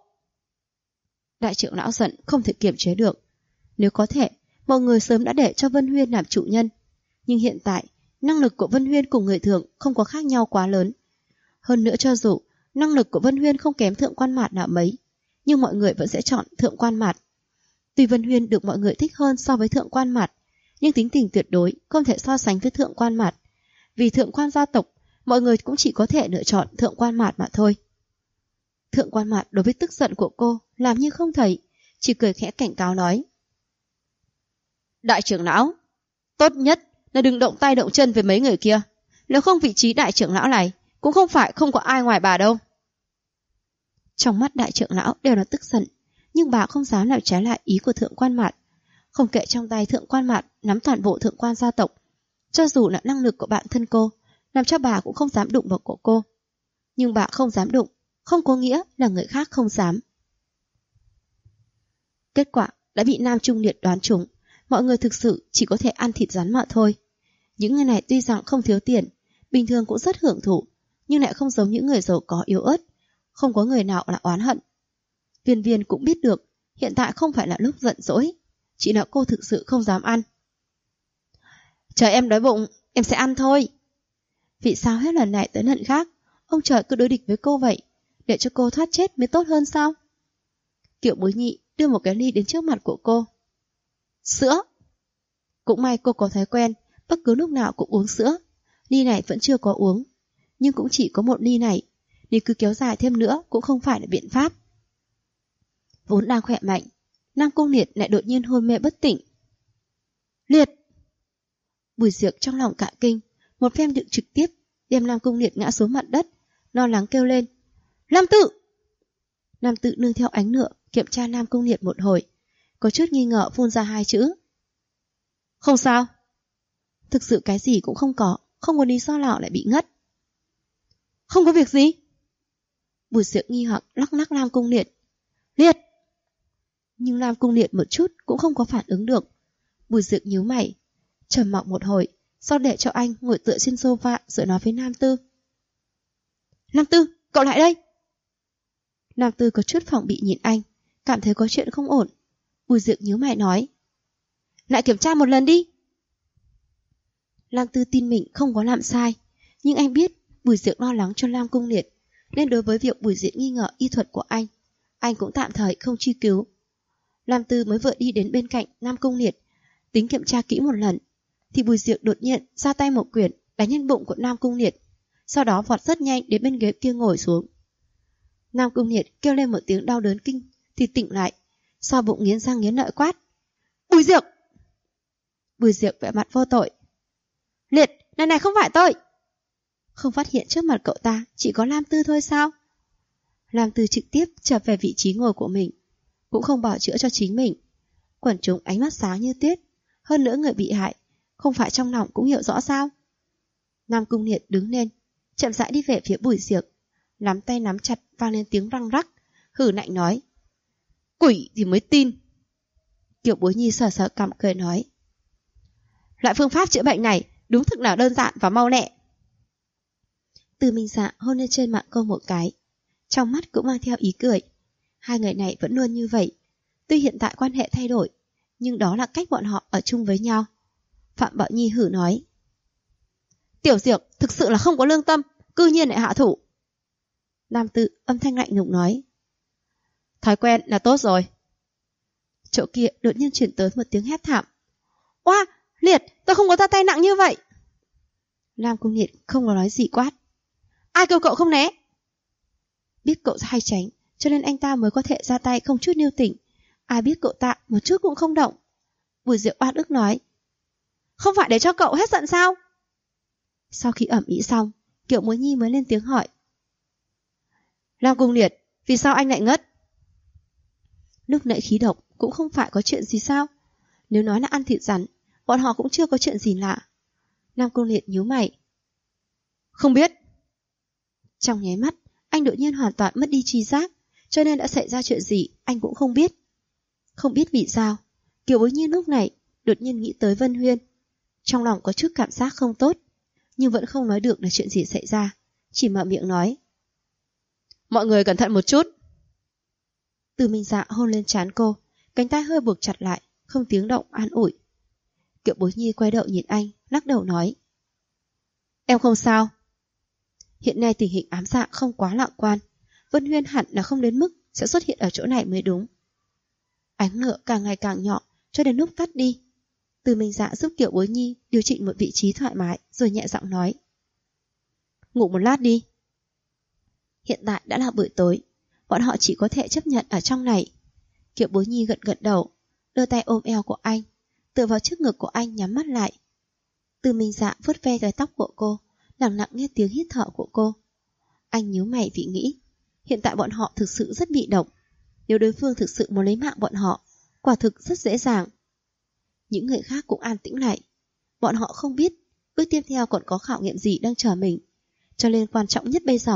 Đại trưởng lão giận không thể kiềm chế được. Nếu có thể, mọi người sớm đã để cho Vân Huyên làm chủ nhân. Nhưng hiện tại, năng lực của Vân Huyên cùng người thường không có khác nhau quá lớn. Hơn nữa cho dù năng lực của Vân Huyên không kém thượng quan Mạt nào mấy, nhưng mọi người vẫn sẽ chọn thượng quan Mạt. Tuy Vân Huyên được mọi người thích hơn so với thượng quan Mạt, nhưng tính tình tuyệt đối không thể so sánh với thượng quan Mạt. Vì thượng quan gia tộc, mọi người cũng chỉ có thể lựa chọn thượng quan Mạt mà thôi. Thượng quan Mạt đối với tức giận của cô làm như không thấy, chỉ cười khẽ cảnh cáo nói. Đại trưởng lão, tốt nhất là đừng động tay động chân với mấy người kia. Nếu không vị trí đại trưởng lão này cũng không phải không có ai ngoài bà đâu. Trong mắt đại trưởng lão đều là tức giận, nhưng bà không dám làm trái lại ý của thượng quan Mạt. Không kệ trong tay thượng quan Mạt nắm toàn bộ thượng quan gia tộc, cho dù là năng lực của bạn thân cô, làm cho bà cũng không dám đụng vào cổ cô. Nhưng bà không dám đụng, không có nghĩa là người khác không dám. Kết quả đã bị nam trung liệt đoán trúng, mọi người thực sự chỉ có thể ăn thịt rắn mà thôi. Những người này tuy rằng không thiếu tiền, bình thường cũng rất hưởng thụ, nhưng lại không giống những người giàu có yếu ớt, không có người nào là oán hận. Viên Viên cũng biết được, hiện tại không phải là lúc giận dỗi, chỉ là cô thực sự không dám ăn. Trời em đói bụng, em sẽ ăn thôi. Vì sao hết lần này tới lần khác, ông trời cứ đối địch với cô vậy, để cho cô thoát chết mới tốt hơn sao? Kiều Bối Nhi đưa một cái ly đến trước mặt của cô. Sữa! Cũng may cô có thói quen, bất cứ lúc nào cũng uống sữa. Ly này vẫn chưa có uống, nhưng cũng chỉ có một ly này, nếu cứ kéo dài thêm nữa cũng không phải là biện pháp. Vốn đang khỏe mạnh, Nam Cung Liệt lại đột nhiên hôn mê bất tỉnh. Liệt! Bùi Diệc trong lòng cả kinh, một phen đựng trực tiếp đem Nam Cung Liệt ngã xuống mặt đất, lo lắng kêu lên. Nam Tự! Nam Tự nương theo ánh lửa kiểm tra Nam Cung Liệt một hồi, có chút nghi ngờ phun ra hai chữ. Không sao. Thực sự cái gì cũng không có lý do nào lại bị ngất. Không có việc gì. Bùi Diệc nghi hoặc lắc lắc Nam Cung Liệt. Liệt! Nhưng Nam Cung Liệt một chút cũng không có phản ứng được. Bùi Diệc nhíu mày, trầm mặc một hồi, sau để cho anh ngồi tựa trên sofa rồi nói với Nam Tư. Nam Tư, cậu lại đây! Nam Tư có chút phòng bị nhìn anh, cảm thấy có chuyện không ổn. Bùi Diệc nhíu mày nói. Lại kiểm tra một lần đi. Nam Tư tin mình không có làm sai, nhưng anh biết Bùi Diệc lo lắng cho Nam Cung Liệt, nên đối với việc Bùi Diệc nghi ngờ y thuật của anh cũng tạm thời không truy cứu. Nam Tư mới vừa đi đến bên cạnh Nam Cung Liệt, tính kiểm tra kỹ một lần, thì Bùi Diệc đột nhiên ra tay một quyền đánh lên bụng của Nam Cung Liệt, sau đó vọt rất nhanh đến bên ghế kia ngồi xuống. Nam Cung Liệt kêu lên một tiếng đau đớn kinh thì tỉnh lại, xoa bụng nghiến răng nghiến lợi quát. Bùi Diệc! Bùi Diệc vẻ mặt vô tội. Liệt, này không phải tôi! Không phát hiện trước mặt cậu ta chỉ có Lam Tư thôi sao? Lam Tư trực tiếp trở về vị trí ngồi của mình, cũng không bảo chữa cho chính mình. Quần chúng ánh mắt sáng như tuyết, hơn nữa người bị hại không phải trong lòng cũng hiểu rõ sao? Nam Cung Liệt đứng lên, chậm rãi đi về phía Bùi Diệc, nắm tay nắm chặt vang lên tiếng răng rắc, hử lạnh nói. Quỷ thì mới tin. Kiều Bối Nhi sờ sờ cằm cười nói. Loại phương pháp chữa bệnh này đúng thực là đơn giản và mau lẹ. Từ Minh Dạ hôn lên trên mặt cô một cái, trong mắt cũng mang theo ý cười. Hai người này vẫn luôn như vậy, tuy hiện tại quan hệ thay đổi, nhưng đó là cách bọn họ ở chung với nhau. Phạm Bảo Nhi hử nói. Tiểu Diệc thực sự là không có lương tâm, cư nhiên lại hạ thủ. Nam Tự âm thanh lạnh lùng nói. Thói quen là tốt rồi. Chỗ kia đột nhiên chuyển tới một tiếng hét thảm. Oa, Liệt, tôi không có ra tay nặng như vậy. Nam Cung Liệt không có nói gì quát. Ai kêu cậu không né? Biết cậu hay tránh, cho nên anh ta mới có thể ra tay không chút nêu tỉnh. Ai biết cậu ta một chút cũng không động. Bùi Diệc oan ức nói. Không phải để cho cậu hết giận sao? Sau khi ẩm ý xong, Kiều Bối Nhi mới lên tiếng hỏi. Nam Cung Liệt, vì sao anh lại ngất? Lúc nãy khí độc cũng không phải có chuyện gì sao? Nếu nói là ăn thịt rắn, bọn họ cũng chưa có chuyện gì lạ. Nam Cung Liệt nhíu mày. Không biết. Trong nháy mắt, anh đột nhiên hoàn toàn mất đi tri giác, cho nên đã xảy ra chuyện gì anh cũng không biết. Không biết vì sao, Kiều Bối Nhi lúc này đột nhiên nghĩ tới Vân Huyên. Trong lòng có chút cảm giác không tốt, nhưng vẫn không nói được là chuyện gì xảy ra, chỉ mở miệng nói. Mọi người cẩn thận một chút. Từ Minh Dạ hôn lên trán cô, cánh tay hơi buộc chặt lại, không tiếng động an ủi. Kiều Bối Nhi quay đầu nhìn anh, lắc đầu nói. Em không sao. Hiện nay tình hình ám dạ không quá lạc quan, Vân Huyên hẳn là không đến mức sẽ xuất hiện ở chỗ này mới đúng. Ánh lửa càng ngày càng nhỏ, cho đến lúc tắt đi. Từ Minh Dạ giúp Kiều Bối Nhi điều chỉnh một vị trí thoải mái, rồi nhẹ giọng nói. Ngủ một lát đi. Hiện tại đã là buổi tối, bọn họ chỉ có thể chấp nhận ở trong này. Kiều Bối Nhi gật gật đầu, đưa tay ôm eo của anh, tựa vào trước ngực của anh nhắm mắt lại. Từ Minh Dạ vuốt ve cái tóc của cô, lặng lặng nghe tiếng hít thở của cô. Anh nhíu mày vì nghĩ, hiện tại bọn họ thực sự rất bị động. Nếu đối phương thực sự muốn lấy mạng bọn họ, quả thực rất dễ dàng. Những người khác cũng an tĩnh lại. Bọn họ không biết bước tiếp theo còn có khảo nghiệm gì đang chờ mình, cho nên quan trọng nhất bây giờ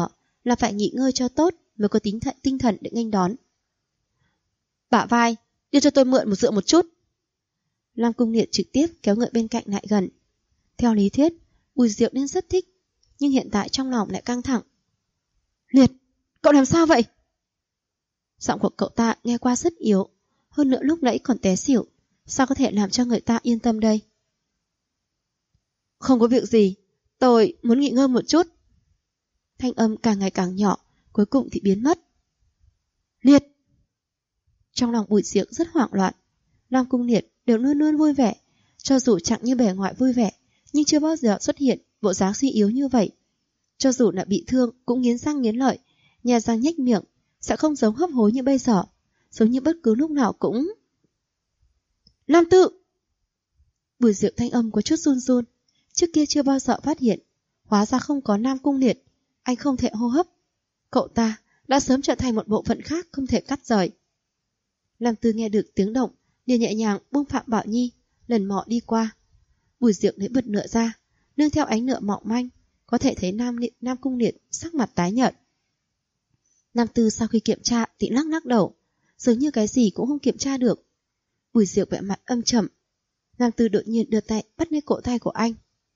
là phải nghỉ ngơi cho tốt mới có tinh thần để nghênh đón. Bả vai, đưa cho tôi mượn dựa một chút. Lam Cung Liệt trực tiếp kéo người bên cạnh lại gần. Theo lý thuyết, Bùi Diệu nên rất thích, nhưng hiện tại trong lòng lại căng thẳng. Liệt, cậu làm sao vậy? Giọng của cậu ta nghe qua rất yếu, hơn nữa lúc nãy còn té xỉu, sao có thể làm cho người ta yên tâm đây? Không có việc gì, tôi muốn nghỉ ngơi một chút. Thanh âm càng ngày càng nhỏ, cuối cùng thì biến mất. Liệt! Trong lòng Bùi Diệu rất hoảng loạn. Lam Cung Liệt đều luôn luôn vui vẻ, cho dù chẳng như bề ngoài vui vẻ, nhưng chưa bao giờ xuất hiện bộ dáng suy yếu như vậy. Cho dù là bị thương cũng nghiến răng nghiến lợi, nhe răng nhếch miệng, sẽ không giống hấp hối như bây giờ, giống như bất cứ lúc nào cũng... Lam Tự! Bùi Diệu thanh âm có chút run run, trước kia chưa bao giờ phát hiện, hóa ra không có Lam Cung Liệt, anh không thể hô hấp. Cậu ta đã sớm trở thành một bộ phận khác không thể cắt rời. Lam Tư nghe được tiếng động, liền nhẹ nhàng buông Phạm Bảo Nhi, lần mò đi qua. Bùi Diệu lấy bật nựa ra, nương theo ánh nựa mỏng manh, có thể thấy Nam Cung Liệt sắc mặt tái nhợt. Lam Tư sau khi kiểm tra thì lắc đầu, dường như cái gì cũng không kiểm tra được. Bùi Diệu vẻ mặt âm trầm. Lam Tư đột nhiên đưa tay bắt lấy cổ tay của anh.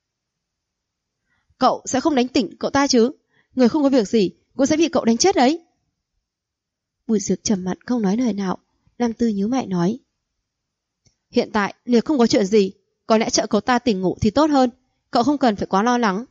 Cậu sẽ không đánh tỉnh cậu ta chứ? Người không có việc gì cũng sẽ bị cậu đánh chết đấy. Bùi Diệu trầm mặt không nói lời nào. Lam Tư nhíu mày nói. Hiện tại Liệt không có chuyện gì, có lẽ trợ cậu ta tỉnh ngủ thì tốt hơn. Cậu không cần phải quá lo lắng.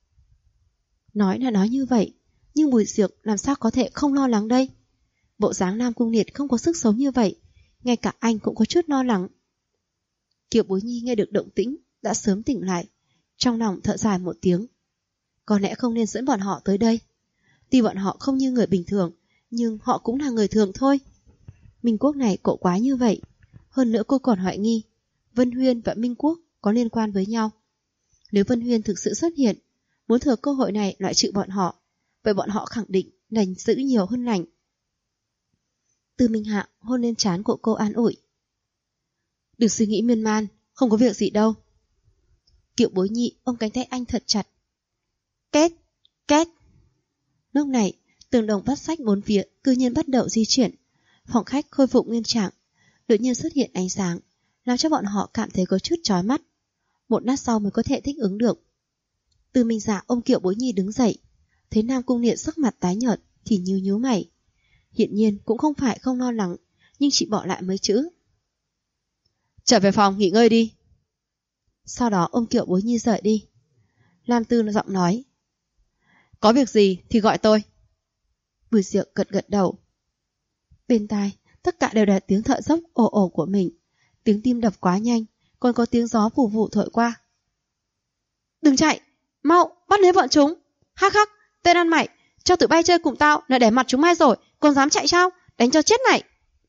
Nói là nói như vậy, nhưng Bùi Diệu làm sao có thể không lo lắng đây? Bộ dáng Nam Cung Liệt không có sức sống như vậy, ngay cả anh cũng có chút lo lắng. Kiều Bối Nhi nghe được động tĩnh đã sớm tỉnh lại, trong lòng thở dài một tiếng. Có lẽ không nên dẫn bọn họ tới đây. Tuy bọn họ không như người bình thường, nhưng họ cũng là người thường thôi. Minh Quốc này cộ quá như vậy. Hơn nữa cô còn hoài nghi Vân Huyên và Minh Quốc có liên quan với nhau. Nếu Vân Huyên thực sự xuất hiện, muốn thừa cơ hội này loại trừ bọn họ, vậy bọn họ khẳng định lành giữ nhiều hơn lành. Từ Minh Hạ hôn lên trán của cô an ủi. Đừng suy nghĩ miên man, không có việc gì đâu. Kiều Bối Nhi ôm cánh tay anh thật chặt. Két, két. Lúc này, tường đồng vắt sách bốn phía cư nhiên bắt đầu di chuyển. Phòng khách khôi phục nguyên trạng, đột nhiên xuất hiện ánh sáng, làm cho bọn họ cảm thấy có chút chói mắt. Một lát sau mới có thể thích ứng được. Từ Minh Dạ ôm Kiều Bối Nhi đứng dậy, thấy Nam Cung Liệt sắc mặt tái nhợt thì nhíu mày. Hiện nhiên cũng không phải không lo lắng, nhưng chỉ bỏ lại mấy chữ. Trở về phòng nghỉ ngơi đi. Sau đó ôm Kiều Bối Nhi rời đi. Lam Tư giọng nói. Có việc gì thì gọi tôi. Bùi Diệu gật đầu. Bên tai, tất cả đều là tiếng thở dốc ồ ồ của mình. Tiếng tim đập quá nhanh, còn có tiếng gió vù vù thổi qua. Đừng chạy, mau, bắt lấy bọn chúng. Hắc hắc, tên ăn mày, cho tụi bay chơi cùng tao là để mặt chúng mai rồi, còn dám chạy sao? Đánh cho chết này.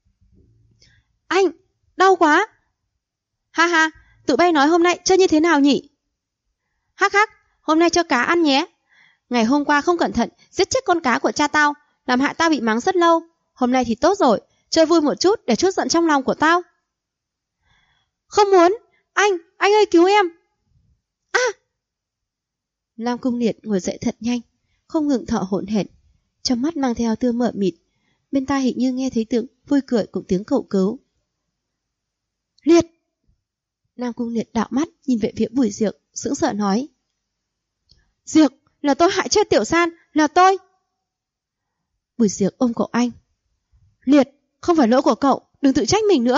Anh, đau quá. Ha ha, tụi bay nói hôm nay chơi như thế nào nhỉ? Hắc hắc, hôm nay cho cá ăn nhé. Ngày hôm qua không cẩn thận giết chết con cá của cha tao, làm hại tao bị mắng rất lâu. Hôm nay thì tốt rồi, chơi vui một chút để trút giận trong lòng của tao. Không muốn, anh ơi cứu em. À! Lam Cung Liệt ngồi dậy thật nhanh, không ngừng thở hổn hển, trong mắt mang theo tia mờ mịt, bên tai hình như nghe thấy tiếng vui cười cùng tiếng cầu cứu. Liệt! Lam Cung Liệt đảo mắt nhìn về phía Bùi Diệu, sững sờ nói. Diệu, là tôi hại chết Tiểu San, là tôi. Bùi Diệu ôm cổ anh. Liệt, không phải lỗi của cậu, đừng tự trách mình nữa.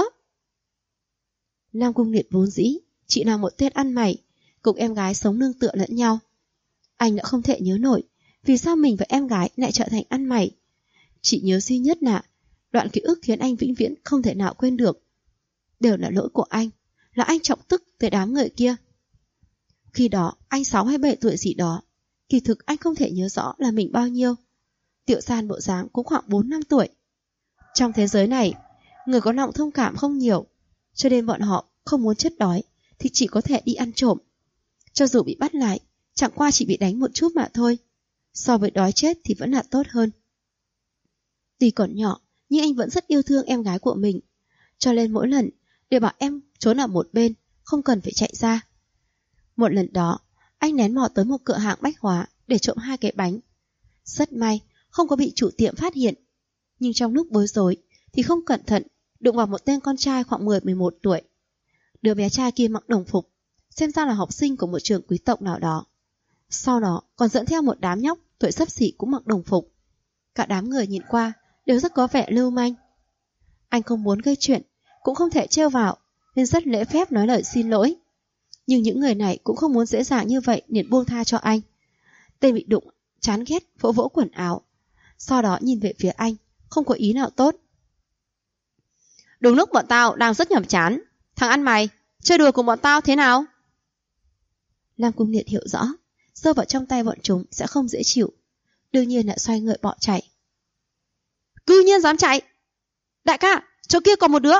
Lam Cung Liệt vốn dĩ chỉ là một tên ăn mày, cùng em gái sống nương tựa lẫn nhau. Anh đã không thể nhớ nổi vì sao mình và em gái lại trở thành ăn mày. Chỉ nhớ duy nhất là đoạn ký ức khiến anh vĩnh viễn không thể nào quên được. Đều là lỗi của anh, là anh trọng tức tới đám người kia. Khi đó anh 6 hay 7 tuổi gì đó, kỳ thực anh không thể nhớ rõ là mình bao nhiêu. Tiểu San bộ dáng cũng khoảng 4-5 tuổi. Trong thế giới này, người có lòng thông cảm không nhiều, cho nên bọn họ không muốn chết đói thì chỉ có thể đi ăn trộm. Cho dù bị bắt lại, chẳng qua chỉ bị đánh một chút mà thôi. So với đói chết thì vẫn là tốt hơn. Tuy còn nhỏ, nhưng anh vẫn rất yêu thương em gái của mình, cho nên mỗi lần đều bảo em trốn ở một bên, không cần phải chạy ra. Một lần đó, anh lén mò tới một cửa hàng bách hóa để trộm 2 cái bánh. Rất may, không có bị chủ tiệm phát hiện. Nhưng trong lúc bối rối thì không cẩn thận đụng vào một tên con trai khoảng 10-11 tuổi. Đứa bé trai kia mặc đồng phục, xem ra là học sinh của một trường quý tộc nào đó. Sau đó còn dẫn theo một đám nhóc tuổi xấp xỉ cũng mặc đồng phục. Cả đám người nhìn qua đều rất có vẻ lưu manh. Anh không muốn gây chuyện, cũng không thể trêu vào, nên rất lễ phép nói lời xin lỗi. Nhưng những người này cũng không muốn dễ dàng như vậy liền buông tha cho anh. Tên bị đụng chán ghét vỗ vỗ quần áo, sau đó nhìn về phía anh, không có ý nào tốt. Đúng lúc bọn tao đang rất nhàm chán, thằng ăn mày, chơi đùa cùng bọn tao thế nào? Lam Cung Liệt hiểu rõ, rơi vào trong tay bọn chúng sẽ không dễ chịu, đương nhiên lại xoay người bỏ chạy. Cư nhiên dám chạy! Đại ca, chỗ kia còn một đứa!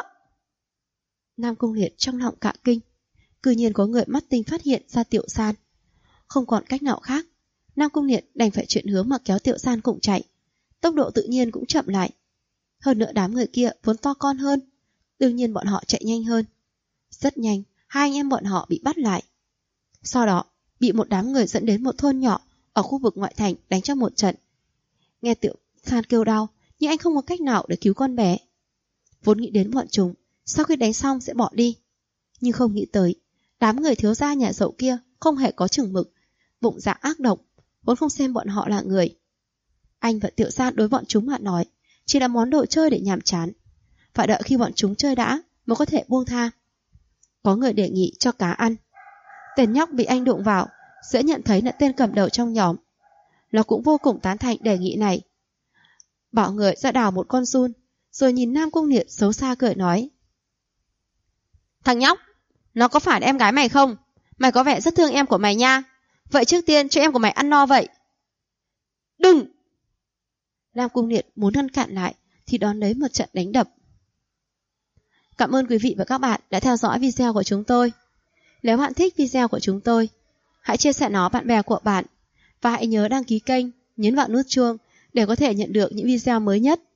Lam Cung Liệt trong lòng cả kinh, cư nhiên có người mắt tinh phát hiện ra Tiểu San. Không còn cách nào khác, Lam Cung Liệt đành phải chuyển hướng mà kéo Tiểu San cùng chạy. Tốc độ tự nhiên cũng chậm lại. Hơn nữa đám người kia vốn to con hơn, đương nhiên bọn họ chạy nhanh hơn. Rất nhanh, hai anh em bọn họ bị bắt lại. Sau đó, bị một đám người dẫn đến một thôn nhỏ ở khu vực ngoại thành đánh cho một trận. Nghe Tiểu San kêu đau, nhưng anh không có cách nào để cứu con bé. Vốn nghĩ đến bọn chúng, sau khi đánh xong sẽ bỏ đi. Nhưng không nghĩ tới, đám người thiếu gia nhà giàu kia không hề có chừng mực, bụng dạ ác độc, vốn không xem bọn họ là người. Anh và Tiểu San đối bọn chúng mà nói, chỉ là món đồ chơi để nhàm chán. Phải đợi khi bọn chúng chơi đã mới có thể buông tha. Có người đề nghị cho cá ăn. Tên nhóc bị anh đụng vào sẽ nhận thấy là tên cầm đầu trong nhóm. Nó cũng vô cùng tán thành đề nghị này. Bảo người ra đào một con giun, rồi nhìn Nam Cung Liệt xấu xa cười nói: Thằng nhóc, nó có phải em gái mày không? Mày có vẻ rất thương em của mày nha. Vậy trước tiên cho em của mày ăn no vậy. Đừng! Nam Cung Liệt muốn ngăn cản lại thì đón lấy một trận đánh đập. Cảm ơn quý vị và các bạn đã theo dõi video của chúng tôi. Nếu bạn thích video của chúng tôi, hãy chia sẻ nó bạn bè của bạn và hãy nhớ đăng ký kênh, nhấn vào nút chuông để có thể nhận được những video mới nhất.